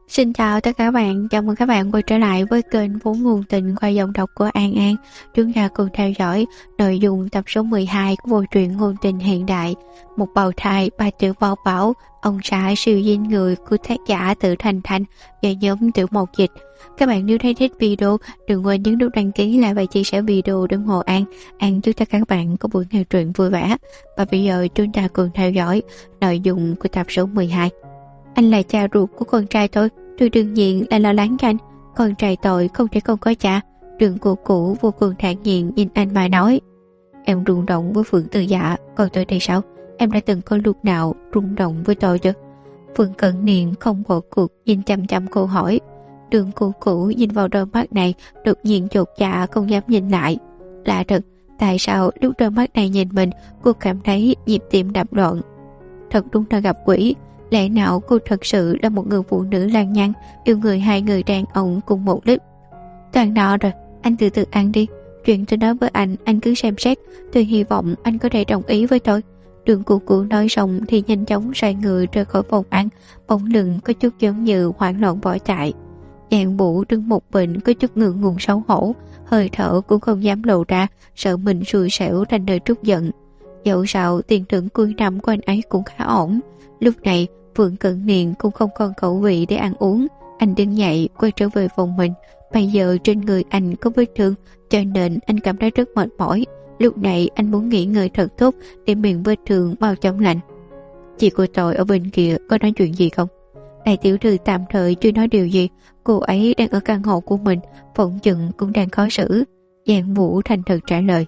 Xin chào tất cả các bạn, chào mừng các bạn quay trở lại với kênh Vốn Nguồn Tình qua giọng đọc của An An. Chúng ta cùng theo dõi nội dung tập số 12 của bộ truyện ngôn tình hiện đại. Một bào thai, ba chữ bảo bảo, ông xã siêu dinh người của tác giả Tự Thành Thành và nhóm Tiểu Mộc Dịch. Các bạn nếu thấy thích video, đừng quên nhấn nút đăng ký lại và chia sẻ video để ủng hộ An. An chúc tất cả các bạn có buổi nghe truyện vui vẻ. Và bây giờ chúng ta cùng theo dõi nội dung của tập số 12. Anh là cha ruột của con trai tôi đương nhiên là lo lắng cho anh. Con trai tội không thể không có cha. Đường cô cũ vô cùng thản nhiên nhìn anh mà nói. Em rung động với Phượng Từ Dạ, còn tôi thì sao? Em đã từng có lúc nào rung động với tôi chưa? Phượng Cận Niên không bỏ cuộc nhìn chăm chăm cô hỏi. Đường cô cũ nhìn vào đôi mắt này, đột nhiên chột dạ không dám nhìn lại. Lạ thật, tại sao lúc đôi mắt này nhìn mình, cô cảm thấy nhịp tim đập loạn? Thật đúng là gặp quỷ. Lẽ nào cô thật sự là một người phụ nữ lăng nhăng, yêu người hai người đàn ông cùng một lúc? Toàn nọ rồi, anh từ từ ăn đi. Chuyện tôi nói với anh cứ xem xét. Tôi hy vọng anh có thể đồng ý với tôi. Đường cụ cụ nói xong thì nhanh chóng xoay người rời khỏi phòng ăn, bóng lưng có chút giống như hoảng loạn bỏ chạy. Giang Vũ đứng một bên có chút ngượng ngùng xấu hổ, hơi thở cũng không dám lộ ra, sợ mình xui xẻo thành nơi trút giận. Dẫu sao tiền thưởng cuối năm của anh ấy cũng khá ổn. Lúc này Phượng Cận Niên cũng không còn khẩu vị để ăn uống. Anh đứng dậy quay trở về phòng mình. Bây giờ trên người anh có vết thương, cho nên anh cảm thấy rất mệt mỏi. Lúc này anh muốn nghỉ ngơi thật tốt để miệng vết thương mau chóng lành. Chị của tôi ở bên kia có nói chuyện gì không? Đại tiểu thư tạm thời chưa nói điều gì. Cô ấy đang ở căn hộ của mình, phỏng chừng cũng đang khó xử. Giang Vũ thành thật trả lời.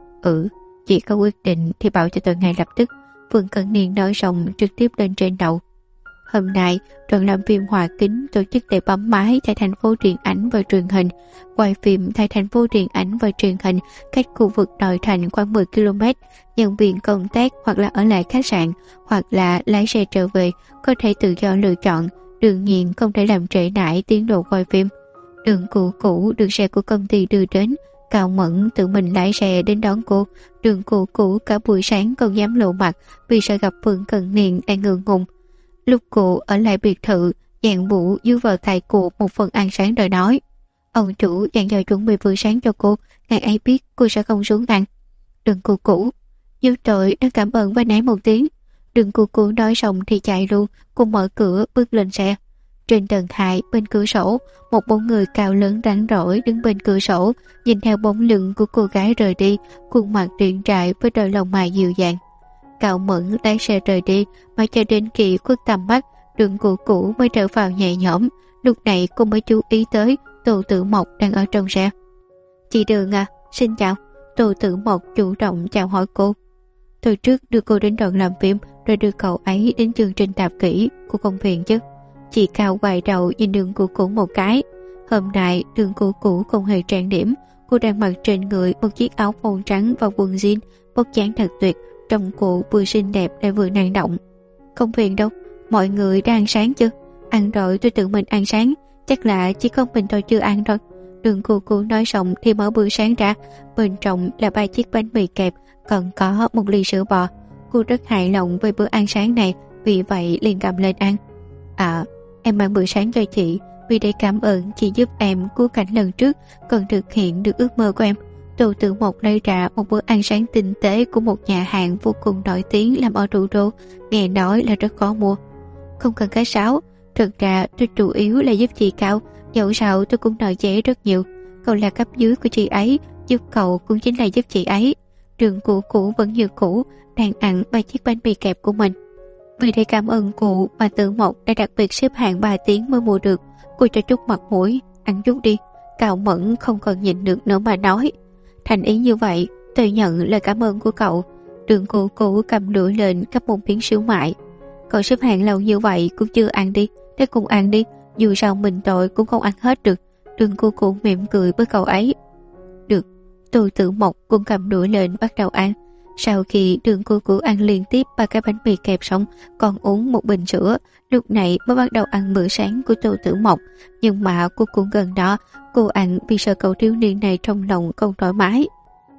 Chị có quyết định thì bảo cho tôi ngay lập tức. Phượng Cận Niên nói xong trực tiếp lên trên đầu. Hôm nay, đoàn làm phim Hòa Kính tổ chức lễ bấm mái tại thành phố điện ảnh và truyền hình. Quay phim tại thành phố điện ảnh và truyền hình cách khu vực nội thành khoảng 10 km. Nhân viên công tác hoặc là ở lại khách sạn hoặc là lái xe trở về có thể tự do lựa chọn. Đương nhiên không thể làm trễ nải tiến độ quay phim. Đường cụ cũ được xe của công ty đưa đến. Cao Mẫn tự mình lái xe đến đón cô. Đường cụ cũ cả buổi sáng không dám lộ mặt vì sợ gặp Phượng Cận Niên đang ngượng ngùng. Lúc cô ở lại biệt thự, Giang Vũ dư vào tay cô một phần ăn sáng rồi nói. Ông chủ dặn dò chuẩn bị bữa sáng cho cô, ngày ấy biết cô sẽ không xuống ăn. Đường cụ cũ, giúp tôi đã cảm ơn với nãy một tiếng. Đường cụ cũ nói xong thì chạy luôn. Cô mở cửa bước lên xe. Trên tầng 2 bên cửa sổ, một bóng người cao lớn rắn rỏi đứng bên cửa sổ, nhìn theo bóng lưng của cô gái rời đi, khuôn mặt điển trai với đôi lông mày dịu dàng. Cao Mẫn lái xe rời đi, mà cho đến khi khuất tầm mắt, Đường cụ cũ mới trở vào nhẹ nhõm. Lúc này cô mới chú ý tới Tô Tử Mộc đang ở trong xe. Chị Đường à, xin chào. Tô Tử Mộc chủ động chào hỏi cô. Tôi trước đưa cô đến đoàn làm phim, rồi đưa cậu ấy đến chương trình tạp kỹ, cô không phiền chứ? Chị Cao quay đầu nhìn Đường cụ cũ một cái. Hôm nay Đường cụ cũ không hề trang điểm, cô đang mặc trên người một chiếc áo phông trắng và quần jean, bốc dáng thật tuyệt. Trông cô vừa xinh đẹp lại vừa năng động. Không phiền đâu, mọi người đã ăn sáng chưa? Ăn rồi tôi tự mình ăn sáng, chắc là chỉ có mình tôi chưa ăn thôi. Đường cô nói xong thì mở bữa sáng ra, bên trong là 3 chiếc bánh mì kẹp, còn có một ly sữa bò. Cô rất hài lòng với bữa ăn sáng này, vì vậy liền cầm lên ăn. Em mang bữa sáng cho chị, vì để cảm ơn chị giúp em cứu cảnh lần trước, còn thực hiện được ước mơ của em. Tô Tử Mộc lấy ra một bữa ăn sáng tinh tế của một nhà hàng vô cùng nổi tiếng làm ở thủ đô, nghe nói là rất khó mua. Không cần khách sáo, thực ra tôi chủ yếu là giúp chị Cao, dẫu sao tôi cũng nợ chị rất nhiều. Cậu là cấp dưới của chị ấy, giúp cậu cũng chính là giúp chị ấy. Đường cụ cũ vẫn như cũ, đang ăn 3 chiếc bánh mì kẹp của mình. Vì để cảm ơn cụ mà Tử Mộc đã đặc biệt xếp hàng 3 tiếng mới mua được. Cô cho chút mặt mũi, ăn chút đi. Cao Mẫn không còn nhịn được nữa mà nói. Thành ý như vậy, tôi nhận lời cảm ơn của cậu. Đường cụ cũ cầm đũa lên cắp một miếng xíu mại. Cậu xếp hàng lâu như vậy cũng chưa ăn đi, để cùng ăn đi, dù sao mình tội cũng không ăn hết được. Đường cụ cũ mỉm cười với cậu ấy. Được, Tô Tử Mộc cũng cầm đũa lên bắt đầu ăn. Sau khi đường cụ cũ ăn liên tiếp 3 cái bánh mì kẹp xong, còn uống một bình sữa, lúc này mới bắt đầu ăn bữa sáng của Tô Tử Mộc. Nhưng mà cô cũng gần đó, cô ăn vì sợ cậu thiếu niên này trong lòng không thoải mái.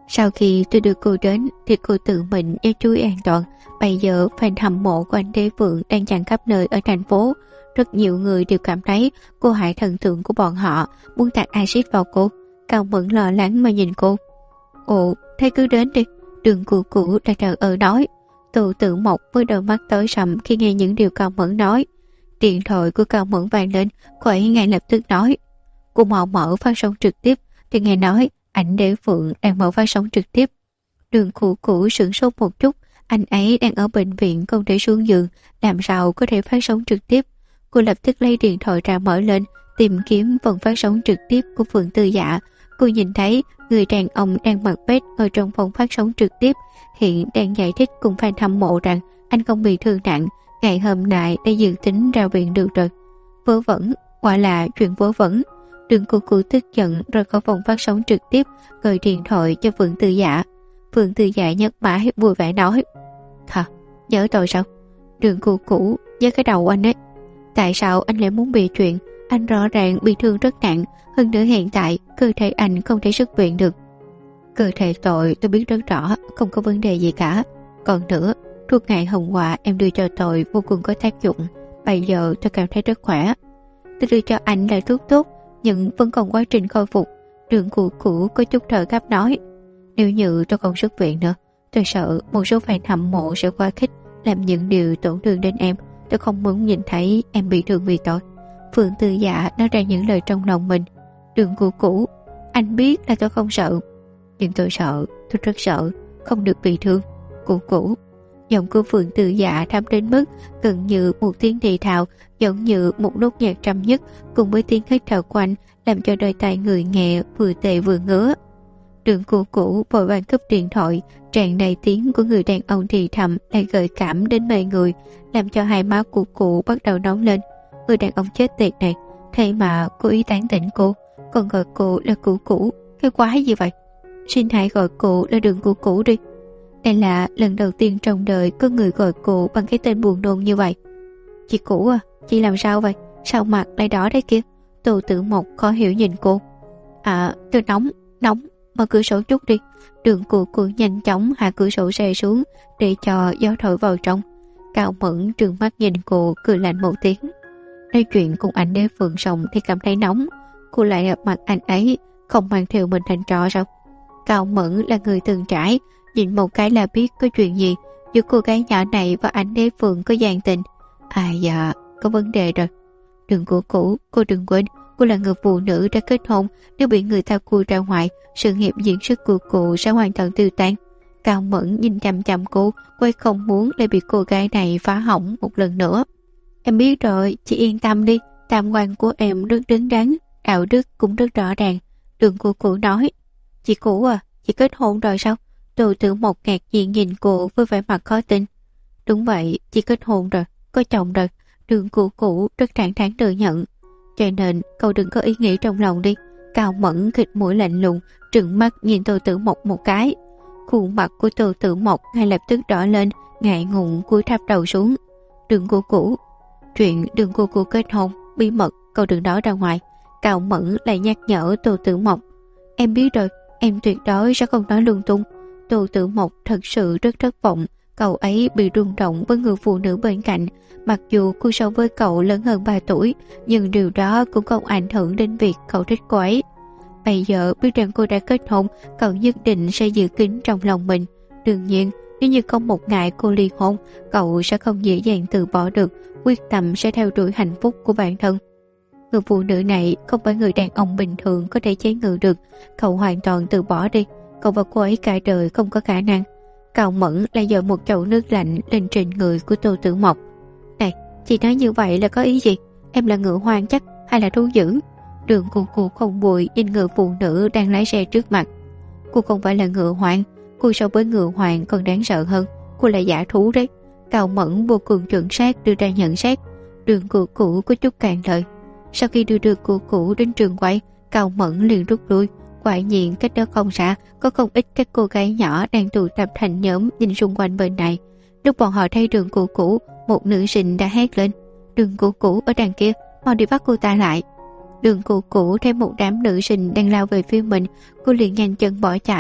Sau khi tôi đưa cô đến thì cô tự mình giao chui an toàn. Bây giờ fan hâm mộ của anh Đế Vượng đang tràn khắp nơi ở thành phố. Rất nhiều người đều cảm thấy cô hại thần tượng của bọn họ, muốn tạt axit vào cô. Cao Mẫn lo lắng mà nhìn cô. Ồ, thế cứ đến đi. Đường Cũ Cũ đã chờ ở nói. Tô Tử Mộc với đôi mắt tối sầm khi nghe những điều Cao Mẫn nói. Điện thoại của Cao Mẫn vang lên, cô ấy ngay lập tức nói. Cô mau mở phát sóng trực tiếp. Thì nghe nói ảnh Đế Vượng đang mở phát sóng trực tiếp. Đường Cũ Cũ sửng sốt một chút. Anh ấy đang ở bệnh viện, không thể xuống giường, làm sao có thể phát sóng trực tiếp. Cô lập tức lấy điện thoại ra mở lên, tìm kiếm phần phát sóng trực tiếp của Phượng Tư Dạ. Cô nhìn thấy người đàn ông đang mặc vest ngồi trong phòng phát sóng trực tiếp, hiện đang giải thích cùng fan hâm mộ rằng anh không bị thương nặng, ngày hôm nay đã dự tính ra viện được rồi. Vớ vẩn, quả là chuyện vớ vẩn. Đường Cũ Cũ tức giận rời khỏi phòng phát sóng trực tiếp, gọi điện thoại cho Phượng Tư Dạ. Phượng Tư Dạ nhấc mái vui vẻ nói. Hả? Nhớ tôi sao? Đường Cũ Cũ nhớ cái đầu anh ấy. Tại sao anh lại muốn bị chuyện? Anh rõ ràng bị thương rất nặng, hơn nữa hiện tại cơ thể anh không thể xuất viện được. Cơ thể tôi biết rất rõ, không có vấn đề gì cả. Còn nữa, thuốc ngày hôm qua em đưa cho tôi vô cùng có tác dụng. Bây giờ tôi cảm thấy rất khỏe. Tôi đưa cho anh là thuốc tốt, nhưng vẫn còn quá trình khôi phục. Đường Cũ Cũ có chút thở gấp nói. Nếu như tôi không xuất viện nữa, tôi sợ một số fan hâm mộ sẽ quá khích, làm những điều tổn thương đến em. Tôi không muốn nhìn thấy em bị thương vì tôi. Phượng Tư Dạ nói ra những lời trong lòng mình. Đường Cũ Cũ, anh biết là tôi không sợ, nhưng tôi sợ, tôi rất sợ không được bị thương. Cũ Cũ. Giọng của Phượng Tư Dạ thâm đến mức gần như một tiếng thì thào, giống như một nốt nhạc trầm nhất, cùng với tiếng hít thở của anh làm cho đôi tai người nghe vừa tệ vừa ngứa. Đường Cũ Cũ vội vàng cúp điện thoại, tràn đầy tiếng của người đàn ông thì thầm lại gợi cảm đến mê người, làm cho hai má của cụ bắt đầu nóng lên. Người đàn ông chết tiệt này, thế mà cố ý tán tỉnh cô, còn gọi cô là Cũ Cũ, cái quái gì vậy? Xin hãy gọi cô là Đường Cũ Cũ đi. Đây là lần đầu tiên trong đời có người gọi cô bằng cái tên buồn nôn như vậy. Chị Cũ à, chị làm sao vậy? Sao mặt lại đỏ đấy kia? Tô Tử Mộc khó hiểu nhìn cô. À, tôi nóng, mở cửa sổ chút đi. Đường Cũ Cũ nhanh chóng hạ cửa sổ xe xuống để cho gió thổi vào trong. Cao Mẫn trừng mắt nhìn cô, cười lạnh một tiếng. Nói chuyện cùng anh Đế Phượng xong thì cảm thấy nóng. Cô lại gặp mặt anh ấy, không mang theo mình thành trò sao? Cao Mẫn là người từng trải, nhìn một cái là biết có chuyện gì. Giữa cô gái nhỏ này và anh Đế Phượng có gian tình. À dạ, có vấn đề rồi. Đường Cũ Cũ, cô đừng quên, cô là người phụ nữ đã kết hôn. Nếu bị người ta cua ra ngoài, sự nghiệp diễn xuất của cô sẽ hoàn toàn tiêu tan. Cao Mẫn nhìn chăm chăm cô, quay không muốn lại bị cô gái này phá hỏng một lần nữa. Em biết rồi, chị yên tâm đi, tam quan của em rất đứng đắn, đạo đức cũng rất rõ ràng. Đường Cũ Cũ nói. Chị Cũ à, chị kết hôn rồi sao? Tô Tử Mộc ngạc nhiên nhìn cô với vẻ mặt khó tin. Đúng vậy, chị kết hôn rồi, có chồng rồi. Đường Cũ Cũ rất thẳng thắn thừa nhận. Cho nên cậu đừng có ý nghĩ trong lòng đi. Cao Mẫn khịt mũi lạnh lùng, trừng mắt nhìn Tô Tử Mộc một cái. Khuôn mặt của Tô Tử Mộc ngay lập tức đỏ lên, ngại ngùng cúi thấp đầu xuống. Đường Cũ Cũ, chuyện Đường Cũ Cũ kết hôn bí mật, cậu đừng nói ra ngoài. Cao Mẫn lại nhắc nhở Tô Tử Mộc. Em biết rồi, em tuyệt đối sẽ không nói lung tung. Tô Tử Mộc thật sự rất thất vọng. Cậu ấy bị rung động với người phụ nữ bên cạnh. Mặc dù cô so với cậu lớn hơn 3 tuổi, nhưng điều đó cũng không ảnh hưởng đến việc cậu thích cô ấy. Bây giờ biết rằng cô đã kết hôn, cậu nhất định sẽ giữ kín trong lòng mình. Đương nhiên, nếu như không một ngày cô ly hôn, cậu sẽ không dễ dàng từ bỏ được, quyết tâm sẽ theo đuổi hạnh phúc của bản thân. Người phụ nữ này không phải người đàn ông bình thường có thể chế ngự được. Cậu hoàn toàn từ bỏ đi. Cậu và cô ấy cả đời không có khả năng. Cao Mẫn lại dội một chậu nước lạnh lên trên người của Tô Tử Mộc. Này, chị nói như vậy là có ý gì? Em là ngựa hoang chắc, hay là thú dữ? Đường Cũ Cũ không bùi nhìn người phụ nữ đang lái xe trước mặt. Cô không phải là ngựa hoang, cô so với ngựa hoang còn đáng sợ hơn. Cô là giả thú đấy. Cao Mẫn vô cùng chuẩn xác đưa ra nhận xét. Đường Cũ Cũ có chút cạn lời. Sau khi đưa Đường Cũ Cũ đến trường quay, Cao Mẫn liền rút lui. Quả nhiên cách đó không xa có không ít các cô gái nhỏ đang tụ tập thành nhóm nhìn xung quanh bên này. Lúc bọn họ thấy Đường Cũ Cũ, một nữ sinh đã hét lên. Đường Cũ Cũ ở đằng kia, mau đi bắt cô ta lại. Đường Cũ Cũ thấy một đám nữ sinh đang lao về phía mình, cô liền nhanh chân bỏ chạy.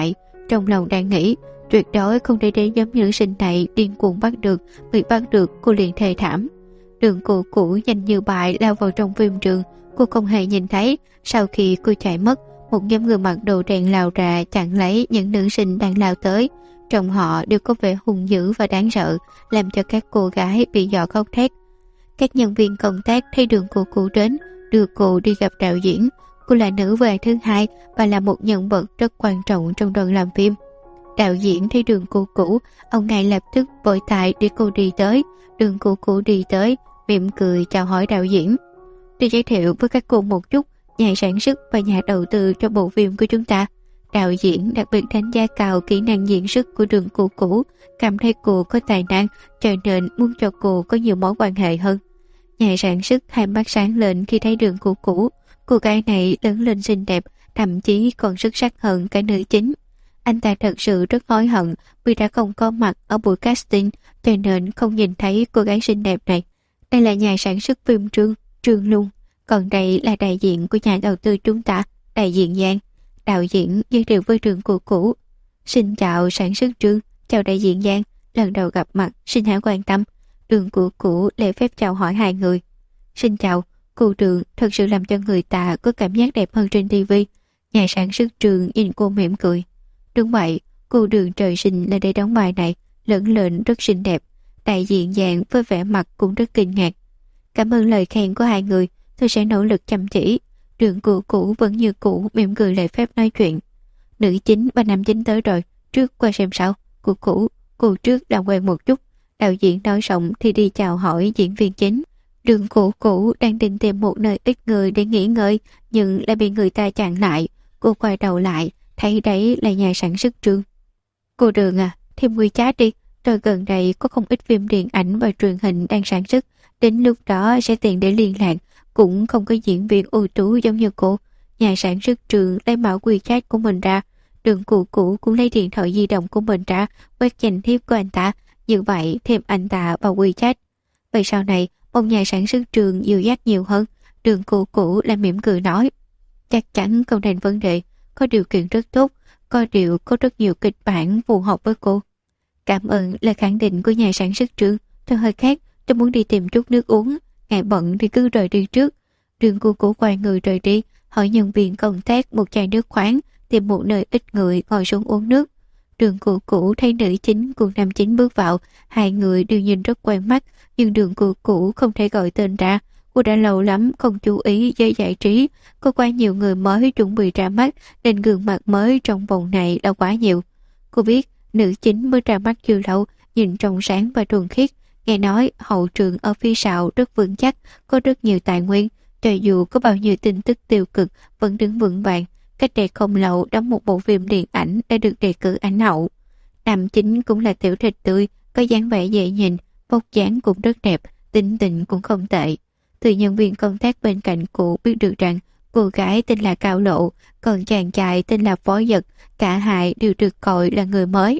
trong lòng đang nghĩ, tuyệt đối không để nhóm nữ sinh này điên cuồng bị bắt được cô liền thề thảm. Đường Cụ Cũ nhanh như bại lao vào trong phim trường, cô không hề nhìn thấy. Sau khi cô chạy mất, một nhóm người mặc đồ đen lao ra chặn lấy những nữ sinh đang lao tới. Trong họ đều có vẻ hung dữ và đáng sợ, làm cho các cô gái bị dọa khóc thét. Các nhân viên công tác thấy Đường Cụ Cũ đến, đưa cô đi gặp đạo diễn. Cô là nữ vai thứ hai và là một nhân vật rất quan trọng trong đoàn làm phim. Đạo diễn thấy Đường Cụ Cũ, ông ngay lập tức vội tại để cô đi tới. Đường Cụ Cũ đi tới, mỉm cười chào hỏi đạo diễn. Tôi giới thiệu với các cô một chút, nhà sản xuất và nhà đầu tư cho bộ phim của chúng ta. Đạo diễn đặc biệt đánh giá cao kỹ năng diễn xuất của Đường Cụ Cũ, cảm thấy cô có tài năng, cho nên muốn cho cô có nhiều mối quan hệ hơn. Nhà sản xuất hai mắt sáng lên khi thấy Đường Cụ Cũ. Cô gái này lớn lên xinh đẹp, thậm chí còn xuất sắc hơn cả nữ chính. Anh ta thật sự rất hối hận vì đã không có mặt ở buổi casting, cho nên không nhìn thấy cô gái xinh đẹp này. Đây là nhà sản xuất phim Trương Luân, còn đây là đại diện của nhà đầu tư chúng ta, đại diện Giang. Đạo diễn giới thiệu với Đường Cụ Cũ. Xin chào sản xuất Trương, chào đại diện Giang, lần đầu gặp mặt, xin hãy quan tâm. Đường Cụ Cũ lễ phép chào hỏi hai người. Xin chào, cô Đường thật sự làm cho người ta có cảm giác đẹp hơn trên TV. Nhà sản xuất Trương nhìn cô mỉm cười. Đúng vậy, cô Đường trời sinh là để đóng vai này, lớn lên rất xinh đẹp. Đại diện Giang với vẻ mặt cũng rất kinh ngạc. Cảm ơn lời khen của hai người, tôi sẽ nỗ lực chăm chỉ. Đường Cụ Cũ vẫn như cũ mỉm cười lễ phép nói chuyện. Nữ chính và nam chính tới rồi, trước qua xem sao. Cụ Cũ, cô trước làm quen một chút. Đạo diễn nói xong thì đi chào hỏi diễn viên chính. Đường Cụ Cũ đang định tìm một nơi ít người để nghỉ ngơi, nhưng lại bị người ta chặn lại. Cô quay đầu lại, thấy đấy là nhà sản xuất Trương. Cô Đường à, thêm WeChat đi. Rồi gần đây có không ít phim điện ảnh và truyền hình đang sản xuất. Đến lúc đó sẽ tiện để liên lạc. Cũng không có diễn viên ưu tú giống như cô. Nhà sản xuất Trương lấy mã WeChat của mình ra. Đường Cụ Cũ cũng lấy điện thoại di động của mình ra, quét danh thiếp của anh ta. Như vậy thêm anh ta vào WeChat. Vậy sau này ông nhà sản xuất Trương dìu dắt nhiều hơn. Đường Cụ Cũ lại mỉm cười nói. Chắc chắn không thành vấn đề. Có điều kiện rất tốt. Có điều có rất nhiều kịch bản phù hợp với cô. Cảm ơn lời khẳng định của nhà sản xuất Trương. Tôi hơi khác, tôi muốn đi tìm chút nước uống. Ngại bận thì cứ rời đi trước. Đường Cụ Cũ quay người rời đi, hỏi nhân viên công tác một chai nước khoáng, tìm một nơi ít người ngồi xuống uống nước. Đường Cụ Cũ thấy nữ chính cùng nam chính bước vào, hai người đều nhìn rất quen mắt, nhưng Đường Cụ Cũ không thể gọi tên ra. Cô đã lâu lắm không chú ý giới giải trí, có quá nhiều người mới chuẩn bị ra mắt, nên gương mặt mới trong vòng này là quá nhiều. Cô biết nữ chính mới ra mắt chưa lâu, nhìn trong sáng và thuần khiết. Nghe nói hậu trường ở phía sau rất vững chắc, có rất nhiều tài nguyên, cho dù có bao nhiêu tin tức tiêu cực vẫn đứng vững vàng. Cách đây không lâu đóng một bộ phim điện ảnh đã được đề cử ảnh hậu. Nam chính cũng là tiểu thịt tươi, có dáng vẻ dễ nhìn, vóc dáng cũng rất đẹp, tính tình cũng không tệ. Từ nhân viên công tác bên cạnh cô biết được rằng cô gái tên là Cao Lộ, còn chàng trai tên là Phó Dật, cả hai đều được coi là người mới.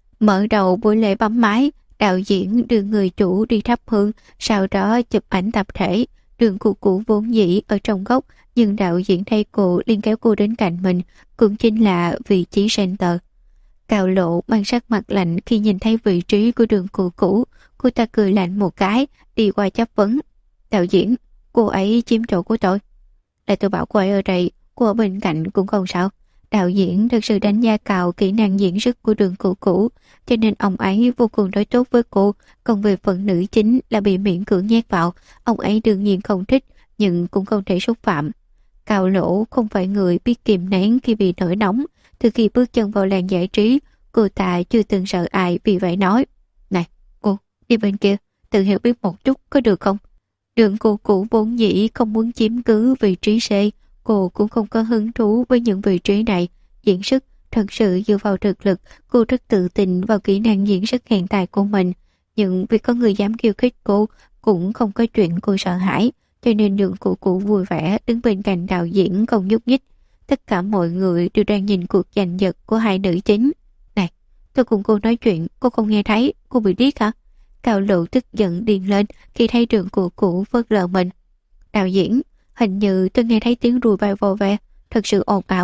Mở đầu buổi lễ bấm máy, đạo diễn đưa người chủ đi thắp hương, sau đó chụp ảnh tập thể. Đường Cụ Cũ vốn dĩ ở trong góc, nhưng đạo diễn thấy cô liền kéo cô đến cạnh mình, cũng chính là vị trí center. Cao Lộ mang sắc mặt lạnh khi nhìn thấy vị trí của Đường Cụ Cũ. Cô ta cười lạnh một cái, đi qua chất vấn. Đạo diễn, cô ấy chiếm chỗ của tôi. Là tôi bảo cô ấy ở đây, cô ở bên cạnh cũng không sao. Đạo diễn thực sự đánh giá cao kỹ năng diễn xuất của Đường Cụ Cũ, cho nên ông ấy vô cùng đối tốt với cô. Còn về phần nữ chính là bị miễn cưỡng nhét vào, ông ấy đương nhiên không thích, nhưng cũng không thể xúc phạm. Cao Lỗ không phải người biết kìm nén khi bị nổi nóng. Từ khi bước chân vào làng giải trí, cô ta chưa từng sợ ai, vì vậy nói: Này, cô, đi bên kia, tự hiểu biết một chút có được không? Đường Cụ Cũ vốn dĩ không muốn chiếm cứ vị trí C, cô cũng không có hứng thú với những vị trí này. Diễn xuất thật sự dựa vào thực lực, cô rất tự tin vào kỹ năng diễn xuất hiện tại của mình. Nhưng vì có người dám khiêu khích cô, cũng không có chuyện cô sợ hãi, cho nên Đường Cụ Cũ vui vẻ đứng bên cạnh đạo diễn không nhúc nhích. Tất cả mọi người đều đang nhìn cuộc giành giật của hai nữ chính. Này, tôi cùng cô nói chuyện, cô không nghe thấy, cô bị điếc hả? Cao Lộ tức giận điên lên khi thấy Đường Cụ Cũ phớt lờ mình. Đạo diễn, hình như tôi nghe thấy tiếng rùi bay vò ve, thật sự ồn ào.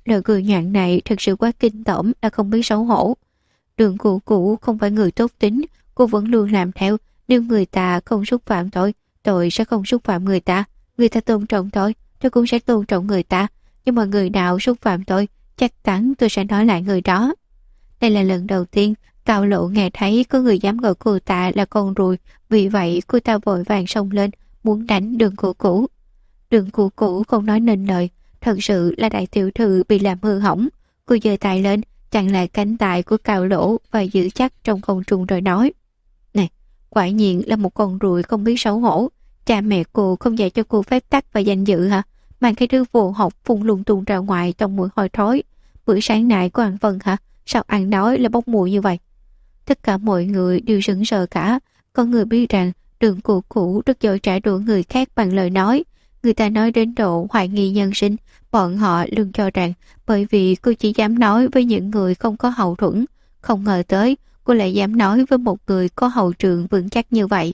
lời cười nhọn này thật sự quá kinh tởm, là không biết xấu hổ. Đường Cũ không phải người tốt tính, cô vẫn luôn làm theo. Nếu người ta không xúc phạm tôi sẽ không xúc phạm người ta. Người ta tôn trọng tôi cũng sẽ tôn trọng người ta. Nhưng mà người nào xúc phạm tôi, chắc chắn tôi sẽ nói lại người đó. Đây là lần đầu tiên Cao Lộ nghe thấy có người dám gọi cô ta là con ruồi, vì vậy cô ta vội vàng xông lên, muốn đánh Đường Cũ. Đường Cũ không nói nên lời, thật sự là đại tiểu thư bị làm hư hỏng. Cô giơ tay lên, chặn lại cánh tay của Cao Lỗ và giữ chắc trong không trung rồi nói: "Này, quả nhiên là một con ruồi không biết xấu hổ. Cha mẹ cô không dạy cho cô phép tắc và danh dự hả? Mang cái thứ vô học phun lung tung ra ngoài trong mùi hôi thối. Bữa sáng nay có ăn vân hả? Sao ăn nói là bốc mùi như vậy?" Tất cả mọi người đều sững sờ cả. Có người biết rằng Đường Cũ rất giỏi trả đũa người khác bằng lời nói. Người ta nói đến độ hoài nghi nhân sinh. Bọn họ luôn cho rằng bởi vì cô chỉ dám nói với những người không có hậu thuẫn, không ngờ tới cô lại dám nói với một người có hậu trường vững chắc như vậy.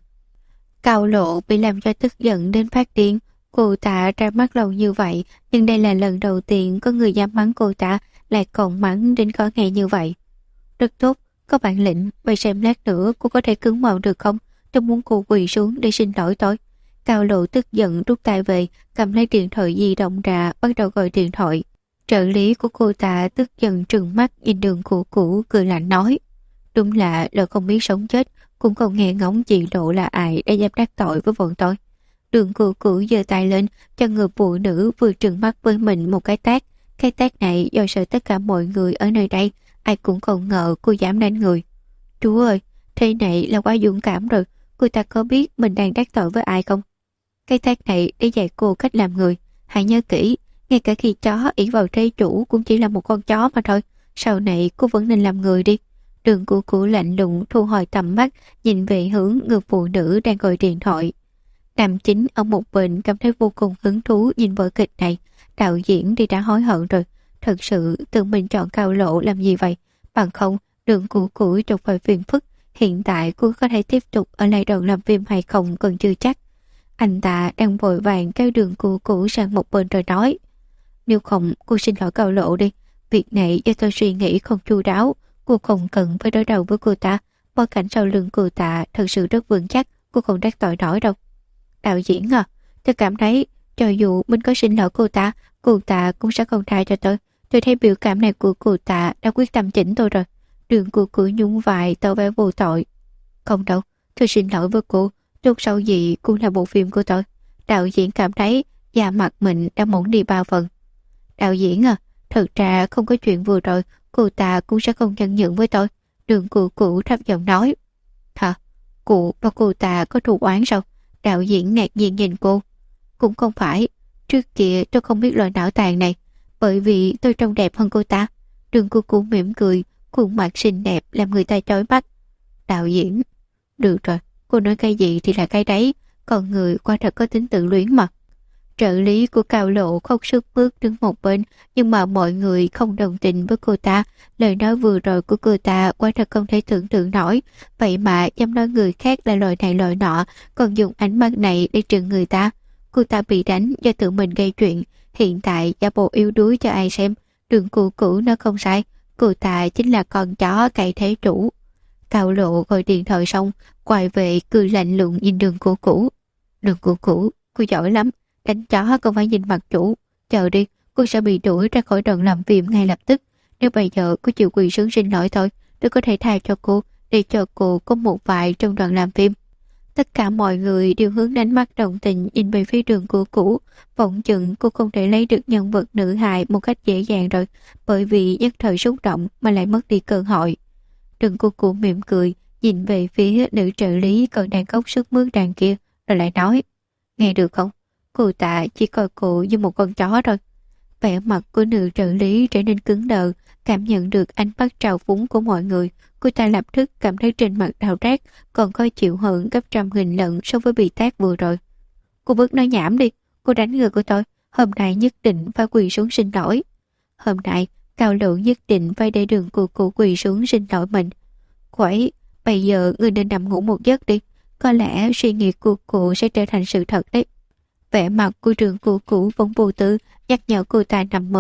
Cao Lộ bị làm cho tức giận đến phát điên. Cô ta ra mắt lâu như vậy, nhưng đây là lần đầu tiên có người dám mắng cô ta, lại còn mắng đến khó nghe như vậy. Rất tốt, có bản lĩnh, vậy xem lát nữa cô có thể cứng màu được không? Tôi muốn cô quỳ xuống để xin lỗi tôi. Cao Lộ tức giận rút tay về, cầm lấy điện thoại di động ra, bắt đầu gọi điện thoại. Trợ lý của cô ta tức giận trừng mắt nhìn Đường Cũ cười lạnh nói: "Đúng là không biết sống chết, cũng không nghe ngóng chị Lộ là ai đã dám đắc tội với bọn tôi." Đường Cũ giơ tay lên cho người phụ nữ vừa trừng mắt với mình một cái tát. Cái tát này do sợ tất cả mọi người ở nơi đây, ai cũng không ngờ cô dám đánh người. Chú ơi, thế này là quá dũng cảm rồi. Cô ta có biết mình đang đắc tội với ai không? Cái tát này để dạy cô cách làm người. Hãy nhớ kỹ, ngay cả khi chó ỷ vào thế chủ cũng chỉ là một con chó mà thôi. Sau này cô vẫn nên làm người đi. Đường Cũ lạnh lùng thu hồi tầm mắt, nhìn về hướng người phụ nữ đang gọi điện thoại. Nam Chính ở một bên cảm thấy vô cùng hứng thú nhìn vở kịch này. Đạo diễn thì đã hối hận rồi. Thật sự tự mình chọn Cao Lộ làm gì vậy? Bằng không, Đường Cũ trông phải phiền phức. Hiện tại cô có thể tiếp tục ở lại đoàn làm phim hay không còn chưa chắc. Anh ta đang vội vàng kéo Đường Cũ sang một bên rồi nói: "Nếu không, cô xin lỗi Cao Lộ đi. Việc này do tôi suy nghĩ không chu đáo. Cô không cần phải đối đầu với cô ta. Bối cảnh sau lưng cô ta thật sự rất vững chắc. Cô không đắc tội nổi đâu." Đạo diễn à, tôi cảm thấy cho dù mình có xin lỗi cô ta cũng sẽ không tha cho tôi. Tôi thấy biểu cảm này của cô ta đã quyết tâm chỉnh tôi rồi. Đường Cũ nhún vai tỏ vẻ vô tội. "Không đâu, tôi xin lỗi với cô. Lúc sau gì cũng là bộ phim của tôi." Đạo diễn cảm thấy da mặt mình đã mỏng đi 3 phần. "Đạo diễn à, thật ra không có chuyện vừa rồi, cô ta cũng sẽ không nhân nhượng với tôi." Đường Cũ thấp giọng nói. "Hả? Cô và cô ta có thù oán sao?" Đạo diễn ngạc nhiên nhìn cô. "Cũng không phải. Trước kia tôi không biết loại não tàn này, bởi vì tôi trông đẹp hơn cô ta." Đường Cũ mỉm cười, khuôn mặt xinh đẹp làm người ta chói mắt. Đạo diễn: "Được rồi, cô nói cái gì thì là cái đấy, con người quả thật có tính tự luyến mà." Trợ lý của Cao Lộ khóc sức mướt đứng một bên, nhưng mà mọi người không đồng tình với cô ta. Lời nói vừa rồi của cô ta quả thật không thể tưởng tượng nổi. Vậy mà dám nói người khác là loại này loại nọ, còn dùng ánh mắt này để trừng người ta. Cô ta bị đánh do tự mình gây chuyện, hiện tại giả bộ yếu đuối cho ai xem. Đường Cũ nó không sai, cô ta chính là con chó cậy thế chủ. Cao Lộ gọi điện thoại xong, quay về cười lạnh lùng nhìn Đường Cũ. "Đường Cũ, cô giỏi lắm. Đánh chó không phải nhìn mặt chủ. Chờ đi, cô sẽ bị đuổi ra khỏi đoàn làm phim ngay lập tức. Nếu bây giờ cô chịu quỳ xuống xin lỗi thôi, tôi có thể tha cho cô, để cho cô có một vài trong đoàn làm phim." Tất cả mọi người đều hướng ánh mắt đồng tình nhìn về phía Đường Cũ. Phỏng chừng cô không thể lấy được nhân vật nữ hài một cách dễ dàng rồi, bởi vì nhất thời xúc động mà lại mất đi cơ hội. Đường Cũ mỉm cười, nhìn về phía nữ trợ lý còn đang khóc sức mướt đàn kia, rồi lại nói: "Nghe được không? Cô ta chỉ coi cô như một con chó thôi." Vẻ mặt của nữ trợ lý trở nên cứng đờ, cảm nhận được ánh mắt trào phúng của mọi người. Cô ta lập tức cảm thấy trên mặt đau rát, còn khó chịu hơn gấp 100.000 lần so với bị tát vừa rồi. "Cô bớt nói nhảm đi, cô đánh người của tôi, hôm nay nhất định phải quỳ xuống xin lỗi." Hôm nay, Cao Lộ nhất định phải để Đường Cũ quỳ xuống xin lỗi mình. "Quẩy, bây giờ người nên nằm ngủ một giấc đi, có lẽ suy nghĩ của cô sẽ trở thành sự thật đấy." Vẻ mặt của Đường Cũ vẫn vô tư, nhắc nhở cô ta nằm mơ,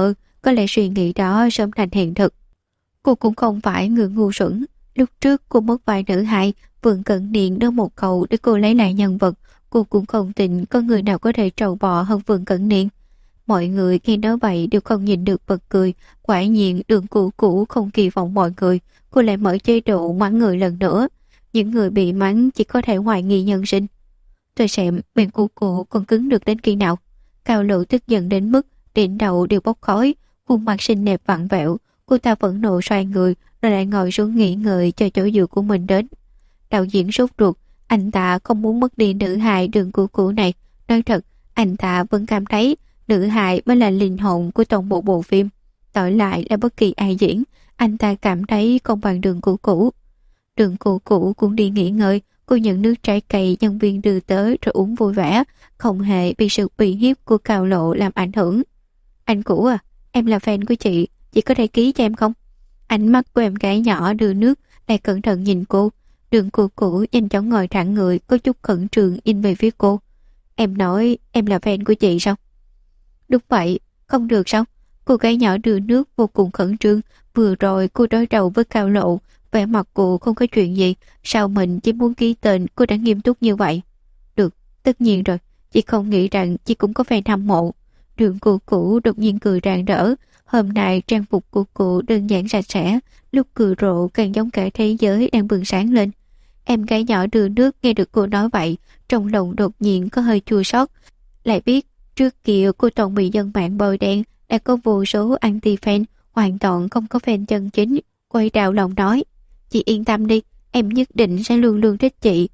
có lẽ suy nghĩ đó sớm thành hiện thực. Cô cũng không phải người ngu xuẩn. Lúc trước cô mất vai nữ hài, Vương Cẩn Niên đưa một câu để cô lấy lại nhân vật. Cô cũng không tin có người nào có thể trâu bò hơn Vương Cẩn Niên. Mọi người khi nói vậy đều không nhìn được bật cười. Quả nhiên Đường Cũ không kỳ vọng mọi người. Cô lại mở chế độ mắng người lần nữa. Những người bị mắng chỉ có thể hoài nghi nhân sinh. Tôi xem miệng của cô còn cứng được đến khi nào. Cao Lộ tức giận đến mức đỉnh đầu đều bốc khói, khuôn mặt xinh đẹp vặn vẹo. Cô ta phẫn nộ xoay người rồi lại ngồi xuống nghỉ ngơi cho chỗ dựa của mình đến. Đạo diễn sốt ruột, anh ta không muốn mất đi nữ hài Đường Cũ này. Nói thật, anh ta vẫn cảm thấy nữ hài mới là linh hồn của toàn bộ bộ phim. Đổi lại là bất kỳ ai diễn, anh ta cảm thấy không bằng Đường Cũ. Đường Cũ cũng đi nghỉ ngơi. Cô nhận nước trái cây nhân viên đưa tới rồi uống vui vẻ, không hề bị sự uy hiếp của Cao Lộ làm ảnh hưởng. Anh Cũ à, em là fan của chị có thể ký cho em không? Ánh mắt của em gái nhỏ đưa nước, lại cẩn thận nhìn cô. Đường Cũ nhanh chóng ngồi thẳng người, có chút khẩn trương nhìn về phía cô. Em nói em là fan của chị sao? Đúng vậy, không được sao? Cô gái nhỏ đưa nước vô cùng khẩn trương. Vừa rồi cô đối đầu với Cao Lộ, vẻ mặt cô không có chuyện gì, sao mình chỉ muốn ký tên cô đã nghiêm túc như vậy? Được, tất nhiên rồi, chị không nghĩ rằng chị cũng có fan hâm mộ. Đường Cũ đột nhiên cười rạng rỡ. Hôm nay trang phục của cô đơn giản sạch sẽ, lúc cười rộ càng giống cả thế giới đang bừng sáng lên. Em gái nhỏ đưa nước nghe được cô nói vậy, trong lòng đột nhiên có hơi chua xót. Lại biết trước kia cô toàn bị dân mạng bôi đen, đã có vô số anti-fan, hoàn toàn không có fan chân chính. Quay đào lòng nói, chị yên tâm đi, em nhất định sẽ luôn luôn thích chị.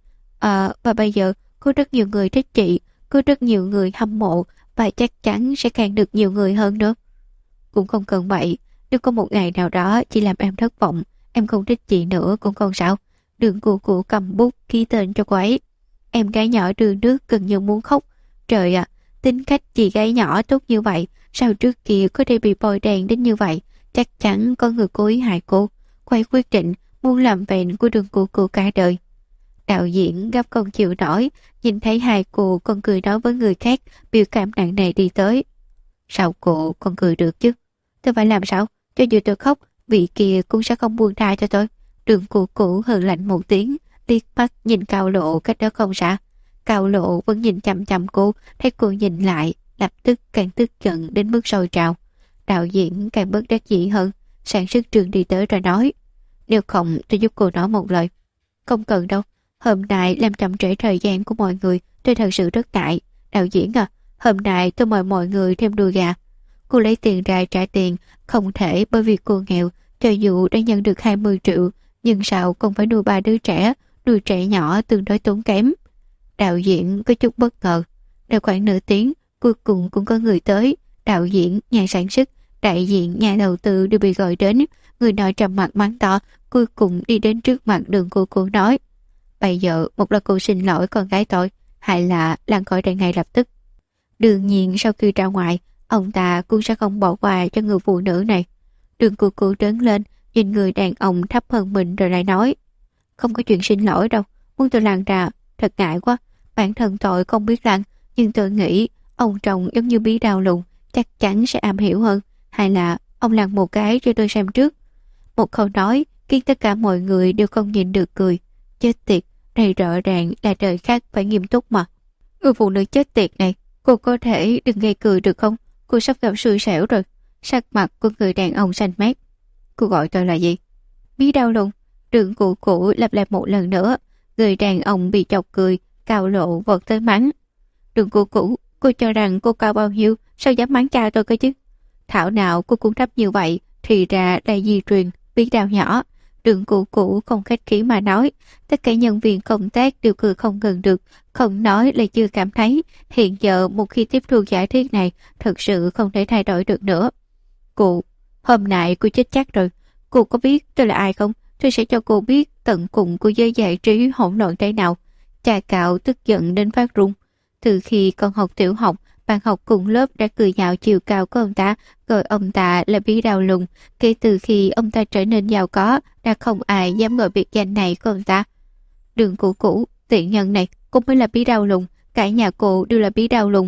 Và bây giờ có rất nhiều người thích chị, có rất nhiều người hâm mộ, và chắc chắn sẽ càng được nhiều người hơn nữa. Cũng không cần vậy, nếu có một ngày nào đó chị làm em thất vọng, em không thích chị nữa cũng không sao. Đường Cũ cầm bút ký tên cho cô ấy. Em gái nhỏ đưa nước gần như muốn khóc. Trời ạ, tính cách chị gái nhỏ tốt như vậy, sao trước kia có thể bị bôi đen đến như vậy? Chắc chắn có người cố ý hại cô. Cô ấy quyết định muốn làm vẹn của Đường Cũ cả đời. Đạo diễn gấp không chịu nổi, nhìn thấy hai cô còn cười nói với người khác, biểu cảm nặng nề đi tới. Sao cô còn cười được chứ? Tôi phải làm sao? Cho dù tôi khóc, vị kia cũng sẽ không buông tha cho tôi. Đường Cũ hừ lạnh một tiếng, liếc mắt nhìn Cao Lộ cách đó không xa. Cao Lộ vẫn nhìn chằm chằm cô, thấy cô nhìn lại, lập tức càng tức giận đến mức sôi trào. Đạo diễn càng bất đắc dĩ hơn, sản xuất trường đi tới rồi nói. Nếu không tôi giúp cô nói một lời. Không cần đâu, hôm nay làm chậm trễ thời gian của mọi người, tôi thật sự rất ngại. Đạo diễn à, hôm nay tôi mời mọi người thêm đùi gà. Cô lấy tiền ra trả tiền, không thể bởi vì cô nghèo, cho dù đã nhận được 20 triệu, nhưng sao không phải nuôi 3 đứa trẻ, nuôi trẻ nhỏ tương đối tốn kém. Đạo diễn có chút bất ngờ. Đã khoảng nửa tiếng, cuối cùng cũng có người tới. Đạo diễn, nhà sản xuất, đại diện, nhà đầu tư đều bị gọi đến. Người nói trầm mặt mắng to, cuối cùng đi đến trước mặt Đường Cũ nói. Bây giờ một là cô xin lỗi con gái tôi, hay là lăn khỏi đây ngay lập tức. Đương nhiên sau khi ra ngoài, ông ta cũng sẽ không bỏ qua cho người phụ nữ này. Đường Cũ đứng lên, nhìn người đàn ông thấp hơn mình rồi lại nói. Không có chuyện xin lỗi đâu, muốn tôi lăn ra, thật ngại quá. Bản thân tôi không biết lăn, nhưng tôi nghĩ ông chồng giống như bí đao lùn, chắc chắn sẽ am hiểu hơn. Hay là ông lăn một cái cho tôi xem trước. Một câu nói khiến tất cả mọi người đều không nhìn được cười. Chết tiệt, đây rõ ràng là đời khác phải nghiêm túc mà. Người phụ nữ chết tiệt này, cô có thể đừng gây cười được không? Cô sắp gặp xui xẻo rồi. Sắc mặt của người đàn ông xanh mét. Cô gọi tôi là gì? Bí đau lùn. Đường Cũ lặp lại một lần nữa. Người đàn ông bị chọc cười, Cao Lộ vọt tới mắng. Đường Cũ, cô cho rằng cô cao bao nhiêu, sao dám mắng cha tôi cơ chứ? Thảo nào cô cũng thấp như vậy, thì ra đây di truyền, bí đau nhỏ. Đường Cũ không khách khí mà nói. Tất cả nhân viên công tác đều cười không ngừng được, không nói là chưa cảm thấy. Hiện giờ một khi tiếp thu giả thuyết này, thật sự không thể thay đổi được nữa. Cô, hôm nay cô chết chắc rồi. Cô có biết tôi là ai không? Tôi sẽ cho cô biết tận cùng của giới giải trí hỗn loạn thế nào. Cha Cạo tức giận đến phát run. Từ khi còn học tiểu học, bạn học cùng lớp đã cười nhạo chiều cao của ông ta, gọi ông ta là bí đao lùn. Kể từ khi ông ta trở nên giàu có, đã không ai dám gọi biệt danh này của ông ta. Đường Cũ, tiện nhân này, cô mới là bí đao lùn, cả nhà cô đều là bí đao lùn.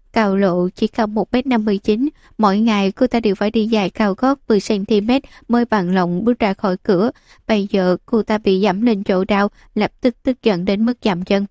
Cao Lộ chỉ cao 1m59, mỗi ngày cô ta đều phải đi giày cao gót 10cm mới bằng lòng bước ra khỏi cửa. Bây giờ cô ta bị giẫm lên chỗ đau, lập tức tức giận đến mức dậm chân.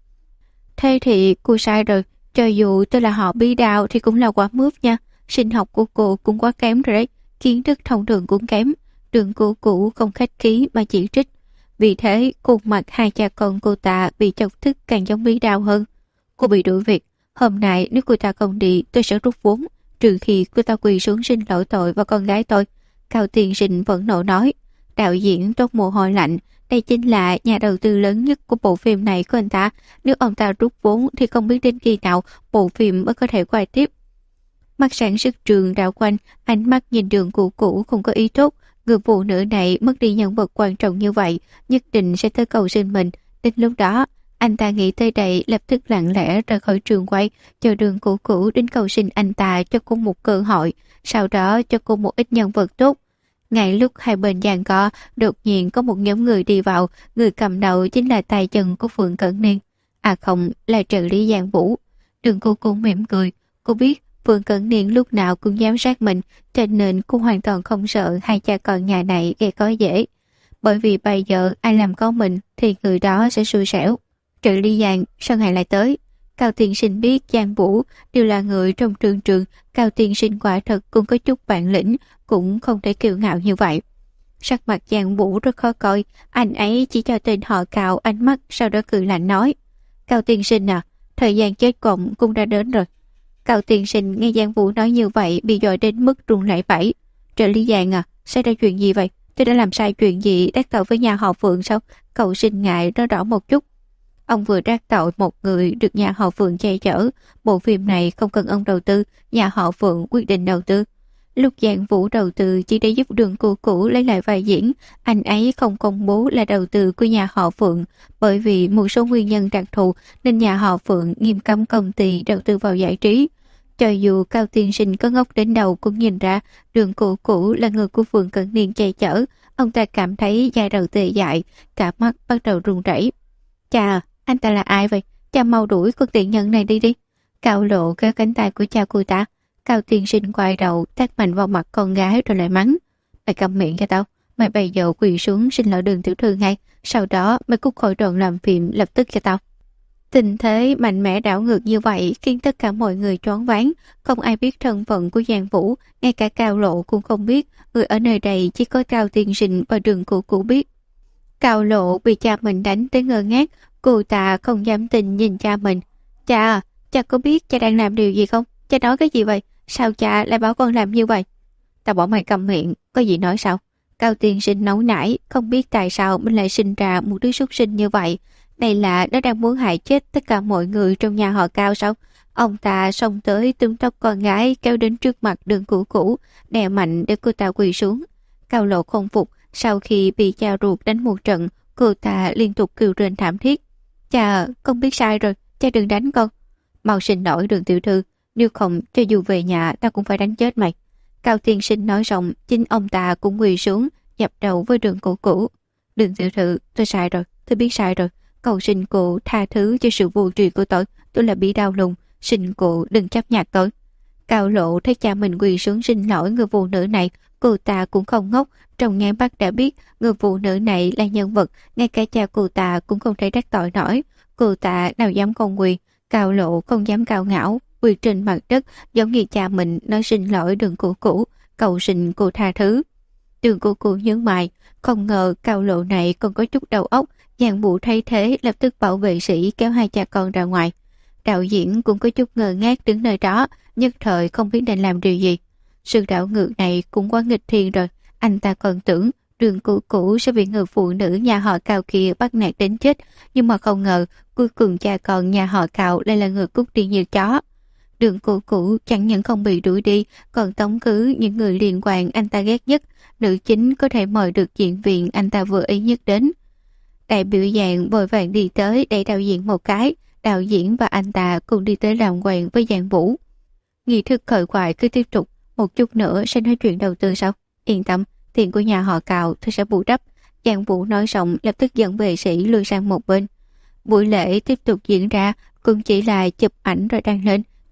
Thế thì cô sai rồi, cho dù tôi là họ Bí Đao thì cũng là quá mướp nha. Sinh học của cô cũng quá kém rồi đấy, kiến thức thông thường cũng kém. Đường cô cũ không khách khí mà chỉ trích. Vì thế khuôn mặt hai cha con cô ta bị chọc tức càng giống Bí Đao hơn. Cô bị đuổi việc. Hôm nay nếu cô ta không đi tôi sẽ rút vốn, trừ khi cô ta quỳ xuống xin lỗi tội và con gái tôi. Cao Tiên Sinh vẫn nộ nói. Đạo diễn toát mồ hôi lạnh. Đây chính là nhà đầu tư lớn nhất của bộ phim này của anh ta. Nếu ông ta rút vốn thì không biết đến khi nào bộ phim mới có thể quay tiếp. Mắt sản xuất Trường đảo quanh, ánh mắt nhìn Đường cũ cũ không có ý tốt. Người phụ nữ này mất đi nhân vật quan trọng như vậy, nhất định sẽ tới cầu xin mình. Đến lúc đó, anh ta nghĩ tới đây lập tức lặng lẽ rời khỏi trường quay, chờ Đường cũ cũ đến cầu xin anh ta cho cô một cơ hội, sau đó cho cô một ít nhân vật tốt. Ngay lúc hai bên giằng co, đột nhiên có một nhóm người đi vào, người cầm đầu chính là tay chân của Phượng Cẩn Niên. À không, là trợ lý Giang Vũ. Đường cô cũng mỉm cười, cô biết Phượng Cẩn Niên lúc nào cũng giám sát mình, cho nên cô hoàn toàn không sợ hai cha con nhà này gây khó dễ. Bởi vì bây giờ ai làm có mình thì người đó sẽ xui xẻo. Trợ lý Giang, sao ngài lại tới? Cao Tiên Sinh biết Giang Vũ đều là người trong trường, Cao Tiên Sinh quả thật cũng có chút bản lĩnh, cũng không thể kiêu ngạo như vậy. Sắc mặt Giang Vũ rất khó coi, anh ấy chỉ cho tên họ Cao ánh mắt, sau đó cười lạnh nói. Cao Tiên Sinh à, thời gian chết cộng cũng đã đến rồi. Cao Tiên Sinh nghe Giang Vũ nói như vậy bị dọa đến mức run lẩy bẩy. Trợ lý Giang à, xảy ra chuyện gì vậy? Tôi đã làm sai chuyện gì đắc tội với nhà họ Phượng sao? Cậu xin ngại nói rõ một chút. Ông vừa đắc tội một người được nhà họ Phượng che chở. Bộ phim này không cần ông đầu tư, nhà họ Phượng quyết định đầu tư. Lúc Giang Vũ đầu tư chỉ để giúp Đường cô cũ lấy lại vai diễn, anh ấy không công bố là đầu tư của nhà họ Phượng, bởi vì một số nguyên nhân đặc thù nên nhà họ Phượng nghiêm cấm công ty đầu tư vào giải trí. Cho dù Cao Tiên Sinh có ngốc đến đầu cũng nhìn ra Đường cô cũ là người của Phượng Cẩn Niên che chở, ông ta cảm thấy da đầu tê dại, cả mắt bắt đầu run rẩy. Chà, anh ta là ai vậy? Cha mau đuổi con tiện nhân này đi đi. Cao Lộ kéo cánh tay của cha cô ta. Cao Tiên Sinh quay đầu tát mạnh vào mặt con gái rồi lại mắng. Mày câm miệng cho tao. Mày bây giờ quỳ xuống xin lỗi Đường tiểu thư ngay. Sau đó mày cút khỏi đoàn làm phim lập tức cho tao. Tình thế mạnh mẽ đảo ngược như vậy khiến tất cả mọi người choáng váng. Không ai biết thân phận của Giang Vũ, ngay cả Cao Lộ cũng không biết. Người ở nơi đây chỉ có Cao Tiên Sinh và Đường cô cũ biết. Cao Lộ bị cha mình đánh tới ngơ ngác. Cô ta không dám tin nhìn cha mình. Cha có biết cha đang làm điều gì không? Cha nói cái gì vậy? Sao cha lại bảo con làm như vậy? Tao bảo mày câm miệng, có gì nói sao? Cao Tiên Sinh nóng nảy, không biết tại sao mình lại sinh ra một đứa súc sinh như vậy. Này là nó đang muốn hại chết tất cả mọi người trong nhà họ Cao sao? Ông ta xông tới túm tóc con gái kéo đến trước mặt Đường cũ cũ, đè mạnh để cô ta quỳ xuống. Cao Lộ không phục, sau khi bị cha ruột đánh một trận, cô ta liên tục kêu rên thảm thiết. Cha, con biết sai rồi, cha đừng đánh con. Mau xin lỗi Đường tiểu thư, nếu không cho dù về nhà ta cũng phải đánh chết mày. Cao Tiên Sinh nói xong, chính ông ta cũng quỳ xuống, dập đầu với Đường cũ cũ. Đường tiểu thư, tôi sai rồi, tôi biết sai rồi. Cầu xin cô tha thứ cho sự vô tri của tôi là Bí Đao Lùng, xin cô đừng chấp nhặt tôi. Cao Lộ thấy cha mình quỳ xuống xin lỗi người phụ nữ này, cô ta cũng không ngốc, trong nháy mắt đã biết người phụ nữ này là nhân vật, ngay cả cha cô ta cũng không thể đắc tội nổi. Cô ta nào dám không quỳ, Cao Lộ không dám cao ngạo, quỳ trên mặt đất giống như cha mình nói xin lỗi Đường cũ cũ, cầu xin cô tha thứ. Đường cũ cũ nhướng mày, không ngờ Cao Lộ này còn có chút đầu óc. Giang Vũ thấy thế lập tức bảo vệ sĩ kéo hai cha con ra ngoài. Đạo diễn cũng có chút ngơ ngác đứng nơi đó, nhất thời không biết nên làm điều gì. Sự đảo ngược này cũng quá nghịch thiên rồi. Anh ta còn tưởng Đường cũ cũ sẽ bị người phụ nữ nhà họ Cao kia bắt nạt đến chết, nhưng mà không ngờ cuối cùng cha con nhà họ Cao lại là người cút đi như chó. Đường cũ cũ chẳng những không bị đuổi đi, còn tống khứ những người liên quan anh ta ghét nhất. Nữ chính có thể mời được diễn viên anh ta vừa ý nhất đến. Đại biểu dạng vội vàng đi tới để đạo diễn một cái. Đạo diễn và anh ta cùng đi tới làm quen với Giang Vũ. Nghi thức khởi quại cứ tiếp tục, một chút nữa sẽ nói chuyện đầu tư sao? Yên tâm, tiền của nhà họ Cào tôi sẽ bù đắp. Giang Vũ nói xong lập tức dẫn vệ sĩ lùi sang một bên. Buổi lễ tiếp tục diễn ra, cũng chỉ là chụp ảnh rồi đăng lên.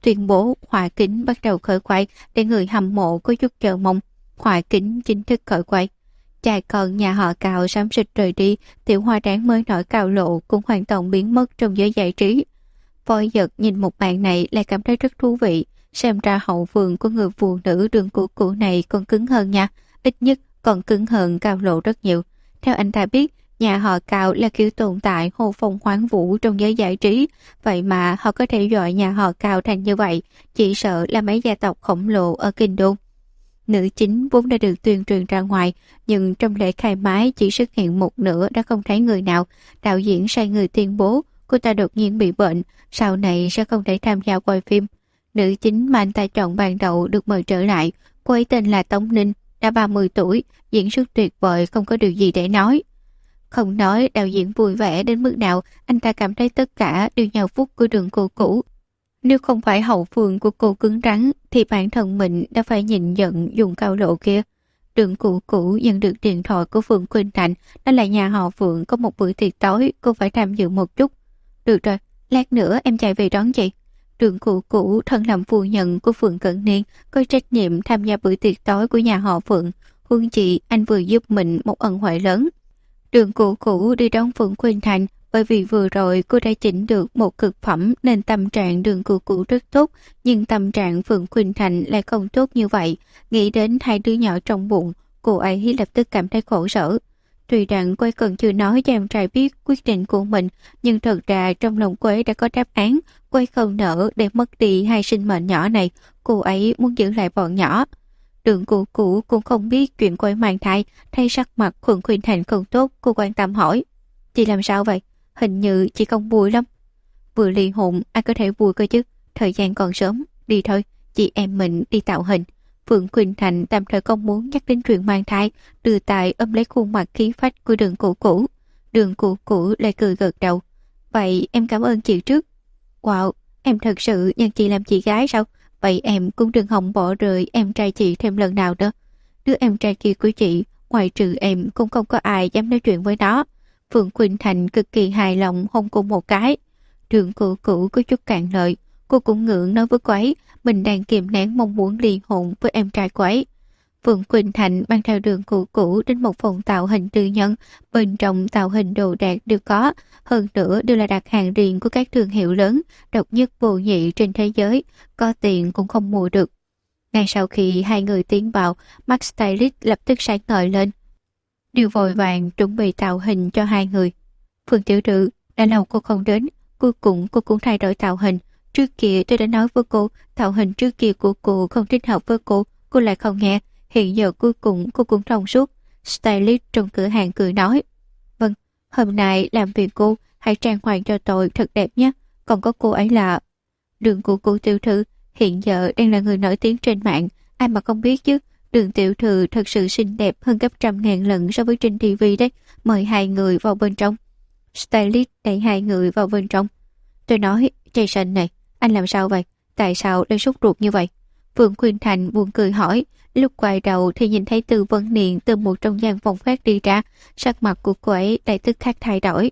tuyên bố họa kính bắt đầu khởi quay để người hâm mộ có chút chờ mong. Họa kính chính thức khởi quay. Cha con nhà họ Cao xám xịt rời đi, tiểu hoa đáng mới nổi Cao Lộ cũng hoàn toàn biến mất trong giới giải trí. Voi Giật nhìn một màn này lại cảm thấy rất thú vị. Xem ra hậu phương của người phụ nữ đường cũ này còn cứng hơn nha, ít nhất còn cứng hơn Cao Lộ rất nhiều. Theo anh ta biết, nhà họ Cao là kiểu tồn tại hồ phong hoáng vũ trong giới giải trí, vậy mà họ có thể gọi nhà họ Cao thành như vậy, chỉ sợ là mấy gia tộc khổng lồ ở kinh đô. Nữ chính vốn đã được tuyên truyền ra ngoài, nhưng trong lễ khai mái chỉ xuất hiện một nửa đã không thấy người nào. Đạo diễn sai người tuyên bố cô ta đột nhiên bị bệnh, sau này sẽ không thể tham gia quay phim. Nữ chính mà anh ta chọn ban đầu được mời trở lại, cô ấy tên là Tống Ninh, đã 30 tuổi, diễn xuất tuyệt vời, không có điều gì để nói. Không nói đạo diễn vui vẻ đến mức nào, anh ta cảm thấy tất cả đều nhờ phúc của đường cô cũ. Nếu không phải hậu phương của cô cứng rắn, thì bản thân mình đã phải nhịn giận dùng Cao Lộ kia. Đường cụ cũ nhận được điện thoại của Phượng Quỳnh Thành, đó là nhà họ Phượng có một bữa tiệc tối, cô phải tham dự một chút. Được rồi, lát nữa em chạy về đón chị. Đường cụ cũ thân làm phu nhân của Phượng Cận Niên, có trách nhiệm tham gia bữa tiệc tối của nhà họ Phượng. Huống chị, anh vừa giúp mình một ân huệ lớn. Đường cụ cũ đi đón Phượng Quỳnh Thành, bởi vì vừa rồi cô đã chỉnh được một cực phẩm nên tâm trạng đường cụ cũ rất tốt, nhưng tâm trạng Phượng Quỳnh Thành lại không tốt như vậy. Nghĩ đến hai đứa nhỏ trong bụng, cô ấy lập tức cảm thấy khổ sở. Tuy rằng cô ấy còn chưa nói cho em trai biết quyết định của mình, nhưng thật ra trong lòng cô ấy đã có đáp án. Cô ấy không nỡ để mất đi hai sinh mệnh nhỏ này, cô ấy muốn giữ lại bọn nhỏ. Đường cụ cũ cũng không biết chuyện cô ấy mang thai, thay sắc mặt Phượng Quỳnh Thành không tốt, cô quan tâm hỏi. Chị làm sao vậy? Hình như chị không vui lắm. Vừa ly hôn, ai có thể vui cơ chứ? Thời gian còn sớm, đi thôi, chị em mình đi tạo hình. Phượng Quỳnh Thành tạm thời không muốn nhắc đến chuyện mang thai, đưa tay ôm lấy khuôn mặt khí phách của đường cụ cũ. Đường cụ cũ lại cười gật đầu. Vậy em cảm ơn chị trước. Wow, em thật sự nhận chị làm chị gái sao? Vậy em cũng đừng hòng bỏ rơi em trai chị thêm lần nào nữa. Đứa em trai kia của chị, ngoài trừ em cũng không có ai dám nói chuyện với nó. Phượng Quỳnh Thành cực kỳ hài lòng hôn cô một cái. Đường cụ cũ có chút cạn lời, cô cũng ngượng nói với cô ấy mình đang kìm nén mong muốn ly hôn với em trai cô ấy. Phượng Quỳnh Thành mang theo đường cụ cũ đến một phòng tạo hình tư nhân, bên trong tạo hình đồ đạc đều có, hơn nữa đều là đặt hàng riêng của các thương hiệu lớn, độc nhất vô nhị trên thế giới, có tiền cũng không mua được. Ngay sau khi hai người tiến vào, mắt stylist lập tức sáng ngời lên. Đều vội vàng chuẩn bị tạo hình cho hai người. Phương Tiểu Trự, đã lâu cô không đến, cuối cùng cô cũng thay đổi tạo hình. Trước kia tôi đã nói với cô, tạo hình trước kia của cô không thích hợp với cô lại không nghe. Hiện giờ cuối cùng cô cũng thông suốt. Stylist trong cửa hàng cười nói. Vâng, hôm nay làm việc cô, hãy trang hoàng cho tôi thật đẹp nhé. Còn có cô ấy là... Đường của cô Tiểu Thư hiện giờ đang là người nổi tiếng trên mạng, ai mà không biết chứ. Đường Tiểu Thư thật sự xinh đẹp hơn gấp 100.000 lần so với trên TV đấy. Mời hai người vào bên trong. Stylist đẩy hai người vào bên trong. Tôi nói, Jason này, anh làm sao vậy? Tại sao lại sốt ruột như vậy? Phượng Quỳnh Thành buồn cười hỏi. Lúc quay đầu thì nhìn thấy Từ Vân Niên từ một trong gian phòng khác đi ra, sắc mặt của cô ấy lại tức khắc thay đổi.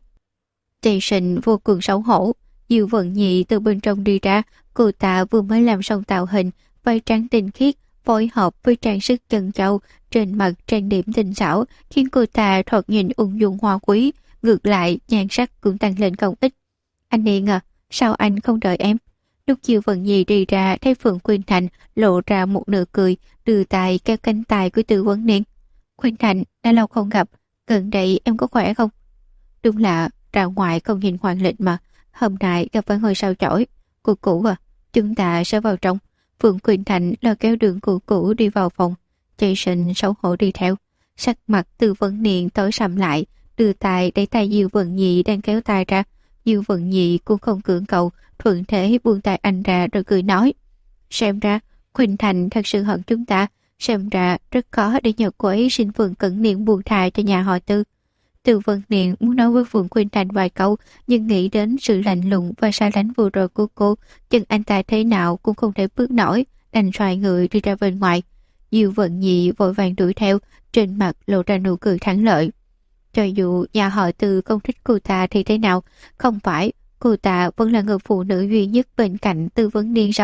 Jason vô cùng xấu hổ. Diệu Vận Nhị từ bên trong đi ra, cô ta vừa mới làm xong tạo hình, vai trắng tinh khiết, phối hợp với trang sức chân châu, trên mặt trang điểm tinh xảo, khiến cô ta thoạt nhìn ung dung hoa quý, ngược lại nhan sắc cũng tăng lên không ít. Anh Niên à, sao anh không đợi em? Lúc Diệu Vận Nhị đi ra, thấy Phượng Quỳnh Thành lộ ra một nụ cười, đưa tay kéo cánh tay của Từ Vấn Niên. Quỳnh Thành, đã lâu không gặp, gần đây em có khỏe không? Đúng là ra ngoài không nhìn hoàng lịch mà, hôm nay gặp phải hơi sao chổi. Cô cũ à, chúng ta sẽ vào trong. Phượng Quỳnh Thành lôi kéo đường cụ cũ đi vào phòng. Jason xấu hổ đi theo. Sắc mặt Từ Vấn Niên tối sầm lại, đưa tay đẩy tay Diệu Vận Nhị đang kéo tay ra. Diệu Vận Nhị cũng không cưỡng cầu, thuận thế buông tay anh ra rồi cười nói. Xem ra, Quỳnh Thành thật sự hận chúng ta. Xem ra rất khó để nhờ cô ấy xin Phượng Cẩn Niên buông thà cho nhà họ Tư. Từ Vân Niên muốn nói với Phượng Quỳnh Thành vài câu, nhưng nghĩ đến sự lạnh lùng và xa lánh vừa rồi của cô, chân anh ta thế nào cũng không thể bước nổi, đành xoay người đi ra bên ngoài. Diệu Vận Nhị vội vàng đuổi theo, trên mặt lộ ra nụ cười thắng lợi. Cho dù nhà họ Từ không thích cô ta thì thế nào, không phải cô ta vẫn là người phụ nữ duy nhất bên cạnh Tư Vấn Niên sao?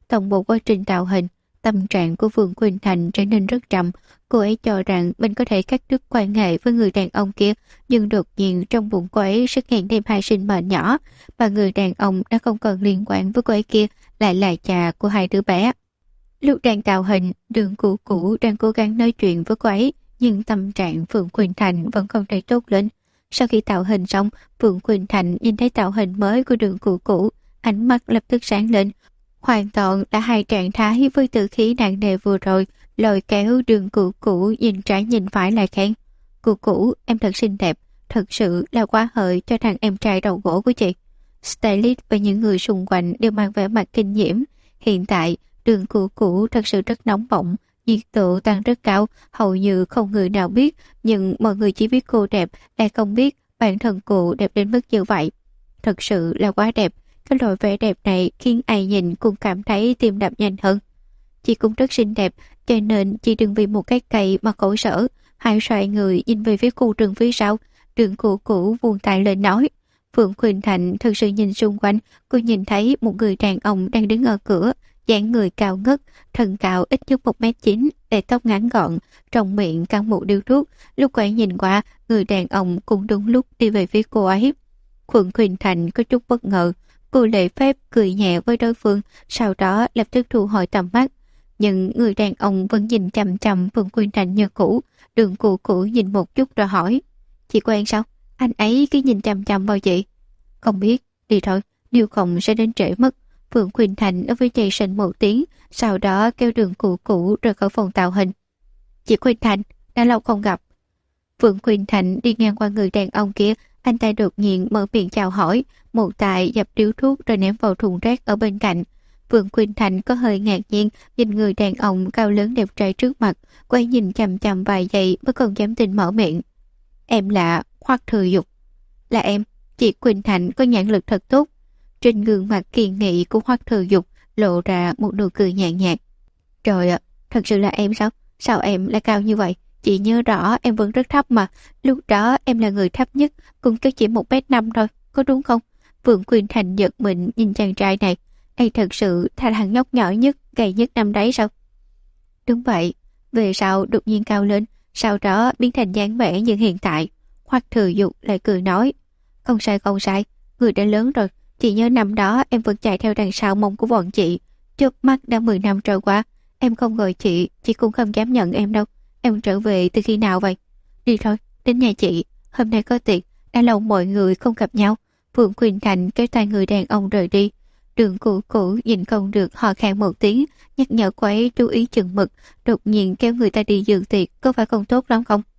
Toàn bộ quá trình tạo hình, tâm trạng của Phượng Quỳnh Thành trở nên rất trầm. Cô ấy cho rằng mình có thể cắt đứt quan hệ với người đàn ông kia, nhưng đột nhiên trong bụng cô ấy xuất hiện thêm hai sinh mệnh nhỏ, và người đàn ông đã không còn liên quan với cô ấy kia lại là cha của hai đứa bé. Lúc đang tạo hình, Đường Cũ Cũ đang cố gắng nói chuyện với cô ấy, nhưng tâm trạng Phượng Quỳnh Thành vẫn không thể tốt lên. Sau khi tạo hình xong, Phượng Quỳnh Thành nhìn thấy tạo hình mới của Đường Cũ Cũ, ánh mắt lập tức sáng lên. Hoàn toàn là hai trạng thái với tử khí nặng nề vừa rồi, lôi kéo Đường Cũ Cũ nhìn trái nhìn phải lại khen. Cũ Cũ, em thật xinh đẹp, thật sự là quá hời cho thằng em trai đầu gỗ của chị. Stylist và những người xung quanh đều mang vẻ mặt kinh diễm. Hiện tại, Đường Cũ Cũ thật sự rất nóng bỏng, nhiệt độ tăng rất cao, hầu như không người nào biết, nhưng mọi người chỉ biết cô đẹp, lại không biết bản thân cô đẹp đến mức như vậy. Thật sự là quá đẹp, cái loại vẻ đẹp này khiến ai nhìn cũng cảm thấy tim đập nhanh hơn. Chị cũng rất xinh đẹp, cho nên chị đừng vì một cái cây mà khổ sở. Hãy xoay người nhìn về phía khu rừng phía sau. Đường Cũ Cũ vuông tay lên nói. Phượng Quỳnh Thành thực sự nhìn xung quanh, cô nhìn thấy một người đàn ông đang đứng ở cửa, dáng người cao ngất, thân cao ít nhất 1m9, để tóc ngắn gọn, trong miệng căng một điếu thuốc. Lúc quay nhìn qua, người đàn ông cũng đúng lúc đi về phía cô ấy. Phượng Quỳnh Thành có chút bất ngờ, cô lễ phép cười nhẹ với đối phương, sau đó lập tức thu hồi tầm mắt. Nhưng người đàn ông vẫn nhìn chằm chằm Phượng Quỳnh Thành như cũ. Đường Cũ Cũ nhìn một chút rồi hỏi, chị quen sao? Anh ấy cứ nhìn chằm chằm vào chị. Không biết, đi thôi, nếu không sẽ đến trễ mất. Phượng Quỳnh Thành ở với Jason một tiếng, sau đó kêu Đường Cũ Cũ rời khỏi phòng tạo hình. Chị Quỳnh Thành, đã lâu không gặp. Phượng Quỳnh Thành đi ngang qua người đàn ông kia, anh ta đột nhiên mở miệng chào hỏi, một tay dập điếu thuốc rồi ném vào thùng rác ở bên cạnh. Phượng Quỳnh Thành có hơi ngạc nhiên nhìn người đàn ông cao lớn đẹp trai trước mặt, quay nhìn chằm chằm vài giây mới còn dám tin mở miệng. Em là Hoắc Thừa Dục. Là em, chị Quỳnh Thành có nhãn lực thật tốt. Trên gương mặt kiên nghị của Hoắc Thừa Dục lộ ra một nụ cười nhàn nhạt. Trời ạ, thật sự là em sao? Sao em lại cao như vậy? Chị nhớ rõ em vẫn rất thấp mà. Lúc đó em là người thấp nhất, cũng chỉ 1m5 thôi, có đúng không? Phượng Quỳnh Thành giật mình nhìn chàng trai này. Anh thật sự là thằng nhóc nhỏ nhất, gầy nhất năm đấy sao? Đúng vậy, về sau đột nhiên cao lên, sau đó biến thành dáng vẻ như hiện tại. Hoắc Thừa Dục lại cười nói, không sai không sai, người đã lớn rồi. Chị nhớ năm đó em vẫn chạy theo đằng sau mông của bọn chị. Chớp mắt đã 10 năm trôi qua, em không gọi chị cũng không dám nhận em đâu. Em trở về từ khi nào vậy? Đi thôi, đến nhà chị, hôm nay có tiệc, đã lâu mọi người không gặp nhau. Phượng Quỳnh Thành kéo tay người đàn ông rời đi. Đường Cũ Cũ nhìn không được hò khan một tiếng, nhắc nhở cô ấy chú ý chừng mực, đột nhiên kéo người ta đi dự tiệc, có phải không tốt lắm không?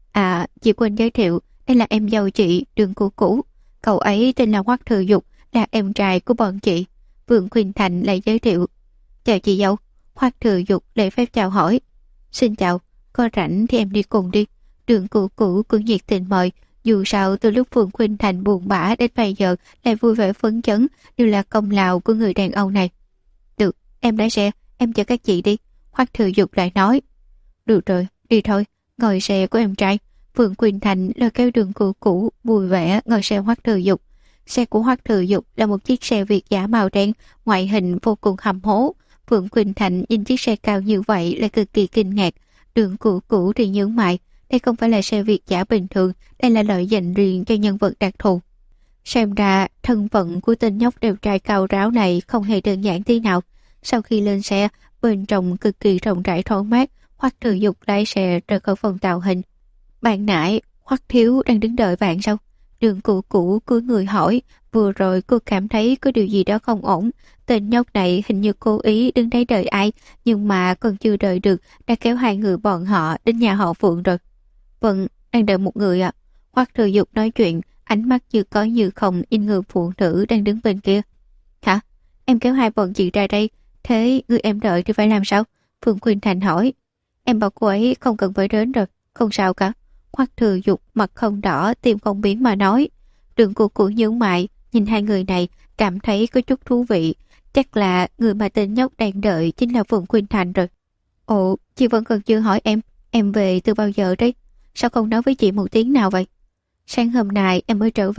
À, chị quên giới thiệu, đây là em dâu chị, Đường Cũ Cũ. Cậu ấy tên là Hoắc Thừa Dục, là em trai của bọn chị. Phượng Quỳnh Thành lại giới thiệu. Chào chị dâu. Hoắc Thừa Dục lễ phép chào hỏi. Xin chào, có rảnh thì em đi cùng đi. Đường Cũ Cũ cũng nhiệt tình mời. Dù sao từ lúc Phượng Quỳnh Thành buồn bã đến bây giờ lại vui vẻ phấn chấn, đều là công lao của người đàn ông này. Được, em lái xe, em chở các chị đi. Hoắc Thừa Dục lại nói. Được rồi, đi thôi, ngồi xe của em trai. Phượng Quỳnh Thành lôi kéo Đường Cũ Cũ vui vẻ ngồi xe Hoắc Thừa Dục. Xe của Hoắc Thừa Dục là một chiếc xe Việt giả màu đen, ngoại hình vô cùng hầm hố. Phượng Quỳnh Thành nhìn chiếc xe cao như vậy lại cực kỳ kinh ngạc. Đường Cũ Cũ thì nhướng mày, đây không phải là xe Việt giả bình thường, đây là loại dành riêng cho nhân vật đặc thù. Xem ra thân phận của tên nhóc đẹp trai cao ráo này không hề đơn giản tí nào. Sau khi lên xe, bên trong cực kỳ rộng rãi thoáng mát, Hoắc Thừa Dục lái xe rời khỏi phòng tạo hình. Bạn nãy Hoắc thiếu đang đứng đợi bạn sao? Đường Cũ Cũ cúi người hỏi, vừa rồi cô cảm thấy có điều gì đó không ổn. Tên nhóc này hình như cố ý đứng đấy đợi ai, nhưng mà còn chưa đợi được, đã kéo hai người bọn họ đến nhà họ Phượng rồi. Vâng, đang đợi một người ạ. Hoắc Thừa Dục nói chuyện, ánh mắt như có như không in người phụ nữ đang đứng bên kia. Hả? Em kéo hai bọn chị ra đây, thế người em đợi thì phải làm sao? Phượng Quỳnh Thành hỏi. Em bảo cô ấy không cần phải đến rồi, không sao cả. Hoắc Thừa Dục mặt không đỏ, tim không biến mà nói. Đường Cũ Cũ nhướng mày, nhìn hai người này, cảm thấy có chút thú vị. Chắc là người mà tên nhóc đang đợi chính là Phượng Quỳnh Thành rồi. Ồ, chị vẫn còn chưa hỏi em về từ bao giờ đấy? Sao không nói với chị một tiếng nào vậy? Sáng hôm nay em mới trở về.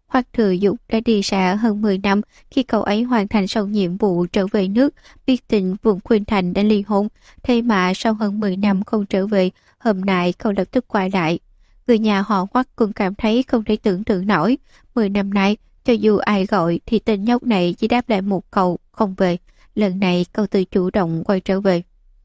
Hoắc Thừa Dục đã đi xa hơn 10 năm khi cậu ấy hoàn thành xong nhiệm vụ trở về nước, biết tin Phượng Khuynh Thành đã ly hôn, thế mà sau hơn 10 năm không trở về, hôm nay cậu lập tức quay lại. Người nhà họ Hoắc cũng cảm thấy không thể tưởng tượng nổi, 10 năm nay, cho dù ai gọi thì tên nhóc này chỉ đáp lại một câu không về, lần này cậu tự chủ động quay trở về.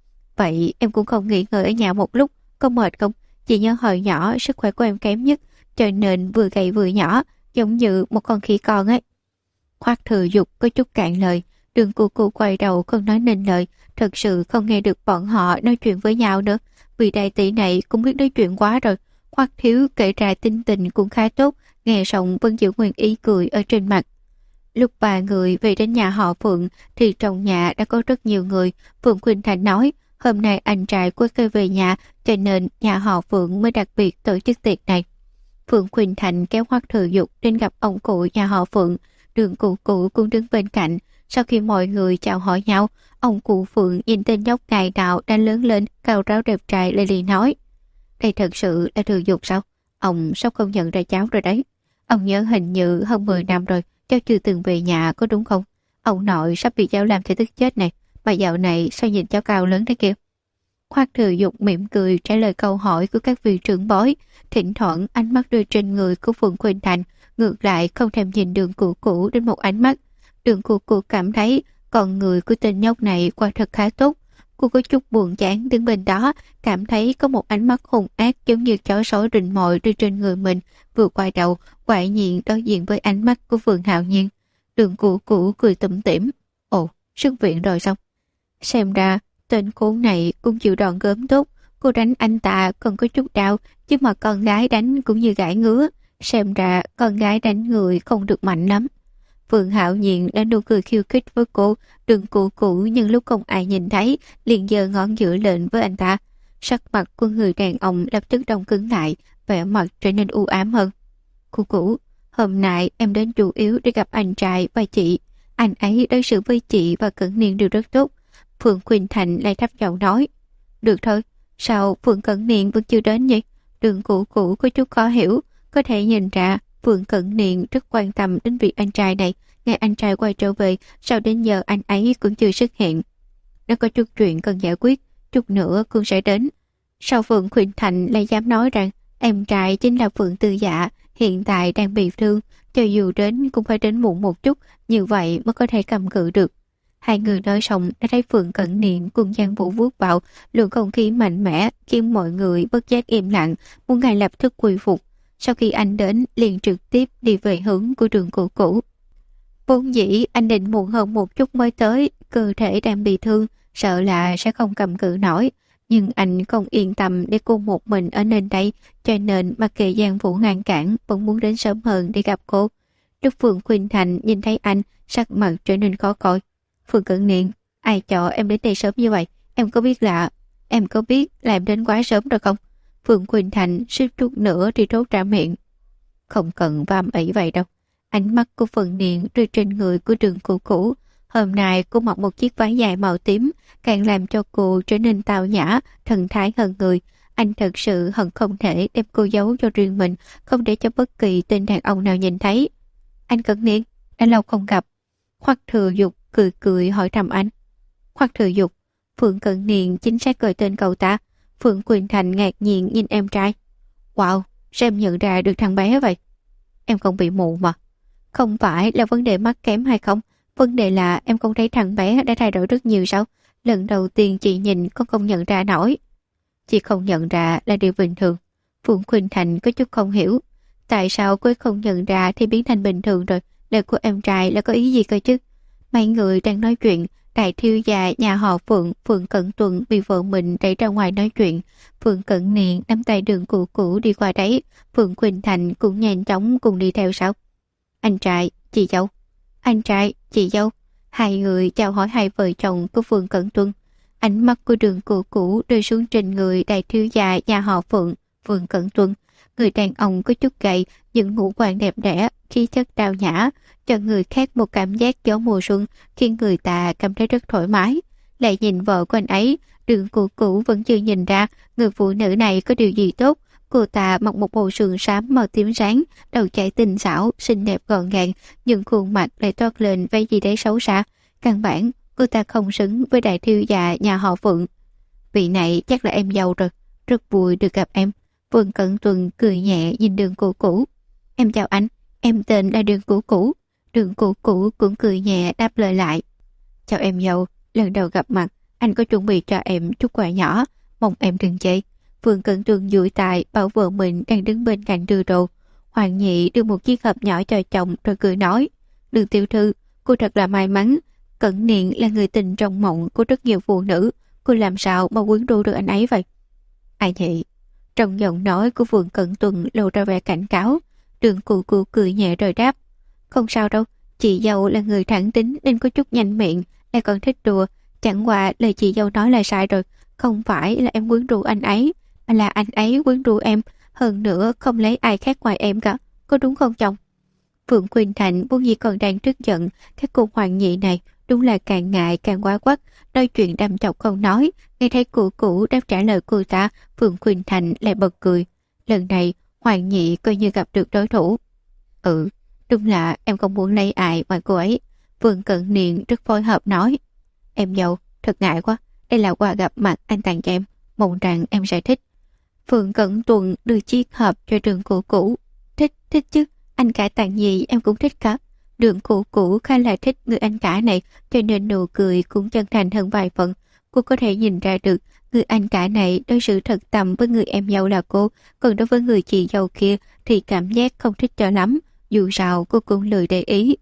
Vậy em cũng không nghỉ ngơi ở nhà một lúc, có mệt không? Chị nhớ hồi nhỏ sức khỏe của em kém nhất, cho nên vừa gầy vừa nhỏ, giống như một con khỉ con ấy. Hoắc Thừa Dục có chút cạn lời, Đường Cô Cô quay đầu không nói nên lời, thật sự không nghe được bọn họ nói chuyện với nhau nữa, vì đại tỷ này cũng biết nói chuyện quá rồi. Hoắc Thiếu kể ra tính tình cũng khá tốt, nghe xong vẫn giữ nguyên ý cười ở trên mặt. Lúc ba người về đến nhà họ Phượng thì trong nhà đã có rất nhiều người. Phượng Khuynh Thành nói hôm nay anh trai quay cơ về nhà, cho nên nhà họ Phượng mới đặc biệt tổ chức tiệc này. Phượng Khuynh Thành kéo Hoắc Thừa Dục đến gặp ông cụ nhà họ Phượng. Đường cụ cụ cũng đứng bên cạnh. Sau khi mọi người chào hỏi nhau, ông cụ Phượng nhìn tên nhóc ngày nào đang lớn lên cao ráo đẹp trai lại liền nói: đây thật sự là Thừa Dục sao? Ông sắp không nhận ra cháu rồi đấy. Ông nhớ hình như hơn 10 năm rồi cháu chưa từng về nhà, có đúng không? Ông nội sắp bị cháu làm cho tức chết này, mà dạo này sao nhìn cháu cao lớn thế kia? Hoắc Thừa Dục mỉm cười trả lời câu hỏi của các vị trưởng bối, thỉnh thoảng ánh mắt đưa trên người của Phượng Khuynh Thành, ngược lại không thèm nhìn Đường Cụ Cụ đến một ánh mắt. Đường Cụ Cụ cảm thấy con người của tên nhóc này quả thật khá tốt. Cô có chút buồn chán đứng bên đó, cảm thấy có một ánh mắt hung ác giống như chó sói rình mồi đưa trên người mình, vừa quay đầu, quại nhiên đối diện với ánh mắt của Phượng Hạo Nhiên. Đường Cụ Cụ cười tủm tỉm: ồ, xuất viện rồi xong. Xem ra tên khốn này cũng chịu đòn gớm tốt, cô đánh anh ta còn có chút đau, chứ mà con gái đánh cũng như gãi ngứa. Xem ra con gái đánh người không được mạnh lắm. Phượng Hạo Nhiên đã nụ cười khiêu khích với cô. Đường Cụ Cụ nhưng lúc không ai nhìn thấy liền giơ ngón giữa lên với anh ta. Sắc mặt của người đàn ông lập tức đông cứng lại, vẻ mặt trở nên u ám hơn. Cụ Cụ, hôm nay em đến chủ yếu để gặp anh trai và chị. Anh ấy đối xử với chị và Cẩn Niên đều rất tốt. Phượng Khuynh Thành lại thấp giọng nói. Được thôi, sao Phượng Cẩn Niên vẫn chưa đến nhỉ? Đường Cụ Cụ có chút khó hiểu, có thể nhìn ra Phượng Cẩn Niên rất quan tâm đến vị anh trai này. Ngày anh trai quay trở về, sao đến giờ anh ấy cũng chưa xuất hiện? Nó có chút chuyện cần giải quyết, chút nữa Cương sẽ đến. Sao Phượng Khuynh Thành lại dám nói rằng em trai chính là Phượng Tư Dạ, hiện tại đang bị thương, cho dù đến cũng phải đến muộn một chút, như vậy mới có thể cầm cự được. Hai người nói xong đã thấy Phượng Cẩn Niên cùng Giang Vũ vuốt vào, lượng không khí mạnh mẽ khiến mọi người bất giác im lặng, muốn ngay lập tức quy phục. Sau khi anh đến, liền trực tiếp đi về hướng của Đường Cụ Cụ. Vốn dĩ anh định muộn hơn một chút mới tới, cơ thể đang bị thương, sợ là sẽ không cầm cự nổi. Nhưng anh không yên tâm để cô một mình ở nơi đây, cho nên mặc kệ Giang Vũ ngăn cản, vẫn muốn đến sớm hơn để gặp cô. Lúc Phượng Khuynh Thành nhìn thấy anh, sắc mặt trở nên khó coi. Phượng Cẩn Niên, ai cho em đến đây sớm như vậy? Em có biết là em đến quá sớm rồi không? Phượng Khuynh Thành suýt chút nữa thì trốt ra miệng. Không cần vam ỉ vậy đâu. Ánh mắt của Phượng Niên rơi trên người của Đường Cụ Cụ. Hôm nay cô mặc một chiếc váy dài màu tím, càng làm cho cô trở nên tao nhã, thần thái hơn người. Anh thật sự hận không thể đem cô giấu cho riêng mình, không để cho bất kỳ tên đàn ông nào nhìn thấy. Anh Cẩn Niên, đã lâu không gặp. Hoắc Thừa Dục cười cười hỏi thăm anh. Hoắc Thừa Dục, Phượng Cẩn Niên chính xác gọi tên cậu ta. Phượng Khuynh Thành ngạc nhiên nhìn em trai. Wow, sao em nhận ra được thằng bé vậy? Em không bị mù mà. Không phải là vấn đề mắt kém hay không, vấn đề là em không thấy thằng bé đã thay đổi rất nhiều sao? Lần đầu tiên chị nhìn con không nhận ra nổi. Chị không nhận ra là điều bình thường. Phượng Khuynh Thành có chút không hiểu. Tại sao cô ấy không nhận ra thì biến thành bình thường rồi? Lời của em trai là có ý gì cơ chứ? Mấy người đang nói chuyện, đại thiếu gia nhà họ Phượng, Phượng Cẩn Tuần bị vợ mình đẩy ra ngoài nói chuyện. Phượng Cẩn Niên nắm tay Đường Cụ Cụ đi qua đấy. Phượng Khuynh Thành cũng nhanh chóng cùng đi theo sau. Anh trai, chị dâu. Anh trai, chị dâu. Hai người chào hỏi hai vợ chồng của Phượng Cẩn Tuần. Ánh mắt của Đường Cụ Cụ rơi xuống trên người đại thiếu gia nhà họ Phượng, Phượng Cẩn Tuần. Người đàn ông có chút gầy, những ngũ quan đẹp đẽ, khí chất tao nhã, cho người khác một cảm giác gió mùa xuân, khiến người ta cảm thấy rất thoải mái. Lại nhìn vợ của anh ấy, Đường Cụ Cụ vẫn chưa nhìn ra người phụ nữ này có điều gì tốt, Cô ta mặc một bộ sườn xám màu tím sáng, đầu chải tinh xảo, xinh đẹp gọn gàng, nhưng khuôn mặt lại toát lên vẻ gì đấy xấu xa. Căn bản, cô ta không xứng với đại thiếu gia nhà họ Phượng. Vị này chắc là em dâu rồi, rất vui được gặp em. Vương Cẩn Tuần cười nhẹ nhìn Đường Cũ Cũ. Em chào anh, em tên là Đường Cũ Cũ. Đường Cũ Cũ cũng cười nhẹ đáp lời lại. Chào em dâu, lần đầu gặp mặt, anh có chuẩn bị cho em chút quà nhỏ, mong em đừng chê. Vương Cẩn Tuần duỗi tay bảo vợ mình đang đứng bên cạnh đưa đồ. Hoàng Nhị đưa một chiếc hộp nhỏ cho chồng rồi cười nói. Đường tiểu thư, cô thật là may mắn. Cẩn Niên là người tình trong mộng của rất nhiều phụ nữ. Cô làm sao mà quyến rũ được anh ấy vậy? Ai Nhị? Trong giọng nói của Vương Cẩn Tuần lộ ra vẻ cảnh cáo. Đường Cũ Cũ cười nhẹ rồi đáp. Không sao đâu, chị dâu là người thẳng tính nên có chút nhanh miệng, lại còn thích đùa. Chẳng qua lời chị dâu nói là sai rồi. Không phải là em quyến rũ anh ấy, mà là anh ấy quyến rũ em. Hơn nữa không lấy ai khác ngoài em cả. Có đúng không chồng? Phượng Quỳnh Thành vốn dĩ còn đang tức giận. Cái cô Hoàng Nhị này đúng là càng ngại càng quá quắt, nói chuyện đâm chọc không nói. Nghe thấy Cũ Cũ đáp trả lời cô ta, Phượng Quỳnh Thành lại bật cười. Lần này Hoàng Nhị coi như gặp được đối thủ. Đúng là em không muốn lấy ai ngoài cô ấy. Vương Cẩn Niên rất phối hợp nói. Em dâu, thật ngại quá. Đây là quà gặp mặt anh tặng cho em, mong rằng em sẽ thích. Phượng Cẩn Tuần đưa chiếc hộp cho Đường Cũ Cũ. Thích chứ, anh cả tặng gì em cũng thích cả. Đường Cũ Cũ khá là thích người anh cả này, cho nên nụ cười cũng chân thành hơn vài phần. Cô có thể nhìn ra được người anh cả này đối xử thật tâm với người em dâu là cô, còn đối với người chị dâu kia thì cảm giác không thích cho lắm. Dù sao cô cũng lười để ý.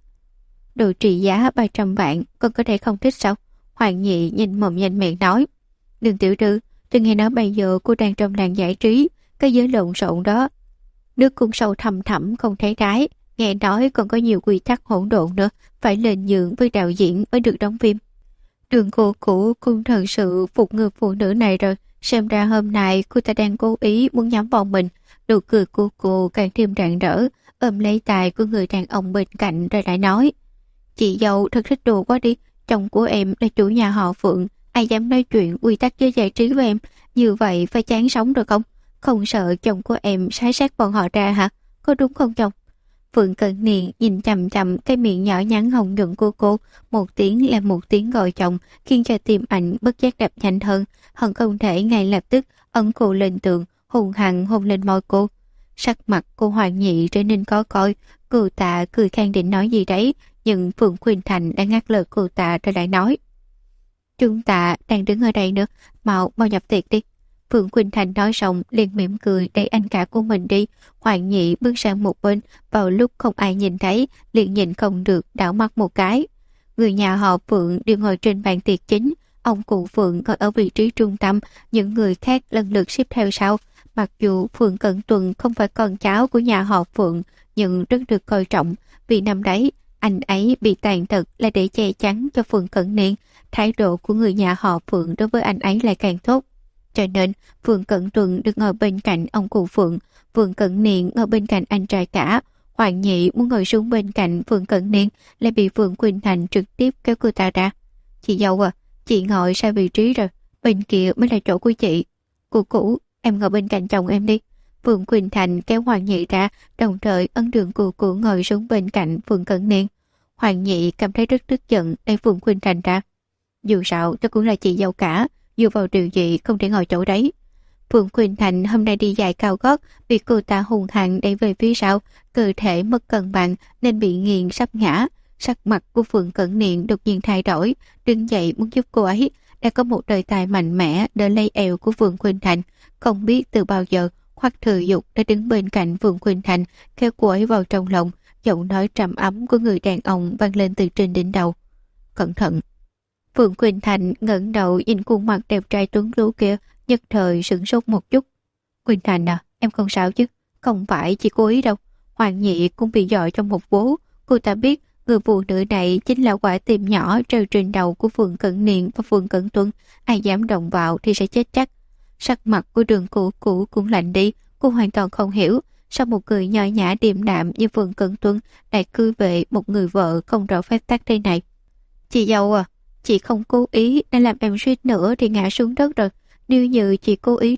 Đồ trị giá 300 vạn, con có thể không thích sao? Hoàng Nhị nhìn mồm nhanh miệng nói. Đường tiểu thư, tôi nghe nói bây giờ cô đang trong làng giải trí, cái giới lộn xộn đó. Nước cũng sâu thẳm thẳm không thấy đáy, nghe nói còn có nhiều quy tắc hỗn độn nữa, phải lên giường với đạo diễn mới được đóng phim. Đường Cũ Cũ cũng thật sự phục người phụ nữ này rồi, xem ra hôm nay cô ta đang cố ý muốn nhắm vào mình. Nụ cười của cô càng thêm rạng rỡ, ôm lấy tay của người đàn ông bên cạnh rồi lại nói. Chị dâu thật thích đồ quá đi, chồng của em là chủ nhà họ Phượng, ai dám nói chuyện quy tắc giới giải trí với em, như vậy phải chán sống rồi không? Không sợ chồng của em sái sát bọn họ ra hả? Có đúng không chồng? Phượng Cẩn Niên nhìn chằm chằm cái miệng nhỏ nhắn hồng nhuận của cô, một tiếng là một tiếng gọi chồng, khiến cho tim ảnh bất giác đập nhanh hơn, hận không thể ngay lập tức ấn cô lên tường, hùng hăng hôn lên môi cô. Sắc mặt cô Hoàng Nhị trở nên khó coi, cô ta cười khan định nói gì đấy, nhưng Phượng Quỳnh Thành đã ngắt lời cô ta rồi lại nói. Chúng ta đang đứng ở đây nữa, mau nhập tiệc đi. Phượng Quỳnh Thành nói xong liền mỉm cười đẩy anh cả của mình đi. Hoàng Nhị bước sang một bên, vào lúc không ai nhìn thấy, liền nhìn không được đảo mắt một cái. Người nhà họ Phượng đều ngồi trên bàn tiệc chính, ông cụ Phượng ngồi ở vị trí trung tâm, những người khác lần lượt xếp theo sau. Mặc dù Phượng Cẩn Tuần không phải con cháu của nhà họ Phượng, nhưng rất được coi trọng, vì năm đấy anh ấy bị tàn tật là để che chắn cho Phượng Cẩn Niên. Thái độ của người nhà họ Phượng đối với anh ấy lại càng tốt. Cho nên Phượng Cẩn Tuần được ngồi bên cạnh ông cụ Phượng, Phượng Cẩn Niên ngồi bên cạnh anh trai cả. Hoàng Nhị muốn ngồi xuống bên cạnh Phượng Cẩn Niên lại bị Phượng Quỳnh Thành trực tiếp kéo cô ta ra. Chị dâu à, chị ngồi sai vị trí rồi, bên kia mới là chỗ của chị. Cô Cũ, em ngồi bên cạnh chồng em đi. Phượng Quỳnh Thành kéo Hoàng Nhị ra, đồng thời ấn Đường Cũ Cũ ngồi xuống bên cạnh Phượng Cẩn Niên. Hoàng Nhị cảm thấy rất tức giận đẩy Phượng Quỳnh Thành ra. Dù sao tôi cũng là chị dâu cả, dù vào điều gì không thể ngồi chỗ đấy. Phượng Quỳnh Thành hôm nay đi giày cao gót, bị cô ta hùng hăng đẩy về phía sau, cơ thể mất cân bằng nên bị nghiền sắp ngã. Sắc mặt của Phượng Cẩn Niên đột nhiên thay đổi, đứng dậy muốn giúp cô ấy. Đã có một đời tài mạnh mẽ đỡ lấy eo của Phượng Quỳnh Thành. Không biết từ bao giờ Hoắc Thừa Dục đã đứng bên cạnh Phượng Quỳnh Thành, kéo cô ấy vào trong lòng. Giọng nói trầm ấm của người đàn ông vang lên từ trên đỉnh đầu. Cẩn thận. Phượng Quỳnh Thành ngẩng đầu nhìn khuôn mặt đẹp trai tuấn tú kia, nhất thời sửng sốt một chút. Quỳnh Thành à, em không sao chứ? Không phải chỉ cố ý đâu. Hoàng Nhị cũng bị dọa trong một vố. Cô ta biết người phụ nữ này chính là quả tim nhỏ treo trên đầu của Phượng Cẩn Niên và Phượng Cẩn Tuân. Ai dám động vào thì sẽ chết chắc. Sắc mặt của Đường Cũ Cũ cũng lạnh đi. Cô hoàn toàn không hiểu sao một người nho nhã điềm đạm như Phượng Cẩn Tuân lại cư vệ một người vợ không rõ phép tắc đây này. Chị dâu à, chị không cố ý nên làm em suýt nữa thì ngã xuống đất rồi. Nếu như chị cố ý thật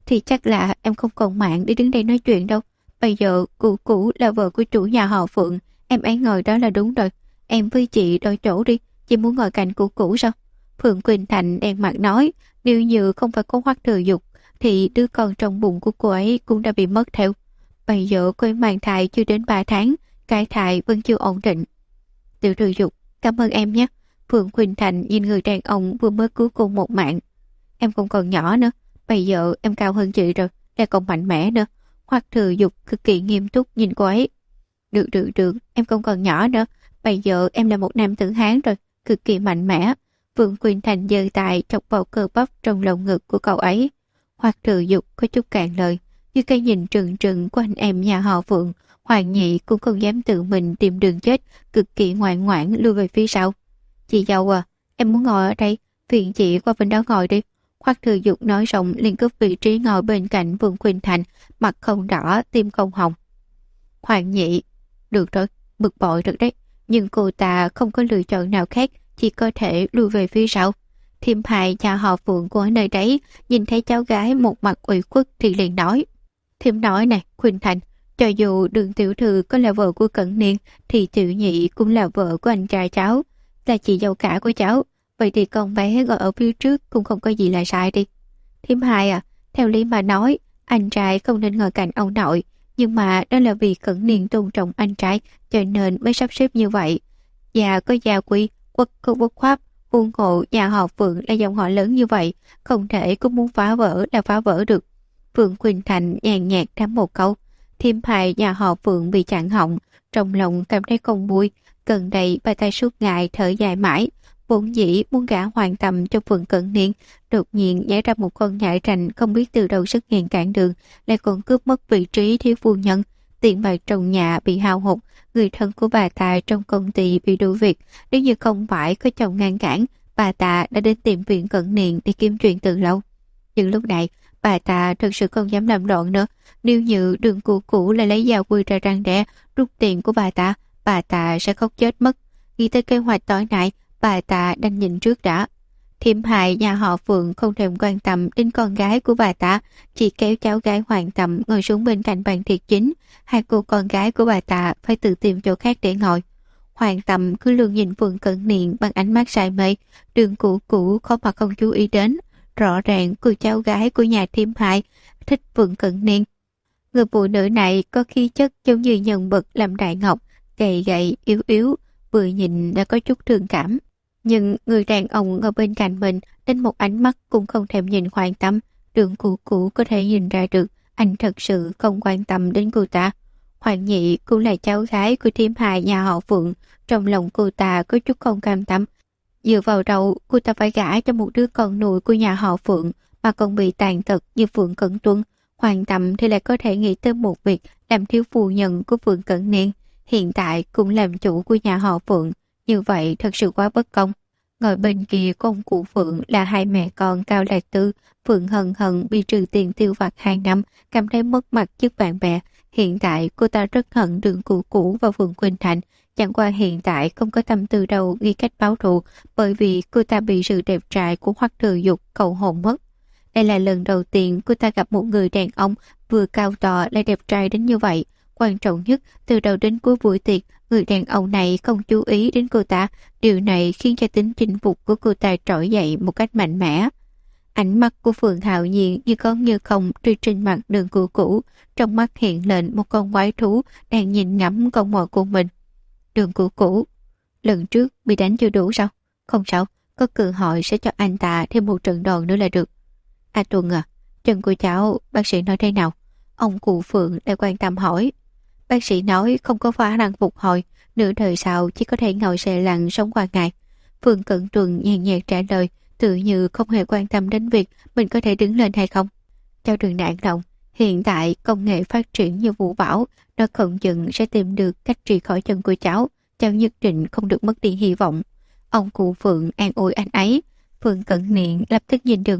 thì chắc là em không còn mạng để đứng đây nói chuyện đâu. Bây giờ cụ cũ là vợ của chủ nhà họ Phượng, em ấy ngồi đó là đúng rồi. Em với chị đổi chỗ đi, chị muốn ngồi cạnh cụ cũ sao? Phượng Quỳnh Thành đen mặt nói, nếu như không phải có Hoắc Thừa Dục thì đứa con trong bụng của cô ấy cũng đã bị mất theo. Bây giờ cô ấy mang thai chưa đến 3 tháng, cái thai vẫn chưa ổn định. Tiểu Thừa Dục, cảm ơn em nhé. Phượng Quỳnh Thành nhìn người đàn ông vừa mới cứu cô một mạng. Em không còn nhỏ nữa, bây giờ em cao hơn chị rồi, lại còn mạnh mẽ nữa. Hoắc Thừa Dục cực kỳ nghiêm túc nhìn cô ấy. Được, em không còn nhỏ nữa, bây giờ em là một nam tử Hán rồi, cực kỳ mạnh mẽ. Phượng Quỳnh Thành giơ tay chọc vào cơ bắp trong lồng ngực của cậu ấy. Hoắc Thừa Dục có chút cạn lời, như cái nhìn trừng trừng của anh em nhà họ Phượng, Hoàng Nhị cũng không dám tự mình tìm đường chết, cực kỳ ngoan ngoãn lùi về phía sau. Chị dâu à, em muốn ngồi ở đây, phiền chị qua bên đó ngồi đi. Hoắc Thừa Dục nói xong liền cướp vị trí ngồi bên cạnh Vương Quỳnh Thành, mặt không đỏ, tim không hồng. Hoàng Nhị, được rồi, bực bội được đấy, nhưng cô ta không có lựa chọn nào khác, chỉ có thể lùi về phía sau. Thiêm Hài nhà họ Phượng của nơi đấy nhìn thấy cháu gái một mặt ủy khuất thì liền nói. Thiêm nói này, Quỳnh Thành, cho dù Đường tiểu thư có là vợ của Cẩn Niên thì Tiểu Nhị cũng là vợ của anh trai cháu, là chị dâu cả của cháu. Vậy thì con bé ngồi ở phía trước cũng không có gì là sai đi. Thiêm Hai à, theo lý mà nói, anh trai không nên ngồi cạnh ông nội, nhưng mà đó là vì Cẩn Niên tôn trọng anh trai, cho nên mới sắp xếp như vậy. Già có gia quy, quốc có quốc pháp, huống hộ nhà họ Phượng là dòng họ lớn như vậy, không thể cũng muốn phá vỡ là phá vỡ được. Phượng Quỳnh Thành nhàn nhạt đáp một câu. Thiêm Hài nhà họ Phượng bị chặn họng, trong lòng cảm thấy không vui. Gần đây bà ta suốt ngày thở dài mãi, vốn dĩ muốn gả Hoàng Tầm cho Phượng Cẩn Niên, đột nhiên nhảy ra một con nhãi rành không biết từ đâu xuất hiện cản đường, lại còn cướp mất vị trí thiếu phu nhân. Tiền bạc trong nhà bị hao hụt, người thân của bà ta trong công ty bị đuổi việc. Nếu như không phải có chồng ngăn cản, bà ta đã đến tìm Viện Cẩn Niên để kiếm chuyện từ lâu. Nhưng lúc này bà ta thật sự không dám làm loạn nữa. Nếu như Đường cũ lại lấy dao quy ra răng đẻ rút tiền của bà ta sẽ khóc chết mất. Nghĩ tới kế hoạch tối nay, bà ta đành nhìn trước đã. Thiêm Hài nhà họ Phượng không thèm quan tâm đến con gái của bà ta, chỉ kéo cháu gái Hoàng Tầm ngồi xuống bên cạnh bàn tiệc chính. Hai cô con gái của bà ta phải tự tìm chỗ khác để ngồi. Hoàng Tầm cứ luôn nhìn Phượng Cẩn Niên bằng ánh mắt say mê. Đường cũ khó mà không chú ý đến. Rõ ràng cô cháu gái của nhà Thiêm Hài thích Phượng Cẩn Niên. Người phụ nữ này có khí chất giống như nhân vật làm đại ngọc, gầy gầy yếu yếu, vừa nhìn đã có chút thương cảm. Nhưng người đàn ông ở bên cạnh mình đến một ánh mắt cũng không thèm nhìn Hoàng Tầm. Đường cũ có thể nhìn ra được anh thật sự không quan tâm đến cô ta. Hoàng Nhị cũng là cháu gái của Thiêm Hài nhà họ Phượng, trong lòng cô ta có chút không cam tâm. Dựa vào đầu cô ta phải gả cho một đứa con nuôi của nhà họ Phượng mà còn bị tàn tật như Phượng Cẩn Tuân. Hoàng Tầm thì lại có thể nghĩ tới một việc làm thiếu phu nhân của Phượng Cẩn Niên, hiện tại cũng làm chủ của nhà họ Phượng. Như vậy thật sự quá bất công. Ngồi bên kia con cụ Phượng là hai mẹ con Cao Lạc Tư. Phượng hận hận bị trừ tiền tiêu vặt 2 năm, cảm thấy mất mặt trước bạn bè. Hiện tại cô ta rất hận Đường cũ và Phượng Quỳnh Thành. Chẳng qua hiện tại không có tâm tư đâu nghĩ cách báo thù, bởi vì cô ta bị sự đẹp trai của Hoắc Thừa Dục cầu hồn mất. Đây là lần đầu tiên cô ta gặp một người đàn ông vừa cao to lại đẹp trai đến như vậy. Quan trọng nhất, từ đầu đến cuối buổi tiệc, người đàn ông này không chú ý đến cô ta. Điều này khiến cho tính chinh phục của cô ta trỗi dậy một cách mạnh mẽ. Ánh mắt của Phượng hạo nhiên như có như không truy trên mặt Đường cũ, trong mắt hiện lên một con quái thú đang nhìn ngắm con mồi của mình. Đường cũ, lần trước bị đánh chưa đủ sao? Không sao, có cơ hội sẽ cho anh ta thêm một trận đòn nữa là được. A Tuần à, chân của cháu bác sĩ nói thế nào? Ông cụ Phượng đã quan tâm hỏi. Bác sĩ nói không có khả năng phục hồi, nửa đời sau chỉ có thể ngồi xe lăn sống qua ngày. Phượng Cẩn Tuần nhàn nhạt trả lời, tự như không hề quan tâm đến việc mình có thể đứng lên hay không. Cháu đừng nản lòng, hiện tại công nghệ phát triển như vũ bão, nó không chừng sẽ tìm được cách trị khỏi chân của cháu nhất định không được mất đi hy vọng. Ông cụ Phượng an ủi anh ấy. Phượng Cẩn Niên lập tức nhìn Đường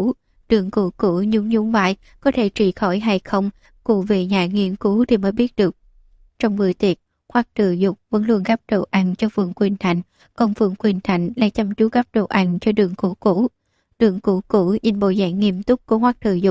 cũ nhún vai, có thể trị khỏi hay không, cụ về nhà nghiên cứu thì mới biết được. Trong bữa tiệc, Hoắc Thừa Dục vẫn luôn gắp đồ ăn cho Phượng Quỳnh Thành, còn Phượng Quỳnh Thành lại chăm chú gắp đồ ăn cho Đường cũ. Đường cũ nhìn bộ dạng nghiêm túc của Hoắc Thừa Dục,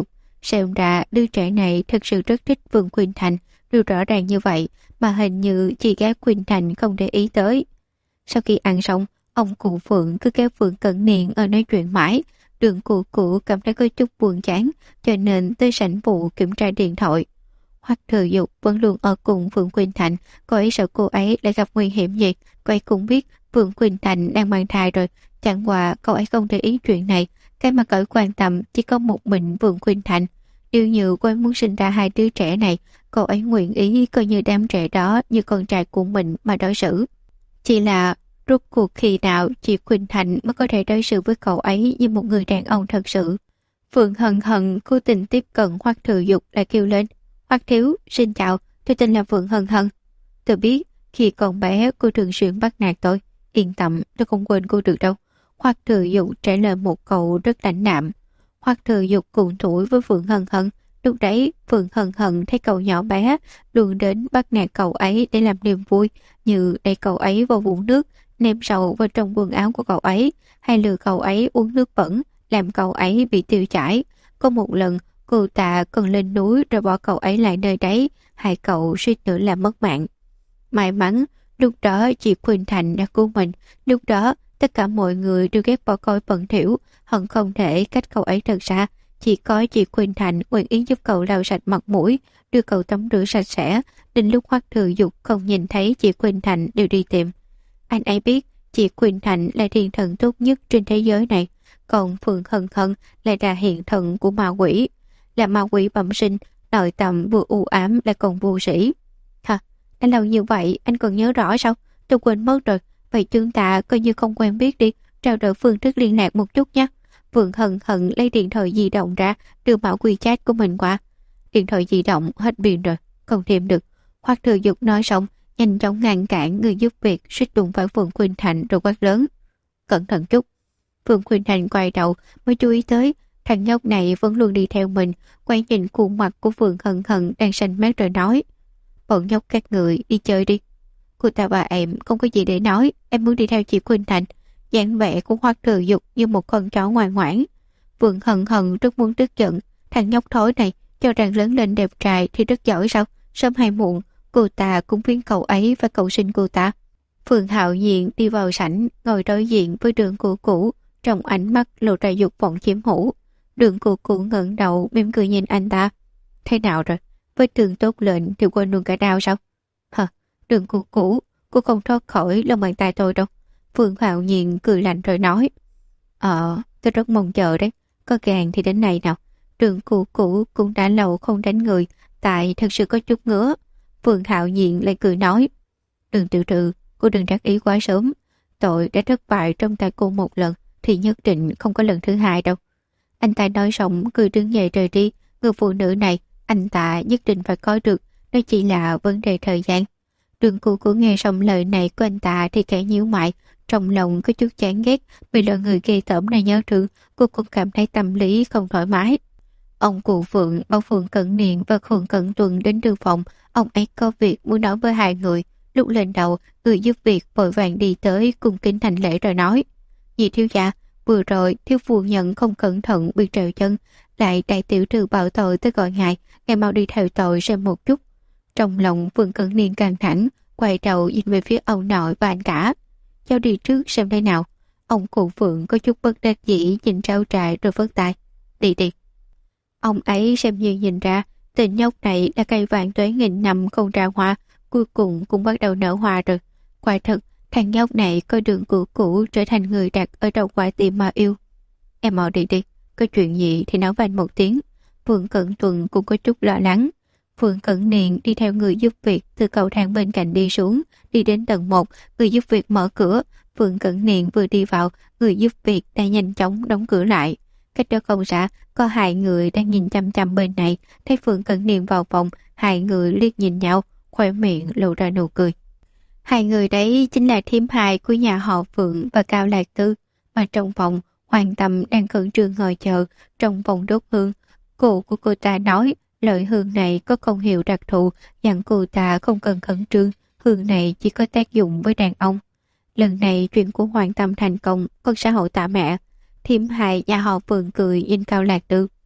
Xem ra đứa trẻ này thật sự rất thích Vương Khuynh Thành, điều rõ ràng như vậy mà hình như chị gái Khuynh Thành không để ý tới. Sau khi ăn xong, ông cụ Phượng cứ kéo Phượng Cẩn Niên ở nói chuyện mãi. Đường cụ cảm thấy có chút buồn chán, cho nên tới sảnh vụ kiểm tra điện thoại. Hoắc Thừa Dục vẫn luôn ở cùng Phượng Khuynh Thành, cô ấy sợ cô ấy lại gặp nguy hiểm gì. Cô ấy cũng biết Phượng Khuynh Thành đang mang thai rồi, chẳng qua cậu ấy không để ý chuyện này. Cái mà cậu quan tâm chỉ có một mình Phượng Khuynh Thành. Điều như cô ấy muốn sinh ra hai đứa trẻ này, cậu ấy nguyện ý coi như đám trẻ đó như con trai của mình mà đối xử. Chỉ là rốt cuộc khi nào chị Khuynh Thành mới có thể đối xử với cậu ấy như một người đàn ông thật sự. Phượng Hân Hân cố tình tiếp cận Hoắc Thừa Dục lại kêu lên: Hoắc thiếu, xin chào, tôi tên là Phượng Hân Hân. Tôi biết, khi còn bé cô thường xuyên bắt nạt tôi. Yên tâm, tôi không quên cô được đâu. Hoắc Thừa Dục trả lời một câu rất lãnh đạm. Hoắc Thừa Dục cuồng tuổi với Phượng Hân Hân. Lúc đấy, Phượng Hân Hân thấy cậu nhỏ bé luôn đến bắt nạt cậu ấy để làm niềm vui, như đẩy cậu ấy vào vũng nước, ném sầu vào trong quần áo của cậu ấy, hay lừa cậu ấy uống nước bẩn, làm cậu ấy bị tiêu chảy. Có một lần, cô ta cần lên núi rồi bỏ cậu ấy lại nơi đấy, hai cậu suýt nữa làm mất mạng. May mắn, lúc đó chị Khuynh Thành đã cứu mình. Lúc đó, tất cả mọi người đều ghét bỏ cậu bẩn thỉu, hận không thể cách cậu ấy thật xa. Chỉ có chị Khuynh Thành nguyện ý giúp cậu lau sạch mặt mũi, đưa cậu tắm rửa sạch sẽ. Đến lúc Hoắc Thừa Dục không nhìn thấy chị Khuynh Thành đều đi tìm. Anh ấy biết chị Khuynh Thành là thiên thần tốt nhất trên thế giới này, còn Phượng Hân Hân lại là hiện thần của ma quỷ. Là ma quỷ bẩm sinh, nội tâm vừa u ám lại còn vô sĩ. Hả? Anh lâu như vậy anh còn nhớ rõ sao? Tôi quên mất rồi. Vậy chúng ta coi như không quen biết đi, trao đổi phương thức liên lạc một chút nhé. Phượng Hân Hân lấy điện thoại di động ra, đưa mã WeChat của mình qua. Điện thoại di động hết pin rồi, không thêm được. Hoắc Thừa Dục nói xong, nhanh chóng ngăn cản người giúp việc suýt đụng phải Phượng Khuynh Thành rồi quát lớn: Cẩn thận chút. Phượng Khuynh Thành quay đầu mới chú ý tới thằng nhóc này vẫn luôn đi theo mình, quay nhìn khuôn mặt của Phượng Hân Hân đang xanh mét rồi nói: Bọn nhóc các người đi chơi đi. Cô ta và em không có gì để nói, em muốn đi theo chị Khuynh Thành. Dáng vẻ của Hoắc Thừa Dục như một con chó ngoan ngoãn. Phượng Hân Hân rất muốn tức giận, thằng nhóc thối này cho rằng lớn lên đẹp trai thì rất giỏi sao? Sớm hay muộn cô ta cũng phiến cậu ấy và cậu sinh cô ta. Phượng Hạo Nhiên đi vào sảnh, ngồi đối diện với Đường Cũ, trong ánh mắt lộ ra dục vọng chiếm hữu. Đường Cũ ngẩng đầu mỉm cười nhìn anh ta. Thế nào rồi? Với trường tốt lệnh thì quên luôn cả đau sao? Hả? Đường Cũ, cô không thoát khỏi lòng bàn tay tôi đâu. Phượng Hạo Nhiên cười lạnh rồi nói: tôi rất mong chờ đấy. Có gan thì đến này nào. Đường Cũ cũng đã lâu không đánh người, tại thật sự có chút ngứa. Phượng Hạo Nhiên lại cười nói: Đường Tiểu Trừ, cô đừng đắc ý quá sớm. Tội đã thất bại trong tay cô một lần thì nhất định không có lần thứ hai đâu. Anh ta nói xong cười đứng dậy rời đi. Người phụ nữ này anh ta nhất định phải có được, nó chỉ là vấn đề thời gian. Đường Cũ nghe xong lời này của anh ta thì kẻ nhíu mày, trong lòng có chút chán ghét vì loại người ghê tởm này nhớ thương. Cô cũng cảm thấy tâm lý không thoải mái. Ông cụ Phượng bảo Phượng Cẩn Niên và Phượng Cẩn Tuần đến thư phòng. Ông ấy có việc muốn nói với hai người. Lúc lên đầu, người giúp việc vội vàng đi tới cung kính thành lễ rồi nói: Nhị thiếu gia, vừa rồi thiếu phu nhân không cẩn thận bị trèo chân, lại đại tiểu thư bảo tội tới gọi ngài mau đi theo tội xem một chút. Trong lòng Phượng Cẩn Niên căng thẳng, quay đầu nhìn về phía ông nội và anh cả. Cháu đi trước xem thế nào. Ông cụ Phượng có chút bất đắc dĩ nhìn trao trại rồi vất tay. Đi đi. Ông ấy xem như nhìn ra tên nhóc này là cây vạn tuế nghìn năm không ra hoa, cuối cùng cũng bắt đầu nở hoa rồi. Quả thật, thằng nhóc này coi Đường Cũ trở thành người đặt ở đầu quả tim mà yêu. Em mau đi đi, có chuyện gì thì nói với anh một tiếng. Phượng Cẩn Tuần cũng có chút lo lắng. Phượng Cẩn Niên đi theo người giúp việc từ cầu thang bên cạnh đi xuống, đi đến tầng 1, người giúp việc mở cửa. Phượng Cẩn Niên vừa đi vào, người giúp việc đã nhanh chóng đóng cửa lại. Cách đó không xa, có hai người đang nhìn chăm chăm bên này. Thấy Phượng Cẩn Niên vào phòng, hai người liếc nhìn nhau, khóe miệng lộ ra nụ cười. Hai người đấy chính là thím hai của nhà họ Phượng và Cao Lạc Tư. Mà trong phòng, Hoàng Tâm đang khẩn trương ngồi chờ trong phòng đốt hương. Cô của cô ta nói loại hương này có công hiệu đặc thù, dặn cô ta không cần khẩn trương, hương này chỉ có tác dụng với đàn ông. Lần này chuyện của Hoàng Tâm thành công, con xã hội tạ mẹ. Thím hai nhà họ Phượng cười nhìn Cao Lạc Tư.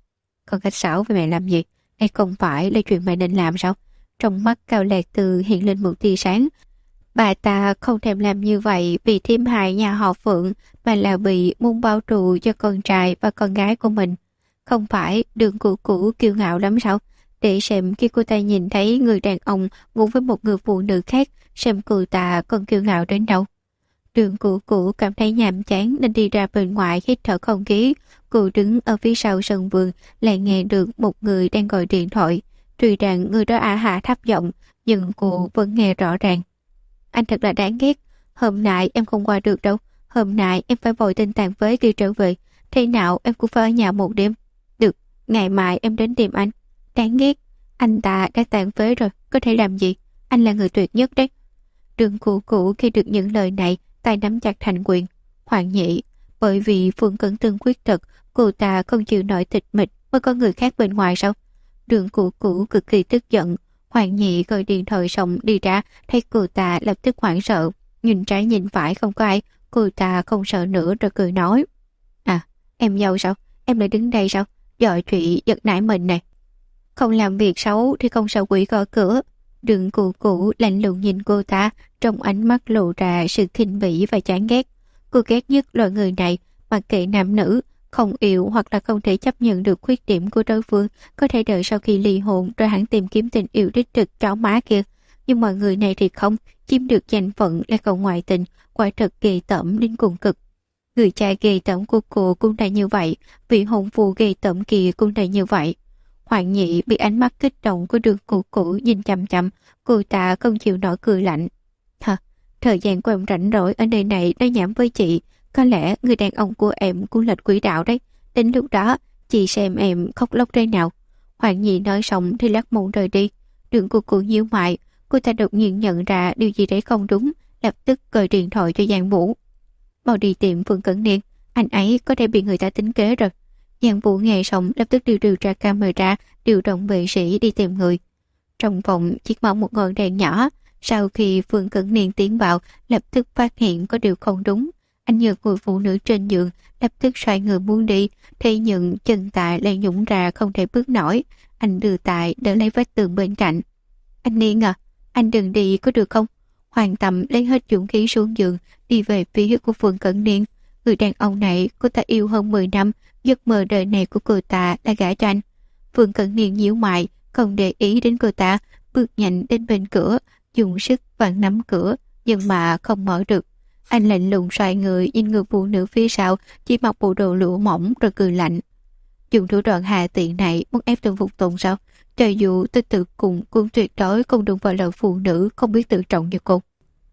Con khách sáo với mẹ làm gì? Đây không phải là chuyện mẹ nên làm sao? Trong mắt Cao Lạc Từ hiện lên một tia sáng. Bà ta không thèm làm như vậy vì thêm hại nhà họ Phượng, mà là vì muốn báo thù cho con trai và con gái của mình. Không phải Đường Cửu Cửu kiêu ngạo lắm sao? Để xem khi cô ta nhìn thấy người đàn ông ngủ với một người phụ nữ khác, xem cô ta còn kiêu ngạo đến đâu. Đường Cửu Cửu cảm thấy nhàm chán nên đi ra bên ngoài hít thở không khí. Cô đứng ở phía sau sân vườn, lại nghe được một người đang gọi điện thoại. Tuy rằng người đó hạ thấp giọng, nhưng cô vẫn nghe rõ ràng. Anh thật là đáng ghét. Hôm nay em không qua được đâu. Hôm nay em phải vội tin tàn phế kia trở về. Thế nào em cũng phải ở nhà một đêm. Được, ngày mai em đến tìm anh. Đáng ghét. Anh ta đã tàn phế rồi, có thể làm gì? Anh là người tuyệt nhất đấy. Đường Cửu Cửu khi được những lời này, tay nắm chặt thành quyền. Hoàng Nhị, bởi vì Phương Cẩn Tương quyết tật, cô ta không chịu nổi tịch mịch mới có người khác bên ngoài sao? Đường Cửu Cửu cực kỳ tức giận. Hoàng Nhị gọi điện thoại xong đi ra, thấy cô ta lập tức hoảng sợ. Nhìn trái nhìn phải không có ai, cô ta không sợ nữa rồi cười nói. À, em dâu sao? Em lại đứng đây sao? Giỏi chuyện giật nảy mình này. Không làm việc xấu thì không sợ quỷ gõ cửa. Đường Cửu Cửu lạnh lùng nhìn cô ta, trong ánh mắt lộ ra sự khinh bỉ và chán ghét. Cô ghét nhất loại người này, mặc kệ nam nữ, không yêu hoặc là không thể chấp nhận được khuyết điểm của đối phương, có thể đợi sau khi ly hôn rồi hẳn tìm kiếm tình yêu đích thực chó má kia. Nhưng mà người này thì không, chiếm được danh phận là cậu ngoại tình, quả thật ghê tởm đến cùng cực. Người cha ghê tởm của cô cũng là như vậy, vị hôn phu ghê tởm kia cũng là như vậy. Hoàng Nhị bị ánh mắt kích động của Đường Cửu Cửu nhìn chằm chằm, cô ta không chịu nổi cười lạnh. Hả, thời gian của em rảnh rỗi ở nơi này nói nhảm với chị, có lẽ người đàn ông của em cũng lệch quỹ đạo đấy. Đến lúc đó, chị xem em khóc lóc thế nào. Hoàng Nhị nói xong thì lắc mông rời đi. Đường Cửu Cửu nhíu mày, cô ta đột nhiên nhận ra điều gì đấy không đúng, lập tức gọi điện thoại cho Giang Vũ. Mau đi tìm Phương Cẩn Niên, anh ấy có thể bị người ta tính kế rồi. Giang Vũ nghe xong lập tức điều tra camera, điều động vệ sĩ đi tìm người. Trong phòng chỉ mở một ngọn đèn nhỏ. Sau khi Phương Cẩn Niên tiến vào, lập tức phát hiện có điều không đúng. Anh nhờ người phụ nữ trên giường, lập tức xoay người muốn đi, thế nhưng chân Tài lại nhũng ra không thể bước nổi. Anh đưa Tài đỡ lấy vách tường bên cạnh. Anh Niên à, anh đừng đi có được không? Hoàng Tâm lấy hết dũng khí xuống giường, đi về phía của Phương Cẩn Niên. Người đàn ông này cô ta yêu hơn 10 năm, giấc mơ đời này của cô ta là gả cho anh. Phương Cẩn Niên nhíu mày, không để ý đến cô ta, bước nhanh đến bên cửa, dùng sức vặn nắm cửa, nhưng mà không mở được. Anh lạnh lùng xoay người nhìn người phụ nữ phía sau, chỉ mặc bộ đồ lụa mỏng rồi cười lạnh. Dùng thủ đoạn hà tiện này muốn ép tôi phục tùng sao? Cho dù tôi tự cùng cũng tuyệt đối không đụng vào lời phụ nữ không biết tự trọng như cô.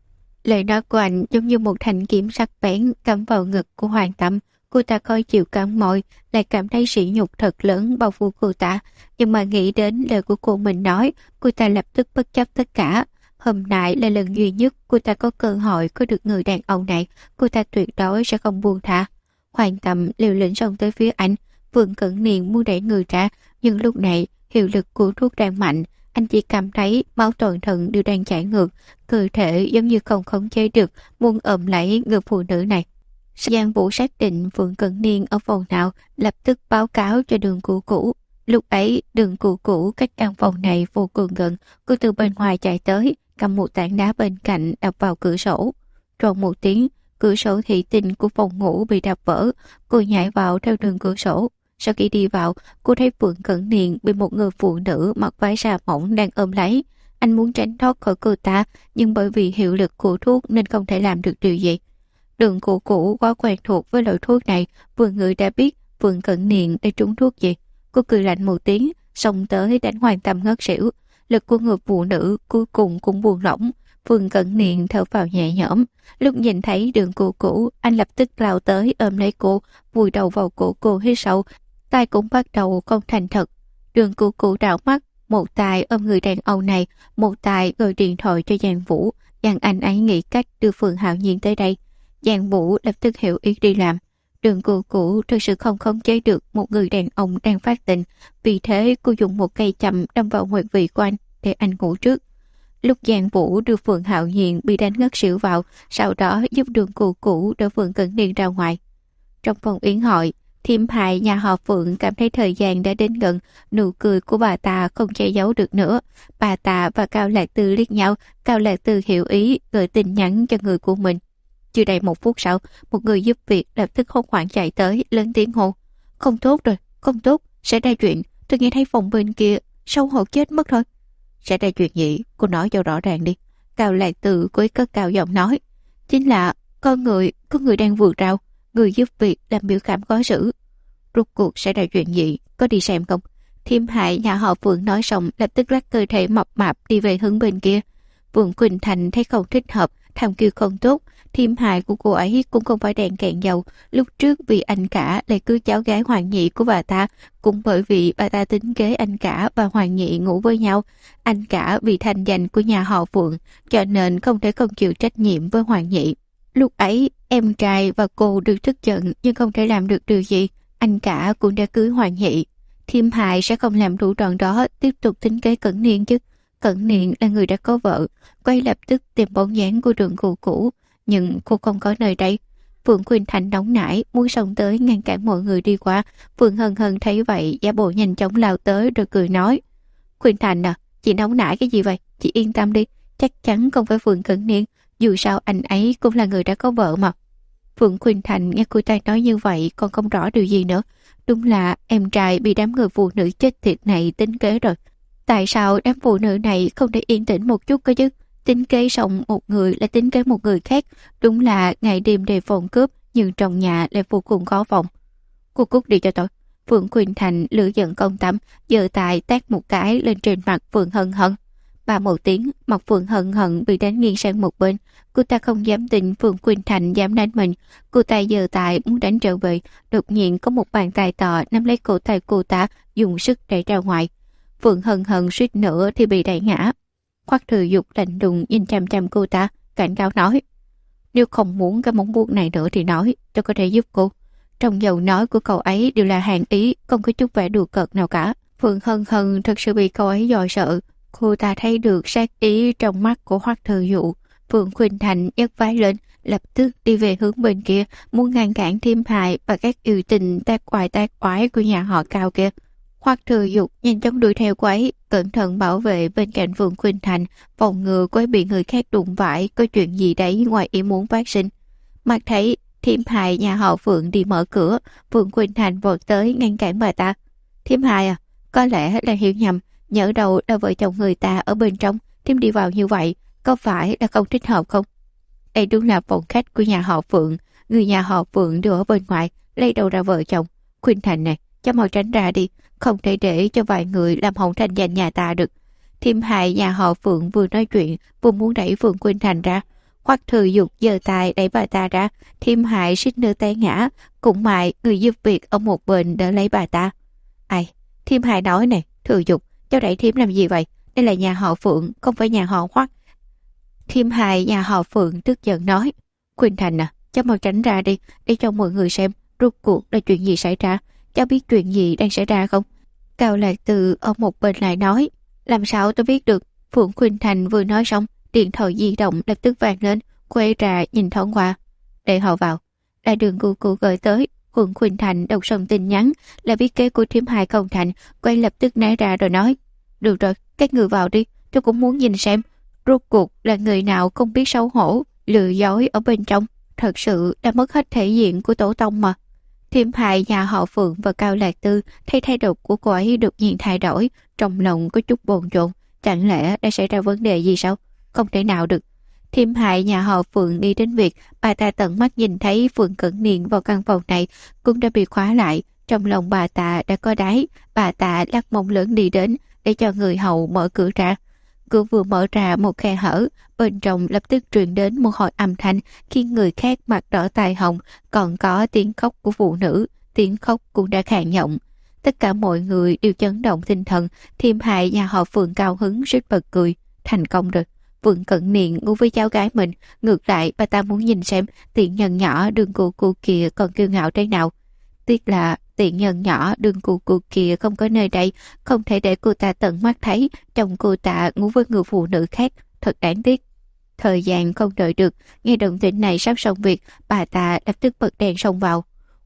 Lời nói của anh giống như một thanh kiếm sắc bén cắm vào ngực của Hoàng Tâm. Cô ta coi chịu cắn môi, lại cảm thấy sỉ nhục thật lớn bao phủ cô ta. Nhưng mà nghĩ đến lời của cô mình nói, cô ta lập tức bất chấp tất cả. Hôm nay là lần duy nhất cô ta có cơ hội có được người đàn ông này, cô ta tuyệt đối sẽ không buông tha. Hoàng Tâm liều lĩnh xông tới phía anh, Phương Cẩn Niên muốn đẩy người ra, nhưng lúc này hiệu lực của thuốc đang mạnh. Anh chỉ cảm thấy máu toàn thân đều đang chảy ngược, cơ thể giống như không khống chế được, muốn ôm lấy người phụ nữ này. Giang Vũ xác định Phương Cẩn Niên ở phòng nào, lập tức báo cáo cho Đường Cửu Cửu. Lúc ấy, Đường Cửu Cửu cách căn phòng này vô cùng gần, cô từ bên ngoài chạy tới, cầm một tảng đá bên cạnh đập vào cửa sổ. Trong một tiếng, cửa sổ thủy tinh của phòng ngủ bị đập vỡ, cô nhảy vào theo đường cửa sổ. Sau khi đi vào, cô thấy Phương Cẩn Niên bị một người phụ nữ mặc váy da mỏng đang ôm lấy. Anh muốn tránh thoát khỏi cô ta, nhưng bởi vì hiệu lực của thuốc nên không thể làm được điều gì. Đường Cửu Cửu quá quen thuộc với loại thuốc này, vừa ngửi đã biết Phương Cẩn Niên đã trúng thuốc gì. Cô cười lạnh một tiếng, xông tới đánh Hoàng Tâm ngất xỉu. Lực của người phụ nữ cuối cùng cũng buông lỏng. Phương Cẩn Niên thở vào nhẹ nhõm. Lúc nhìn thấy Đường Cửu Cửu, anh lập tức lao tới ôm lấy cô, vùi đầu vào cổ cô hít sâu, tay cũng bắt đầu không thành thật. Đường Cửu Cửu đảo mắt, một tay ôm người đàn ông này, một tay gọi điện thoại cho Giang Vũ, dặn anh ấy nghĩ cách đưa Phương Hạo Nhiên tới đây. Giang Vũ lập tức hiểu ý đi làm. Đường Cửu Cửu thực sự không khống chế được một người đàn ông đang phát tình, vì thế cô dùng một cây châm đâm vào huyệt vị của anh để anh ngủ trước. Lúc Giang Vũ đưa Phương Hạo Nhiên bị đánh ngất xỉu vào, sau đó giúp Đường Cửu Cửu đỡ Phương Cẩn Niên ra ngoài. Trong phòng yến hội, Thiêm hại nhà họ Phượng cảm thấy thời gian đã đến gần, nụ cười của bà ta không che giấu được nữa. Bà ta và Cao Lạc Tư liếc nhau, Cao Lạc Tư hiểu ý gửi tin nhắn cho người của mình. Chưa đầy 1 phút sau, một người giúp việc lập tức hốt hoảng chạy tới, lớn tiếng hô: "Không tốt rồi, không tốt, sẽ ra chuyện, tôi nghe thấy phòng bên kia sâu hổ chết mất rồi." "Sẽ ra chuyện gì? Cô nói cho rõ ràng đi." Cao Lạc Tư cúi cất cao giọng nói: "Chính là có người đang vượt rào." Người giúp việc làm biểu cảm khó xử. "Rốt cuộc sẽ ra chuyện gì? Có đi xem không?" Thiêm hại nhà họ Phượng nói xong lập tức lắc cơ thể mập mạp đi về hướng bên kia. Phượng Quỳnh Thành thấy không thích hợp, thầm kêu không tốt. Thiêm hại của cô ấy cũng không phải đèn cạn dầu. Lúc trước vì anh cả lại cưới cháu gái Hoàng Nhị của bà ta, cũng bởi vì bà ta tính kế anh cả và Hoàng Nhị ngủ với nhau. Anh cả vì thành danh của nhà họ Phượng, cho nên không thể không chịu trách nhiệm với Hoàng Nhị. Lúc ấy, em trai và cô được tức giận nhưng không thể làm được điều gì. Anh cả cũng đã cưới Hoàng Nhị. Thiêm hại sẽ không làm đủ tròn đó, tiếp tục tính kế Cẩn Niên chứ. Cẩn Niên là người đã có vợ, quay lập tức tìm bóng dáng của đường cô cũ. Nhưng cô không có nơi đây. Phượng Quỳnh Thành nóng nảy, muốn xông tới ngăn cản mọi người đi qua. Phượng Hân Hân thấy vậy, giả bộ nhanh chóng lao tới rồi cười nói: "Quỳnh Thành à, chị nóng nảy cái gì vậy? Chị yên tâm đi, chắc chắn không phải Phượng Cẩn Niên. Dù sao anh ấy cũng là người đã có vợ mà." Phượng Quỳnh Thành nghe cô ta nói như vậy còn không rõ điều gì nữa. Đúng là em trai bị đám người phụ nữ chết tiệt này tính kế rồi. Tại sao đám phụ nữ này không thể yên tĩnh một chút cơ chứ? Tính kế xong một người lại tính kế một người khác. Đúng là ngày đêm đề phòng cướp, nhưng trong nhà lại vô cùng khó phòng. "Cô cút đi cho tôi." Phượng Quỳnh Thành lửa giận công tâm, giơ tay tát một cái lên trên mặt Phượng Hân Hân. Ba một tiếng, mặt Phượng Hân Hân bị đánh nghiêng sang một bên. Cô ta không dám tin Phượng Quỳnh Thành dám đánh mình. Cô ta giơ tay muốn đánh trở về, đột nhiên có một bàn tay to nắm lấy cổ tay cô ta, dùng sức đẩy ra ngoài. Phượng Hân Hân suýt nữa thì bị đẩy ngã. Hoắc Thừa Dục lạnh lùng nhìn chăm chăm cô ta, cảnh cáo nói: "Nếu không muốn cái móng vuốt này nữa thì nói, tôi có thể giúp cô." Trong giọng nói của cậu ấy đều là hàn ý, không có chút vẻ đùa cợt nào cả. Phượng Hân Hân thật sự bị cậu ấy dò sợ. Cô ta thấy được sát ý trong mắt của Hoắc Thừa Dụ. Phượng Quỳnh Thành nhấc vai lên, lập tức đi về hướng bên kia, muốn ngăn cản Thiêm hại và các yêu tình tác oái của nhà họ Cao kia. Hoắc Thừa Dục nhanh chóng đuổi theo cô ấy, cẩn thận bảo vệ bên cạnh Phượng Quỳnh Thành, phòng ngừa cô ấy bị người khác đụng phải, có chuyện gì đấy ngoài ý muốn phát sinh. Mắt thấy Thiêm hại nhà họ Phượng đi mở cửa, Phượng Quỳnh Thành vọt tới ngăn cản bà ta. "Thiêm hại à, có lẽ là hiểu nhầm, nhỡ đâu là vợ chồng người ta ở bên trong, Thiêm đi vào như vậy, có phải là không thích hợp không?" Đây đúng là phòng khách của nhà họ Phượng, người nhà họ Phượng đều ở bên ngoài, lấy đâu ra vợ chồng. Quỳnh Thành này, cho mau tránh ra đi, không thể để cho vài người làm hỏng thành danh nhà ta được. Thiêm hại nhà họ Phượng vừa nói chuyện, vừa muốn đẩy Phượng Quỳnh Thành ra. Hoắc Thừa Dục giơ tay đẩy bà ta ra, Thiêm hại suýt nữa té ngã, cũng may người giúp việc ở một bên đỡ lấy bà ta. "Ai?" Thiêm hại nói: "này, Thừa Dục, cháu đẩy Thiêm làm gì vậy? Đây là nhà họ Phượng, không phải nhà họ Hoắc." Thiêm hại nhà họ Phượng tức giận nói: "Quỳnh Thành à, cháu mau tránh ra đi, để cho mọi người xem rốt cuộc là chuyện gì xảy ra. Cháu biết chuyện gì đang xảy ra không?" Cao Lạc Từ ở một bên lại nói: "Làm sao tôi biết được?" Phượng Quỳnh Thành vừa nói xong, điện thoại di động lập tức vang lên, quay ra nhìn thoáng qua. "Để họ vào." Đại đường cu gửi tới. Phượng Quỳnh Thành đọc xong tin nhắn là viết kế của Thiêm hại không thành, quay lập tức né ra rồi nói: "Được rồi, các người vào đi, tôi cũng muốn nhìn xem rốt cuộc là người nào không biết xấu hổ, lừa dối ở bên trong, thật sự đã mất hết thể diện của tổ tông mà." Thiêm hại nhà họ Phượng và Cao Lạc Tư thấy thái độ của cô ấy đột nhiên thay đổi, trong lòng có chút bồn chồn. Chẳng lẽ đã xảy ra vấn đề gì sao? Không thể nào được. Thiêm hại nhà họ Phượng nghĩ đến việc bà ta tận mắt nhìn thấy Phượng Cẩn Niên vào căn phòng này cũng đã bị khóa lại. Trong lòng bà ta đã có đáy, bà ta lắc mông lớn đi đến để cho người hầu mở cửa ra. Cửa vừa mở ra một khe hở, bên trong lập tức truyền đến một hồi âm thanh khiến người khác mặt đỏ tai hồng, còn có tiếng khóc của phụ nữ, tiếng khóc cũng đã khàn giọng. Tất cả mọi người đều chấn động tinh thần. Thiêm hại nhà họ Phượng cao hứng rít bật cười. Thành công rồi. Phượng Cẩn Niên ngủ với cháu gái mình, ngược lại bà ta muốn nhìn xem tiện nhân nhỏ đường cô kia còn kiêu ngạo thế nào. Tiếc là tiện nhân nhỏ đường cô kia không có nơi đây, không thể để cô ta tận mắt thấy chồng cô ta ngủ với người phụ nữ khác, thật đáng tiếc. Thời gian không đợi được, nghe động tĩnh này sắp xong việc, bà ta lập tức bật đèn xông vào.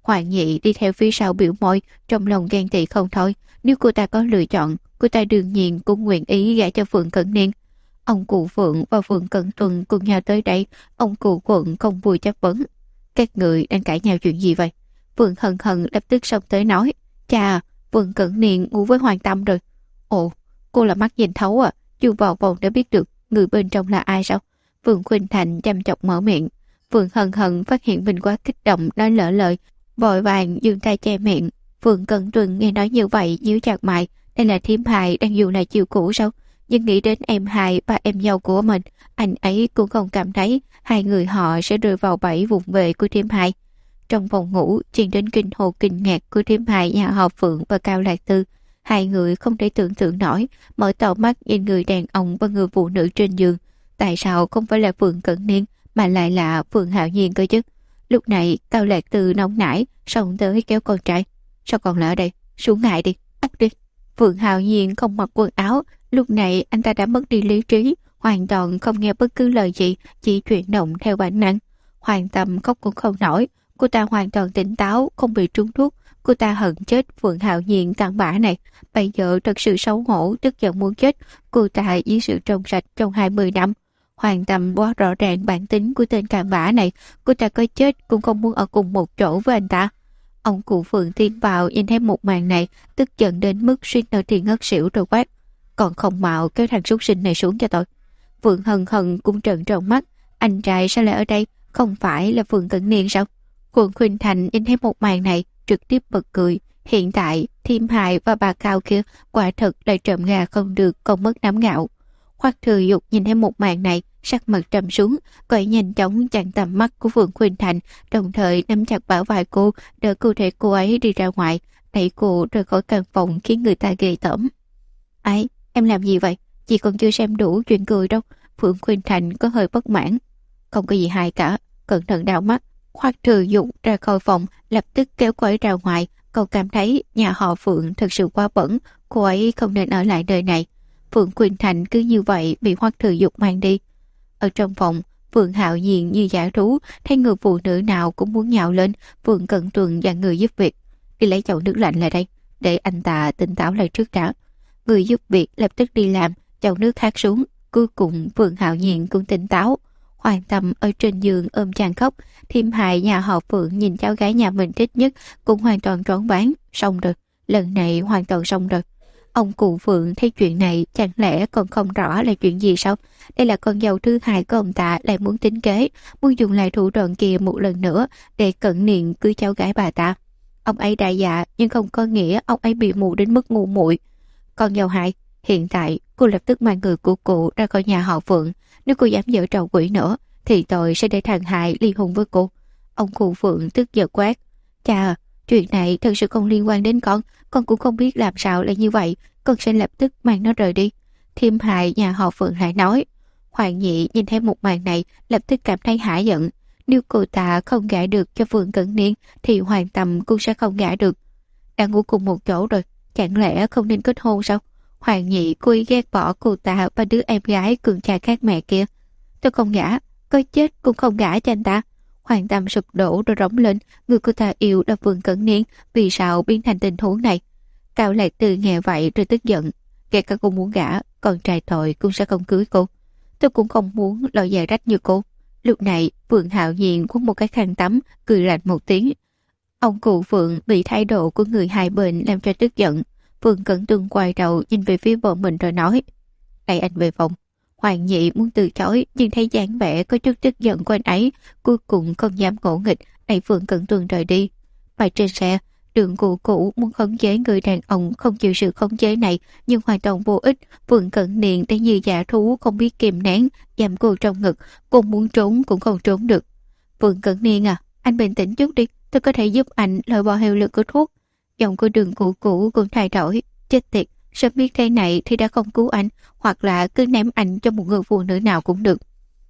Hoàng Nhị đi theo phía sau biểu môi, trong lòng ghen tị không thôi. Nếu cô ta có lựa chọn, cô ta đương nhiên cũng nguyện ý gả cho Phượng Cẩn Niên. Ông cụ Phượng và Phượng Cẩn Tuần cùng nhau tới đây, ông cụ Quận không vui chất vấn. Các người đang cãi nhau chuyện gì vậy? Phượng Hân Hân lập tức xông tới nói. Chà, Phượng Cẩn Niên ngủ với Hoàng Tâm rồi. Ồ, cô là mắt nhìn thấu à? Chưa vào vòng đã biết được người bên trong là ai sao? Phượng Khuynh Thành chăm chọc mở miệng. Phượng Hân Hân phát hiện mình quá kích động nói lỡ lời, vội vàng giương tay che miệng. Phượng Cẩn Tuần nghe nói như vậy nhíu chặt mày. Đây là thím hài đang dùng lại chiêu cũ sao? Nhưng nghĩ đến em hai và em dâu của mình, anh ấy cũng không cảm thấy hai người họ sẽ rơi vào bẫy vụng về của thím hai. Trong phòng ngủ truyền đến kinh hô kinh ngạc của thím hai nhà họ Phượng và Cao Lạc Tư. Hai người không thể tưởng tượng nổi, mở to mắt nhìn người đàn ông và người phụ nữ trên giường. Tại sao không phải là Phượng Cẩn Niên mà lại là Phượng Hạo Nhiên cơ chứ? Lúc này Cao Lạc Tư nóng nảy xông tới kéo con trai. Sao còn ở đây? Xuống ngại đi, ốc đi. Phượng Hạo Nhiên không mặc quần áo. Lúc này anh ta đã mất đi lý trí, hoàn toàn không nghe bất cứ lời gì, chỉ chuyển động theo bản năng. Hoàng Tâm khóc cũng không nổi, cô ta hoàn toàn tỉnh táo, không bị trúng thuốc. Cô ta hận chết Phượng Hạo Nhiên cặn bã này, bây giờ thật sự xấu hổ, tức giận muốn chết. Cô ta dưới sự trong sạch trong 20 năm. Hoàng Tâm quá rõ ràng bản tính của tên cặn bã này, cô ta có chết cũng không muốn ở cùng một chỗ với anh ta. Ông cụ Phượng tiến vào nhìn thấy một màn này, tức giận đến mức suýt nữa thì ngất xỉu rồi quát. Còn không mạo kéo thằng súc sinh này xuống cho tôi. Phượng Hân Hân cũng trợn tròn mắt. Anh trai sao lại ở đây? Không phải là Phượng Cẩn Niên sao? Phượng Khuynh Thành nhìn thấy một màn này trực tiếp bật cười. Hiện tại Thiêm Hài và bà Cao kia quả thật lại trộm gà không được, còn mất nắm gạo. Hoắc Thừa Dục nhìn thấy một màn này, sắc mặt trầm xuống, cậu nhanh chóng chặn tầm mắt của Phượng Khuynh Thành, đồng thời nắm chặt bả vai cô, đỡ cơ thể cô ấy đi ra ngoài, đẩy cô rời khỏi căn phòng khiến người ta ghê tởm. Ấy, em làm gì vậy? Chị còn chưa xem đủ chuyện cười đâu. Phượng Khuynh Thành có hơi bất mãn. Không có gì hài cả, cẩn thận đau mắt. Hoắc Thừa Dục ra khỏi phòng, lập tức kéo cô ấy ra ngoài. Cậu cảm thấy nhà họ Phượng thật sự quá bẩn, cô ấy không nên ở lại nơi này. Phượng Khuynh Thành cứ như vậy bị Hoắc Thừa Dục mang đi. Ở trong phòng, Phượng Hạo Nhiên như dã thú, thấy người phụ nữ nào cũng muốn nhào lên. Phượng Cẩn Tuần và người giúp việc đi lấy chậu nước lạnh lại đây, để anh ta tỉnh táo lại trước đã. Người giúp việc lập tức đi làm, chậu nước khác xuống. Cuối cùng Phượng Hạo Nhiên cũng tỉnh táo. Hoàng Tâm ở trên giường ôm chàng khóc. Thiêm Hài nhà họ Phượng nhìn cháu gái nhà mình thích nhất cũng hoàn toàn choáng váng. Xong rồi, lần này hoàn toàn xong rồi. Ông cụ Phượng thấy chuyện này chẳng lẽ còn không rõ là chuyện gì sao? Đây là con dâu thứ hai của ông ta lại muốn tính kế, muốn dùng lại thủ đoạn kia một lần nữa để Cẩn Niên cưới cháu gái bà ta. Ông ấy đại dạ nhưng không có nghĩa ông ấy bị mù đến mức ngu muội. Con dâu hai, hiện tại cô lập tức mang người của cụ ra khỏi nhà họ Phượng. Nếu cô dám giở trò quỷ nữa thì tôi sẽ để thằng Hai ly hôn với cô. Ông cụ Phượng tức giận quát. Chà, chuyện này thật sự không liên quan đến con cũng không biết làm sao lại như vậy, con sẽ lập tức mang nó rời đi. Thiêm Hài nhà họ Phượng lại nói. Hoàng Nhị nhìn thấy một màn này lập tức cảm thấy hả giận. Nếu cô ta không gả được cho Phượng Cẩn Niên thì Hoàng Tâm cũng sẽ không gả được. Đã ngủ cùng một chỗ rồi, chẳng lẽ không nên kết hôn sao? Hoàng Nhị cố ý ghét bỏ cô ta và đứa em gái cường cha khác mẹ kia. Tôi không gả, có chết cũng không gả cho anh ta. Hoàng Tâm sụp đổ rồi rống lên. Người cô ta yêu là Phượng Cẩn Niên, vì sao biến thành tình huống này? Cao Lạc Tư nghe vậy rồi tức giận. Kể cả cô muốn gả, con trai tội cũng sẽ không cưới cô. Tôi cũng không muốn lòi dài rách như cô. Lúc này Phượng Hạo Nhiên khuất một cái khăn tắm, cười lạnh một tiếng. Ông cụ Phượng bị thái độ của người hai bên làm cho tức giận. Phượng Cẩn Tuần quay đầu nhìn về phía vợ mình rồi nói. Đẩy anh về phòng. Hoàng Nhị muốn từ chối nhưng thấy dáng vẻ có chút tức giận của anh ấy, cuối cùng không dám ngỗ nghịch, đẩy Phượng Cẩn Tuần rời đi. Mà trên xe, Đường Cụ Cụ muốn khống chế người đàn ông không chịu sự khống chế này nhưng hoàn toàn vô ích. Phượng Cẩn Niên đã như dã thú không biết kìm nén, giam cô trong ngực, cô muốn trốn cũng không trốn được. Phượng Cẩn Niên à, anh bình tĩnh chút đi, tôi có thể giúp anh loại bỏ hiệu lực của thuốc. Giọng của Đường Cụ Cụ cũng thay đổi. Chết tiệt, sớm biết thế này thì đã không cứu anh, hoặc là cứ ném anh cho một người phụ nữ nào cũng được.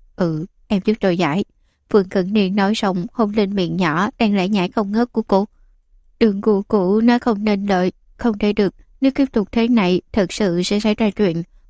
Em giúp tôi giải. Phượng Cẩn Niên nói xong hôn lên miệng nhỏ đang lải nhải không ngớt của cô. Đường Cụ Cụ nói không nên lợi, không thể được. Nếu tiếp tục thế này thật sự sẽ xảy ra chuyện.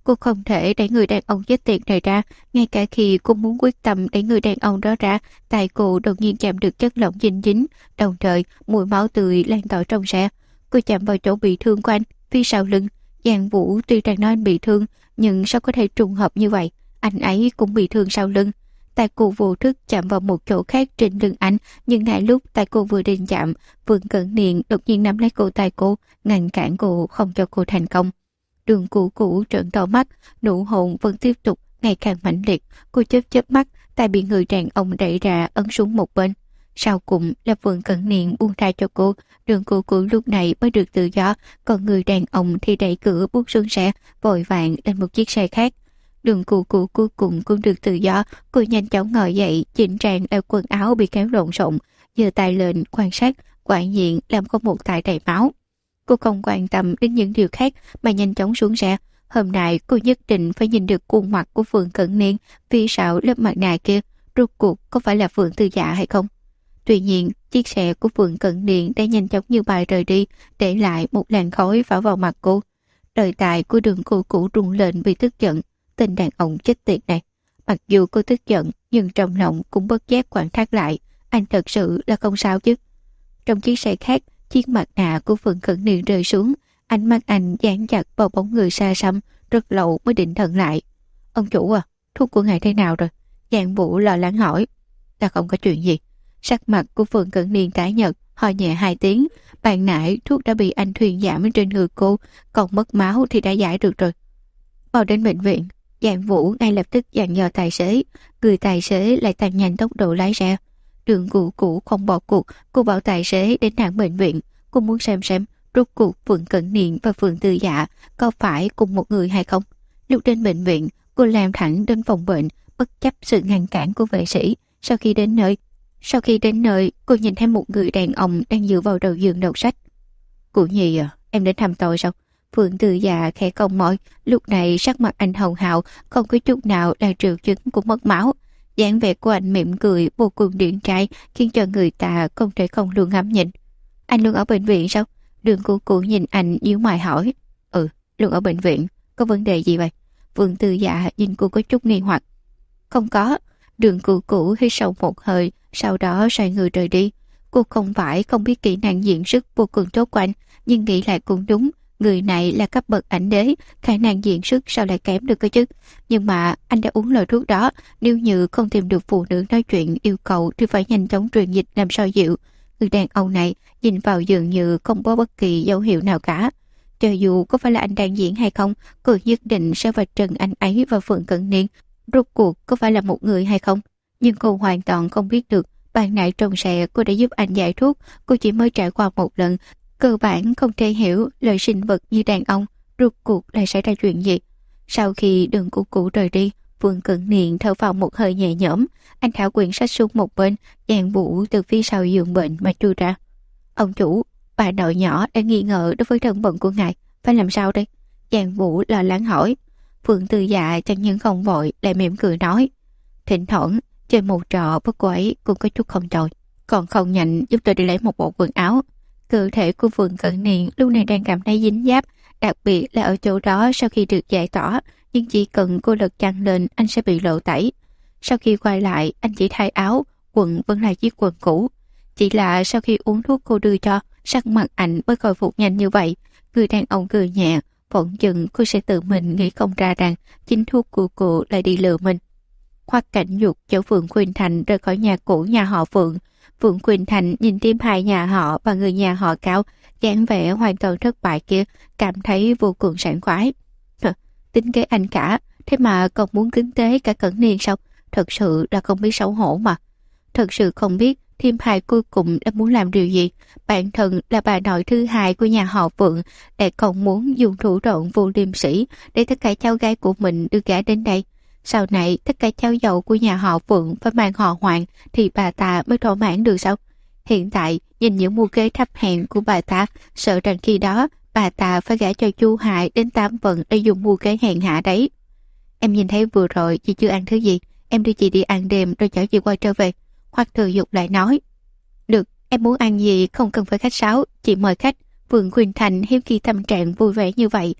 Cô không thể đẩy người đàn ông chết tiệt này ra. Ngay cả khi cô muốn quyết tâm đẩy người đàn ông đó ra, tay cô đột nhiên chạm được chất lỏng dinh dính, đồng thời mùi máu tươi lan tỏa trong xe. Cô chạm vào chỗ bị thương của anh, phía sau lưng. Giang Vũ tuy rằng nói anh bị thương, nhưng sao có thể trùng hợp như vậy? Anh ấy cũng bị thương sau lưng. Tay cô vô thức chạm vào một chỗ khác trên lưng anh, nhưng ngay lúc tay cô vừa định chạm, Vương Cẩn Niên đột nhiên nắm lấy cổ tay cô, ngăn cản cô không cho cô thành công. Đường Cũ trợn to mắt, nụ hôn vẫn tiếp tục ngày càng mãnh liệt. Cô chớp mắt, tay bị người đàn ông đẩy ra ấn xuống một bên. Sau cùng là Vương Cẩn Niên buông tha cho cô. Đường Cũ lúc này mới được tự do, còn người đàn ông thì đẩy cửa bước xuống xe, vội vàng lên một chiếc xe khác. Đường Cũ cuối cùng cũng được tự do. Cô nhanh chóng ngồi dậy, chỉnh trang lại quần áo bị kéo lộn xộn, giơ tay lên quan sát, quả nhiên làm có một tay đầy máu. Cô không quan tâm đến những điều khác mà nhanh chóng xuống xe. Hôm nay cô nhất định phải nhìn được khuôn mặt của Vương Cẩn Niên phía sau lớp mặt nạ kia, rốt cuộc có phải là Vương Tư Dạ hay không. Tuy nhiên, chiếc xe của Vương Cẩn Niên đã nhanh chóng như bay rời đi, để lại một làn khói phả vào mặt cô. Đời tài của Đường Cũ rung lên vì tức giận. Tên đàn ông chết tiệt này. Mặc dù cô tức giận, nhưng trong lòng cũng bất giác quan thác lại. Anh thật sự là không sao chứ. Trong chiếc xe khác, chiếc mặt nạ của Vương Cẩn Niên rơi xuống. Ánh mắt anh dán chặt vào bóng người xa xăm, rất lâu mới định thần lại. Ông chủ à, thuốc của ngài thế nào rồi? Giang Vũ lo lắng hỏi. Ta không có chuyện gì. Sắc mặt của Vương Cẩn Niên tái nhợt, ho nhẹ 2 tiếng. Ban nãy thuốc đã bị anh thuyền giảm trên người cô, còn mất máu thì đã giải được rồi. Vào đến bệnh viện, Giang Vũ ngay lập tức dặn dò tài xế. Người tài xế lại tăng nhanh tốc độ lái xe. Đường Cũ không bỏ cuộc, cô bảo tài xế đến thẳng bệnh viện. Cô muốn xem rốt cuộc Vương Cẩn Niên và Vương Tư Dạ có phải cùng một người hay không. Lúc đến bệnh viện, cô làm thẳng đến phòng bệnh, bất chấp sự ngăn cản của vệ sĩ. Sau khi đến nơi, cô nhìn thấy một người đàn ông đang dựa vào đầu giường đọc sách. Cụ Nhi à, em đến thăm tôi sao? Vương Tư Dạ khẽ cong môi. Lúc này sắc mặt anh hồng hào, không có chút nào là triệu chứng của mất máu. Dáng vẻ của anh mỉm cười vô cùng điển trai, khiến cho người ta không thể không luôn ngắm nhìn. Anh luôn ở bệnh viện sao? Đường Cũ nhìn anh nhíu mày hỏi. Ừ, luôn ở bệnh viện. Có vấn đề gì vậy? Vương Tư Dạ nhìn cô có chút nghi hoặc. Không có. Đường Cũ hít sâu một hơi, sau đó xoay người rời đi. Cô không phải không biết kỹ năng diễn xuất vô cùng tốt của anh, nhưng nghĩ lại cũng đúng. Người này là cấp bậc ảnh đế, khả năng diễn xuất sao lại kém được cơ chứ. Nhưng mà anh đã uống loại thuốc đó, nếu như không tìm được phụ nữ nói chuyện yêu cầu thì phải nhanh chóng truyền dịch làm sao dịu. Người đàn ông này nhìn vào dường như không có bất kỳ dấu hiệu nào cả. Cho dù có phải là anh đang diễn hay không, cô nhất định sẽ vạch trần anh ấy và Phượng Cận Niên. Rốt cuộc có phải là một người hay không? Nhưng cô hoàn toàn không biết được. Ban nãy trong xe cô đã giúp anh giải thuốc, cô chỉ mới trải qua một lần, cơ bản không thể hiểu lời sinh vật như đàn ông rốt cuộc lại xảy ra chuyện gì. Sau khi Đường Cũ rời đi, Vương Cận Niên thở vào một hơi nhẹ nhõm. Anh thả quyển sách xuống một bên, Giang Vũ từ phía sau giường bệnh mà chui ra. Ông chủ, bà nội nhỏ đã nghi ngờ đối với thân phận của ngài, phải làm sao đây? Giang Vũ lo lắng hỏi. Vương Tư Dạ chẳng những không vội, lại mỉm cười nói. Thỉnh thoảng chơi một trò bất quấy cũng có chút không tồi. Còn không nhanh giúp tôi đi lấy một bộ quần áo. Cơ thể của Vương Cận Niên lúc này đang cảm thấy dính giáp, đặc biệt là ở chỗ đó sau khi được giải tỏa, nhưng chỉ cần cô lật chăn lên anh sẽ bị lộ tẩy. Sau khi quay lại, anh chỉ thay áo, quần vẫn là chiếc quần cũ. Chỉ là sau khi uống thuốc cô đưa cho, sắc mặt anh mới khôi phục nhanh như vậy. Người đàn ông cười nhẹ, phỏng chừng cô sẽ tự mình nghĩ không ra rằng chính thuốc của cô lại đi lừa mình. Hoắc Cảnh Dục chở Phượng Khuynh Thành rời khỏi nhà cũ nhà họ Phượng. Phượng Khuynh Thành nhìn tim hai nhà họ và người nhà họ Cao, dáng vẻ hoàn toàn thất bại kia, cảm thấy vô cùng sảng khoái. Tính kế anh cả, thế mà còn muốn kính tế cả Cẩn Niên sao? Thật sự là không biết xấu hổ mà. Thật sự không biết Thiêm Hai cuối cùng đã muốn làm điều gì. Bản thân là bà nội thứ hai của nhà họ Phượng, lại còn muốn dùng thủ đoạn vô liêm sỉ để tất cả cháu gái của mình được gả đến đây. Sau này tất cả cháu dâu của nhà họ Phượng phải mang họ Hoàng thì bà ta mới thỏa mãn được sao? Hiện tại nhìn những mưu kế thấp hèn của bà ta, sợ rằng khi đó bà ta phải gả cho Chu Hải đến 8 phần để dùng mưu kế hèn hạ đấy. Em nhìn thấy vừa rồi chị chưa ăn thứ gì, em đưa chị đi ăn đêm rồi chở chị quay trở về. Hoắc Thừa Dục lại nói. Được, em muốn ăn gì không cần phải khách sáo, chị mời khách. Vương Khuynh Thành hiếm khi tâm trạng vui vẻ như vậy.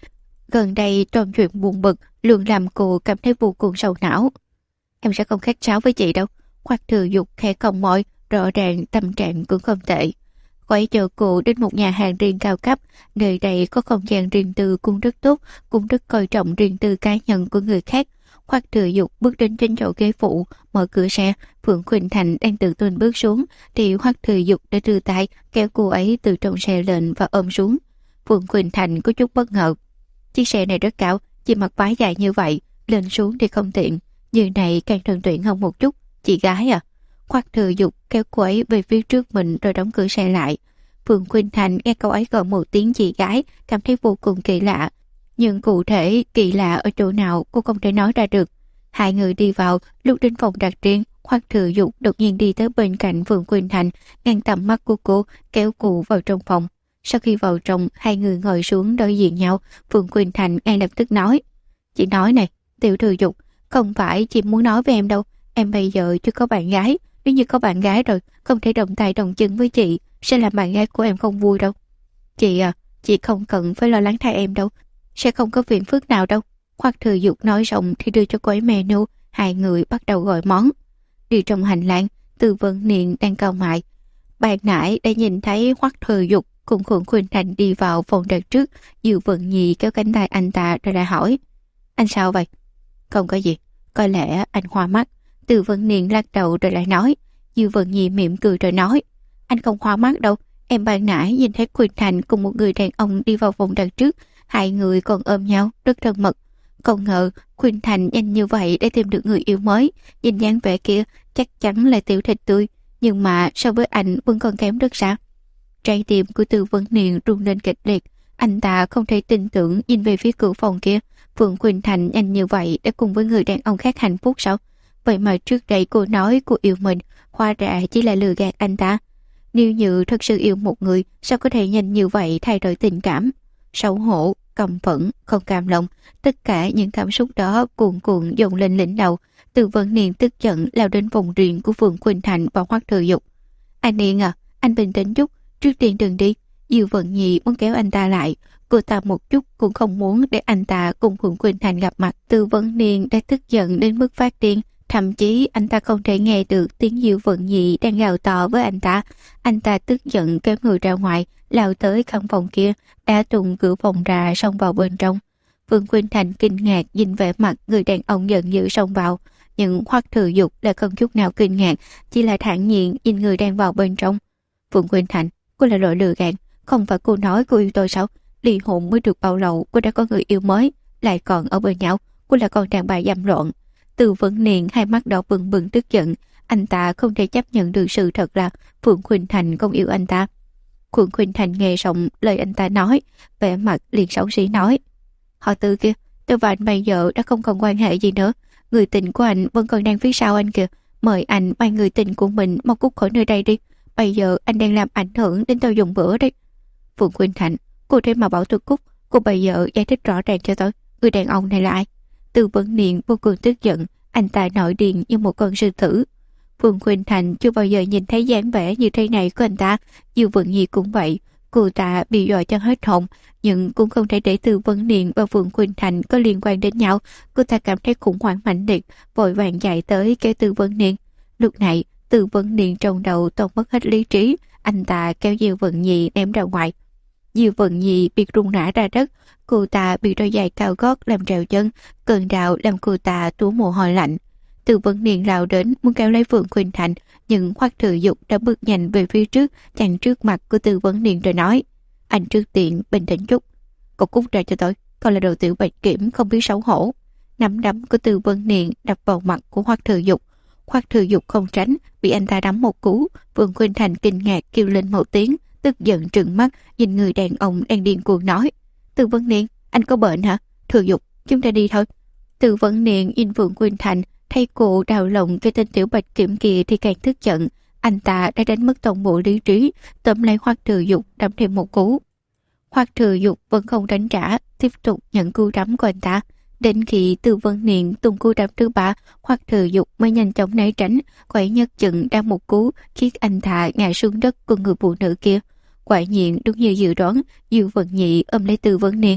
Gần đây toàn chuyện buồn bực luôn làm cô cảm thấy vô cùng sầu não. Em sẽ không khách sáo với chị đâu. Khoác Thừa Dục khẽ cong môi, rõ ràng tâm trạng cũng không tệ. Quay chờ cô đến một nhà hàng riêng cao cấp, nơi đây có không gian riêng tư cũng rất tốt, cũng rất coi trọng riêng tư cá nhân của người khác. Khoác Thừa Dục bước đến trên chỗ ghế phụ, mở cửa xe. Phượng Khuynh Thành đang tự tin bước xuống, thì Khoác Thừa Dục đã đưa tay kéo cô ấy từ trong xe lên và ôm xuống. Phượng Khuynh Thành có chút bất ngờ. Chiếc xe này rất cao, chỉ mặc váy dài như vậy, lên xuống thì không tiện. Như này càng thuận tiện hơn một chút. Chị gái à? Khoác Thừa Dục kéo cô ấy về phía trước mình rồi đóng cửa xe lại. Phượng Khuynh Thành nghe cậu ấy gọi một tiếng chị gái, cảm thấy vô cùng kỳ lạ. Nhưng cụ thể kỳ lạ ở chỗ nào cô không thể nói ra được. Hai người đi vào, lúc đến phòng đặt riêng, Khoác Thừa Dục đột nhiên đi tới bên cạnh Phượng Khuynh Thành, ngăn tầm mắt của cô, kéo cô vào trong phòng. Sau khi vào trong, hai người ngồi xuống đối diện nhau. Phượng Khuynh Thành ngay lập tức nói: Chị nói này, Tiểu Thừa Dục, không phải chị muốn nói với em đâu. Em bây giờ chưa có bạn gái. Nếu như có bạn gái rồi, không thể đồng tay đồng chân với chị, sẽ làm bạn gái của em không vui đâu. Chị à, chị không cần phải lo lắng thay em đâu. Sẽ không có phiền phức nào đâu. Khoác Thừa Dục nói xong thì đưa cho cô ấy menu. Hai người bắt đầu gọi món. Đi trong hành lang, Từ Vân Niên đang cau mày. Ban nãy đã nhìn thấy Khoác Thừa Dục cùng Phượng Khuynh Thành đi vào phòng đặt trước. Dư Vận Nhi kéo cánh tay anh ta rồi lại hỏi: Anh sao vậy? Không có gì, có lẽ anh hoa mắt. Từ Vân Niên lắc đầu rồi lại nói. Dư Vận Nhi mỉm cười rồi nói: Anh không hoa mắt đâu. Em ban nãy nhìn thấy Khuynh Thành cùng một người đàn ông đi vào phòng đặt trước. Hai người còn ôm nhau rất thân mật. Không ngờ Khuynh Thành nhanh như vậy để tìm được người yêu mới. Nhìn dáng vẻ kia chắc chắn là tiểu thịt tươi, nhưng mà so với anh vẫn còn kém rất xa. Trái tim của Từ Vân Niên rung lên kịch liệt. Anh ta không thể tin tưởng nhìn về phía cửa phòng kia. Phượng Khuynh Thành nhanh như vậy để cùng với người đàn ông khác hạnh phúc sao? Vậy mà trước đây cô nói cô yêu mình, hóa ra chỉ là lừa gạt anh ta. Nếu như thật sự yêu một người, sao có thể nhanh như vậy thay đổi tình cảm? Xấu hổ, căm phẫn, không cam lòng, tất cả những cảm xúc đó cuồn cuộn dồn lên đỉnh đầu. Từ Vân Niên tức giận lao đến phòng riêng của Phượng Khuynh Thành và Khoác Thừa Dục. Anh Niên à, anh bình tĩnh chút, trước tiên đừng đi. Dư Vận Nhi muốn kéo anh ta lại. Cô ta một chút cũng không muốn để anh ta cùng Phượng Khuynh Thành gặp mặt. Từ Vân Niên đã tức giận đến mức phát điên. Thậm chí anh ta không thể nghe được tiếng Dư Vận Nhi đang gào to với anh ta. Anh ta tức giận kéo người ra ngoài, lao tới căn phòng kia, đã tung cửa phòng ra xông vào bên trong. Phượng Khuynh Thành kinh ngạc nhìn vẻ mặt người đàn ông giận dữ xông vào, nhưng Khoác Thừa Dục là không chút nào kinh ngạc, chỉ là thản nhiên nhìn người đang vào bên trong. Phượng Khuynh Thành, cô là loại lừa gạt, không phải cô nói cô yêu tôi sao? Ly hôn mới được bao lâu cô đã có người yêu mới, lại còn ở bên nhau, cô là con đàn bà dâm loạn. Từ Vân Niên hai mắt đỏ bừng bừng tức giận, anh ta không thể chấp nhận được sự thật là Phượng Khuynh Thành không yêu anh ta. Phượng Khuynh Thành nghe xong lời anh ta nói, vẻ mặt liền xấu xí nói: Họ Từ kia, tôi và anh bây giờ đã không còn quan hệ gì nữa, người tình của anh vẫn còn đang phía sau anh kìa, mời anh mang người tình của mình mau cút khỏi nơi đây đi, bây giờ anh đang làm ảnh hưởng đến tôi dùng bữa đấy. Phượng Khuynh Thành, cô thế mà bảo tôi cút, cô bây giờ giải thích rõ ràng cho tôi, người đàn ông này là ai? Từ Vân Niên vô cùng tức giận, anh ta nổi điên như một con sư tử. Phượng Khuynh Thành chưa bao giờ nhìn thấy dáng vẻ như thế này của anh ta. Dư Vận Nhi cũng vậy, cô ta bị dọa cho hết hồn, nhưng cũng không thể để Từ Vân Niên và Phượng Khuynh Thành có liên quan đến nhau. Cô ta cảm thấy khủng hoảng mãnh liệt, vội vàng chạy tới kéo Từ Vân Niên. Lúc này Từ Vân Niên trong đầu toàn mất hết lý trí, anh ta kéo Dư Vận Nhi ném ra ngoài. Dư Vận Nhi bị rung rã ra đất, cô ta bị đôi giày cao gót làm trèo chân, cơn đau làm cô ta túa mồ hôi lạnh. Từ Vân Niên lao đến muốn kéo lấy Phượng Khuynh Thành, nhưng Khoác Thừa Dục đã bước nhanh về phía trước, chặn trước mặt của Từ Vân Niên rồi nói: Anh trước tiên bình tĩnh chút, cậu cút ra cho tôi, còn là đồ tiểu bạch kiểm không biết xấu hổ. Nắm đấm của Từ Vân Niên đập vào mặt của Khoác Thừa Dục. Khoác Thừa Dục không tránh, bị anh ta đấm một cú. Phượng Khuynh Thành kinh ngạc kêu lên một tiếng, tức giận trừng mắt nhìn người đàn ông đang điên cuồng nói: Từ Vân Niên, anh có bệnh hả? Thừa Dục, chúng ta đi thôi. Từ Vân Niên nhìn Phượng Khuynh Thành, thấy cô đau lòng về tên tiểu bạch kiểm kia thì càng tức giận. Anh ta đã đánh mất toàn bộ lý trí, tóm lấy Khoác Thừa Dục đấm thêm một cú. Khoác Thừa Dục vẫn không đánh trả, tiếp tục nhận cú đấm của anh ta. Đến khi Từ Vân Niên tung cú đấm thứ ba, Khoác Thừa Dục mới nhanh chóng né tránh, quẩy nhấc chân đang một cú khiến anh ta ngã xuống đất của người phụ nữ kia. Quả nhiên đúng như dự đoán, Dư Vận Nhi ôm lấy Từ Vân Niên.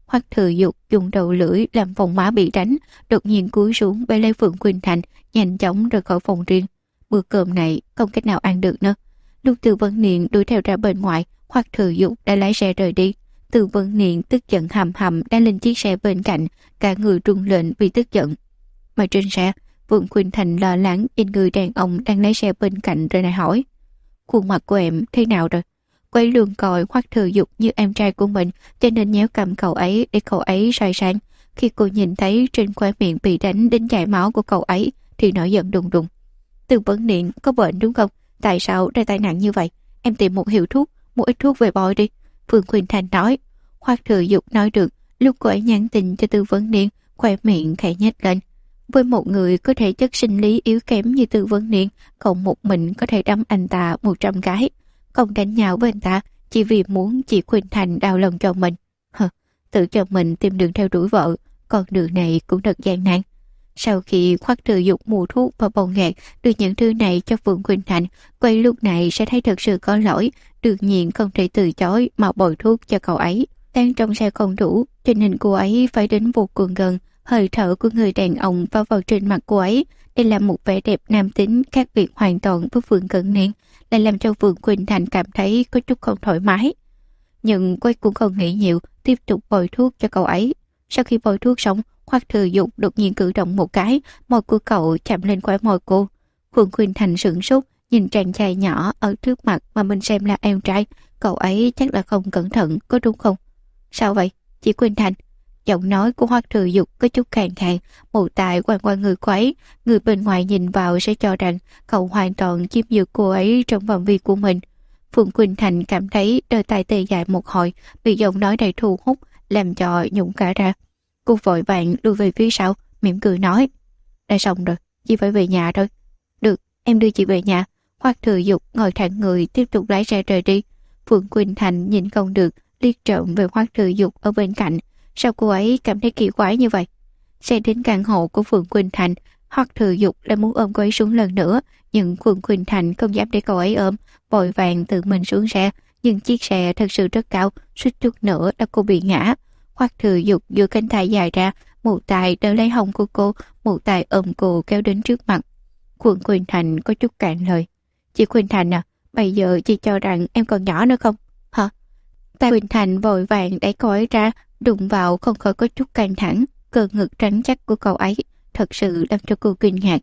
Hoắc Thừa Dục dùng đầu lưỡi làm vòng má bị đánh, đột nhiên cúi xuống bế lấy Phượng Khuynh Thành, nhanh chóng rời khỏi phòng riêng. Bữa cơm này không cách nào ăn được nữa. Lúc Từ Vân Niệm đuổi theo ra bên ngoài, Hoắc Thừa Dục đã lái xe rời đi. Từ Vân Niệm tức giận hầm hầm đang lên chiếc xe bên cạnh, cả người rung lên vì tức giận. Mà trên xe, Phượng Khuynh Thành lo lắng nhìn người đàn ông đang lái xe bên cạnh rồi này hỏi: khuôn mặt của em thế nào rồi? Quay lường coi Hoắc Thừa Dục như em trai của mình, cho nên nhéo cầm cậu ấy để cậu ấy xoay sang. Khi cô nhìn thấy trên khóe miệng bị đánh đến chảy máu của cậu ấy thì nổi giận đùng đùng. Từ Vấn Niệm có bệnh đúng không? Tại sao ra tai nạn như vậy? Em tìm một hiệu thuốc, mua ít thuốc về bôi đi. Phương Khuynh Thành nói. Hoắc Thừa Dục nói được, lúc cô ấy nhắn tin cho Từ Vấn Niệm, khóe miệng khẽ nhếch lên. Với một người có thể chất sinh lý yếu kém như Từ Vấn Niệm, cậu một mình có thể đâm anh ta 100 cái, không đánh nhau với anh ta chỉ vì muốn chị Khuynh Thành đau lòng cho mình. Tự cho mình tìm đường theo đuổi vợ, con đường này cũng thật gian nan. Sau khi Hoắc Thừa Dục mua thuốc và bầu ngạt đưa những thứ này cho Phượng Khuynh Thành, quay lúc này sẽ thấy thật sự có lỗi, đương nhiên không thể từ chối mà bồi thuốc cho cậu ấy. Đang trong xe không đủ, cho nên cô ấy phải đến vô cùng gần. Hơi thở của người đàn ông phá vào trên mặt cô ấy. Đây là một vẻ đẹp nam tính khác biệt hoàn toàn với Phượng Cận Niên, lại làm cho Phượng Khuynh Thành cảm thấy có chút không thoải mái. Nhưng cô cũng không nghĩ nhiều, tiếp tục bồi thuốc cho cậu ấy. Sau khi bồi thuốc xong, Hoắc Thừa Dục đột nhiên cử động một cái, môi của cậu chạm lên khóe môi cô. Phượng Khuynh Thành sửng sốt, nhìn chàng trai nhỏ ở trước mặt mà mình xem là em trai, cậu ấy chắc là không cẩn thận, có đúng không? Sao vậy, chị Khuynh Thành? Giọng nói của Hoắc Thừa Dục có chút khàn khàn, mù tai quằn quằn người cô ấy. Người bên ngoài nhìn vào sẽ cho rằng cậu hoàn toàn chiếm giữ cô ấy trong phạm vi của mình. Phượng Khuynh Thành cảm thấy đôi tai tê dại một hồi, bị giọng nói đầy thu hút, làm cho nhũng cả ra. Cô vội vàng lùi về phía sau, mỉm cười nói: đã xong rồi, chị phải về nhà thôi. Được, em đưa chị về nhà. Hoắc Thừa Dục ngồi thẳng người tiếp tục lái xe rời đi. Phượng Khuynh Thành nhìn không được, liếc trộm về Hoắc Thừa Dục ở bên cạnh. Sao cô ấy cảm thấy kỳ quái như vậy? Xe đến căn hộ của Phượng Khuynh Thành, Hoắc Thừa Dục lại muốn ôm cô ấy xuống lần nữa, nhưng Phượng Khuynh Thành không dám để cậu ấy ôm, vội vàng tự mình xuống xe. Nhưng chiếc xe thật sự rất cao, suýt chút nữa đã cô bị ngã. Hoắc Thừa Dục đưa cánh tay dài ra, một tay đỡ lấy hông của cô, một tay ôm cô kéo đến trước mặt. Phượng Khuynh Thành có chút cạn lời: chị Khuynh Thành à, bây giờ chị cho rằng em còn nhỏ nữa không? Hả? Tay Khuynh Thành vội vàng đẩy cô ấy ra, đụng vào không khỏi có chút căng thẳng. Cơ ngực trắng chắc của cậu ấy thật sự làm cho cô kinh ngạc.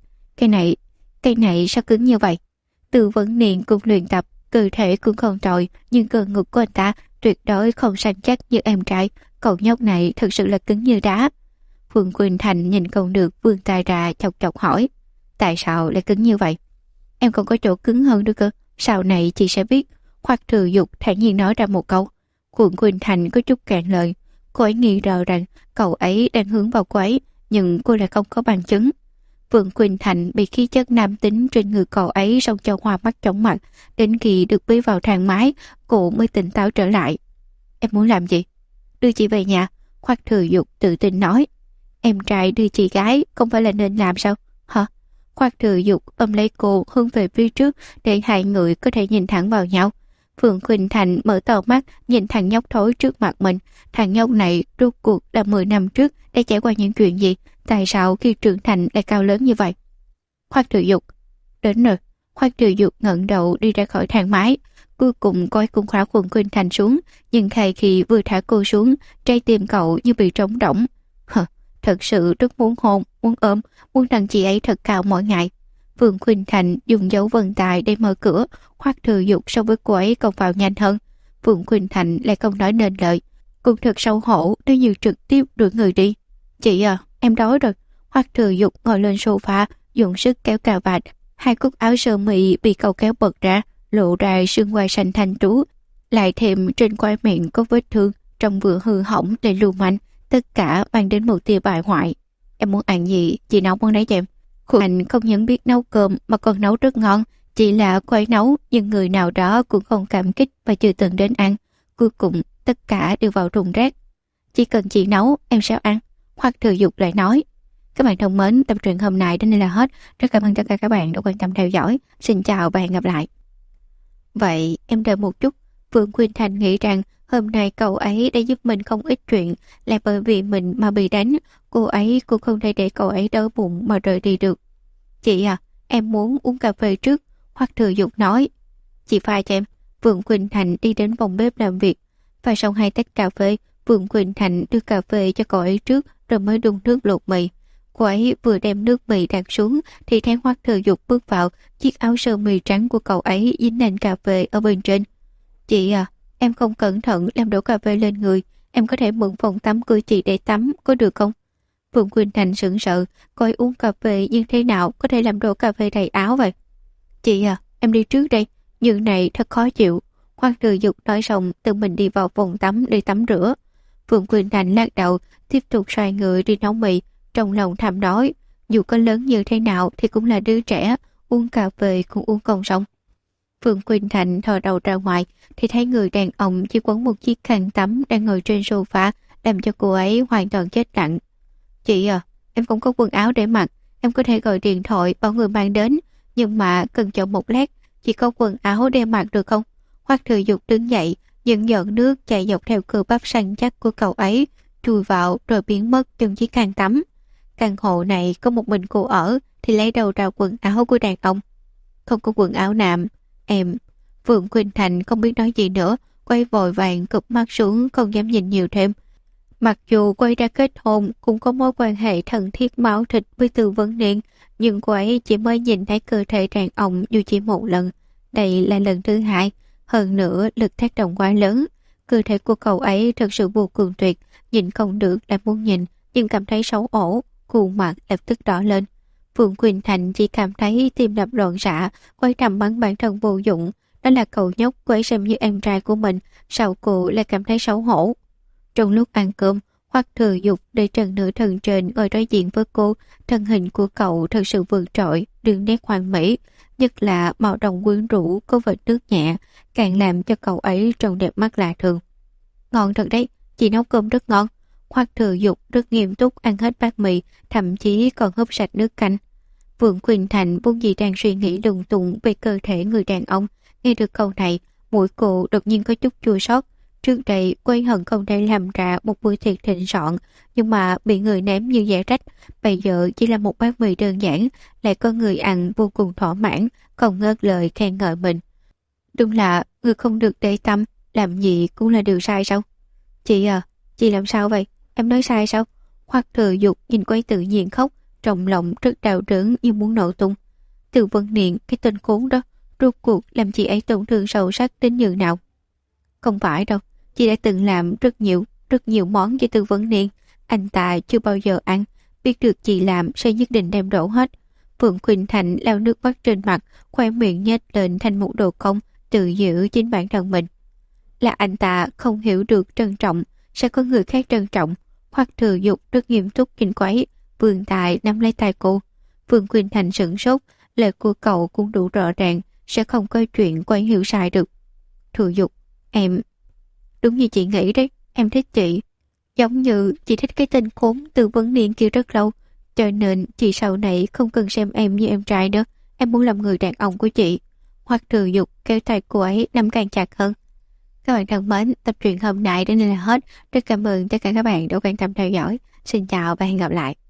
Cái này sao cứng như vậy? Từ Vấn Niên cũng luyện tập, cơ thể cũng không tồi, nhưng cơ ngực của anh ta tuyệt đối không săn chắc như em trai. Cậu nhóc này thật sự là cứng như đá. Phượng Khuynh Thành nhìn không được, vươn tay ra chọc chọc hỏi: tại sao lại cứng như vậy? Em còn có chỗ cứng hơn nữa cơ, sau này chị sẽ biết. Hoắc Thừa Dục thản nhiên nói ra một câu. Phượng Khuynh Thành có chút cạn lời. Cô ấy nghi ngờ rằng cậu ấy đang hướng vào cô ấy, nhưng cô lại không có bằng chứng. Phượng Khuynh Thành bị khí chất nam tính trên người cậu ấy xong cho hoa mắt chóng mặt. Đến khi được bế vào thang máy, cô mới tỉnh táo trở lại. Em muốn làm gì? Đưa chị về nhà. Hoắc Thừa Dục tự tin nói. Em trai đưa chị gái không phải là nên làm sao? Hả? Hoắc Thừa Dục ôm lấy cô hướng về phía trước để hai người có thể nhìn thẳng vào nhau. Phượng Khuynh Thành mở to mắt nhìn thằng nhóc thối trước mặt mình. Thằng nhóc này rốt cuộc là 10 năm trước đã trải qua những chuyện gì? Tại sao khi trưởng thành lại cao lớn như vậy? Hoắc Thừa Dục đến rồi. Hoắc Thừa Dục ngẩng đầu đi ra khỏi thang máy. Cuối cùng coi cũng khóa Phượng Khuynh Thành xuống, nhưng khi vừa thả cô xuống, trái tim cậu như bị trống rỗng. Thật sự rất muốn hôn, muốn ôm, muốn nâng chị ấy thật cao mỗi ngày. Phượng Khuynh Thành dùng dấu vân tay để mở cửa. Hoắc Thừa Dục so với cô ấy còn vào nhanh hơn. Phượng Khuynh Thành lại không nói nên lời, cũng thật xấu hổ nếu như trực tiếp đuổi người đi. Chị à, em đói rồi. Hoắc Thừa Dục ngồi lên sofa, dùng sức kéo cà vạt. Hai cúc áo sơ mi bị cậu kéo bật ra, lộ ra xương quai xanh thanh tú, lại thêm trên quai miệng có vết thương, trông vừa hư hỏng lại lưu manh, tất cả mang đến một tia bại hoại. Em muốn ăn gì, chị nấu món đấy cho em. Anh không những biết nấu cơm mà còn nấu rất ngon. Chỉ là cô ấy nấu, nhưng người nào đó cũng không cảm kích và chưa từng đến ăn. Cuối cùng tất cả đều vào thùng rác. Chỉ cần chị nấu, em sẽ ăn. Hoắc Thừa Dục lại nói. Các bạn thân mến, tập truyện hôm nay đến đây là hết. Rất cảm ơn tất cả các bạn đã quan tâm theo dõi. Xin chào và hẹn gặp lại. Vậy em đợi một chút. Phượng Khuynh Thành nghĩ rằng Hôm nay cậu ấy đã giúp mình không ít chuyện, là bởi vì mình mà bị đánh, cô ấy cũng không thể để cậu ấy đói bụng mà rời đi được. Chị à, em muốn uống cà phê trước, Hoắc Thừa Dục nói. Chị pha cho em. Vượng Quỳnh Thành đi đến phòng bếp làm việc. Pha xong 2 tách cà phê, Vượng Quỳnh Thành đưa cà phê cho cậu ấy trước rồi mới đun nước luộc mì. Cô ấy vừa đem nước mì đặt xuống thì thấy Hoắc Thừa Dục bước vào, chiếc áo sơ mi trắng của cậu ấy dính nền cà phê ở bên trên. Chị à, em không cẩn thận làm đổ cà phê lên người, em có thể mượn phòng tắm của chị để tắm, có được không? Vượng Quỳnh Thành sững sờ, coi uống cà phê nhưng thế nào có thể làm đổ cà phê đầy áo vậy? Chị à, em đi trước đây, như này thật khó chịu. Hoắc Thừa Dục nói xong tự mình đi vào phòng tắm để tắm rửa. Vượng Quỳnh Thành lắc đầu, tiếp tục xoay người đi nấu mì, trong lòng thầm nói, dù có lớn như thế nào thì cũng là đứa trẻ, uống cà phê cũng uống không xong. Vượng Quỳnh Thành thò đầu ra ngoài thì thấy người đàn ông chỉ quấn một chiếc khăn tắm đang ngồi trên sofa, làm cho cô ấy hoàn toàn chết lặng. Chị à, em không có quần áo để mặc, em có thể gọi điện thoại bảo người mang đến, nhưng mà cần chờ một lát, chỉ có quần áo để mặc được không? Hoắc Thừa Dục đứng dậy, những giọt nước chạy dọc theo cơ bắp săn chắc của cậu ấy, chui vào rồi biến mất trong chiếc khăn tắm. Căn hộ này có một mình cô ở thì lấy đâu ra quần áo của đàn ông? Không có quần áo nạm. Em. Vượng Quỳnh Thành không biết nói gì nữa, quay vội vàng cụp mắt xuống không dám nhìn nhiều thêm. Mặc dù cô ấy đã kết hôn cũng có mối quan hệ thân thiết máu thịt với Từ Vấn Niên, nhưng cô ấy chỉ mới nhìn thấy cơ thể đàn ông dù chỉ một lần. Đây là lần thứ 2, hơn nữa lực tác động quá lớn. Cơ thể của cậu ấy thật sự vô cùng tuyệt, nhìn không được lại muốn nhìn, nhưng cảm thấy xấu hổ, khuôn mặt lập tức đỏ lên. Phượng Quỳnh Thành chỉ cảm thấy tim đập loạn xạ, quay thầm mắng bản thân vô dụng. Đó là cậu nhóc cô ấy xem như em trai của mình, sao cô lại cảm thấy xấu hổ? Trong lúc ăn cơm, Hoắc Thừa Dục để trần nửa thân trên ngồi đối diện với cô, thân hình của cậu thật sự vượt trội, đường nét hoàn mỹ, nhất là màu đồng quyến rũ có vệt nước nhẹ, càng làm cho cậu ấy trông đẹp mắt lạ thường. Ngon thật đấy, chị nấu cơm rất ngon. Hoắc Thừa Dục rất nghiêm túc ăn hết bát mì, thậm chí còn húp sạch nước canh. Vượng Quỳnh Thành vốn dĩ đang suy nghĩ lung tung về cơ thể người đàn ông, nghe được câu này, mũi cô đột nhiên có chút chua xót. Trước đây cô ấy hận không thể làm ra một bữa tiệc thịnh soạn, nhưng mà bị người ném như dẻ rách. Bây giờ chỉ là một bát mì đơn giản, lại có người ăn vô cùng thỏa mãn, không ngớt lời khen ngợi mình. Đúng là người không được để tâm, làm gì cũng là điều sai sao? Chị à, chị làm sao vậy? Em nói sai sao? Hoắc Thừa Dục nhìn cô ấy tự nhiên khóc, trong lòng rất đau đớn như muốn nổ tung. Từ Vân Niên, cái tên khốn đó, rốt cuộc làm chị ấy tổn thương sâu sắc đến như nào? Không phải đâu, chị đã từng làm rất nhiều món cho Từ Vân Niên. Anh ta chưa bao giờ ăn, biết được chị làm sẽ nhất định đem đổ hết. Phượng Quỳnh Thành lau nước mắt trên mặt, khoe miệng nhếch lên thành một đồ cong, tự giễu chính bản thân mình. Là anh ta không hiểu được trân trọng, sẽ có người khác trân trọng. Hoắc Thừa Dục rất nghiêm túc nhìn cô ấy, vươn tay nắm lấy tay cô. Phượng Quỳnh Thành sửng sốt, lời của cậu cũng đủ rõ ràng, sẽ không có chuyện cô ấy hiểu sai được. Thừa Dục, em... Đúng như chị nghĩ đấy, em thích chị. Giống như chị thích cái tên khốn Từ Vấn Niên kia rất lâu, cho nên chị sau này không cần xem em như em trai nữa, em muốn làm người đàn ông của chị. Hoắc Thừa Dục kéo tay cô ấy nắm càng chặt hơn. Các bạn thân mến, tập truyện hôm nay đến đây là hết. Rất cảm ơn tất cả các bạn đã quan tâm theo dõi. Xin chào và hẹn gặp lại.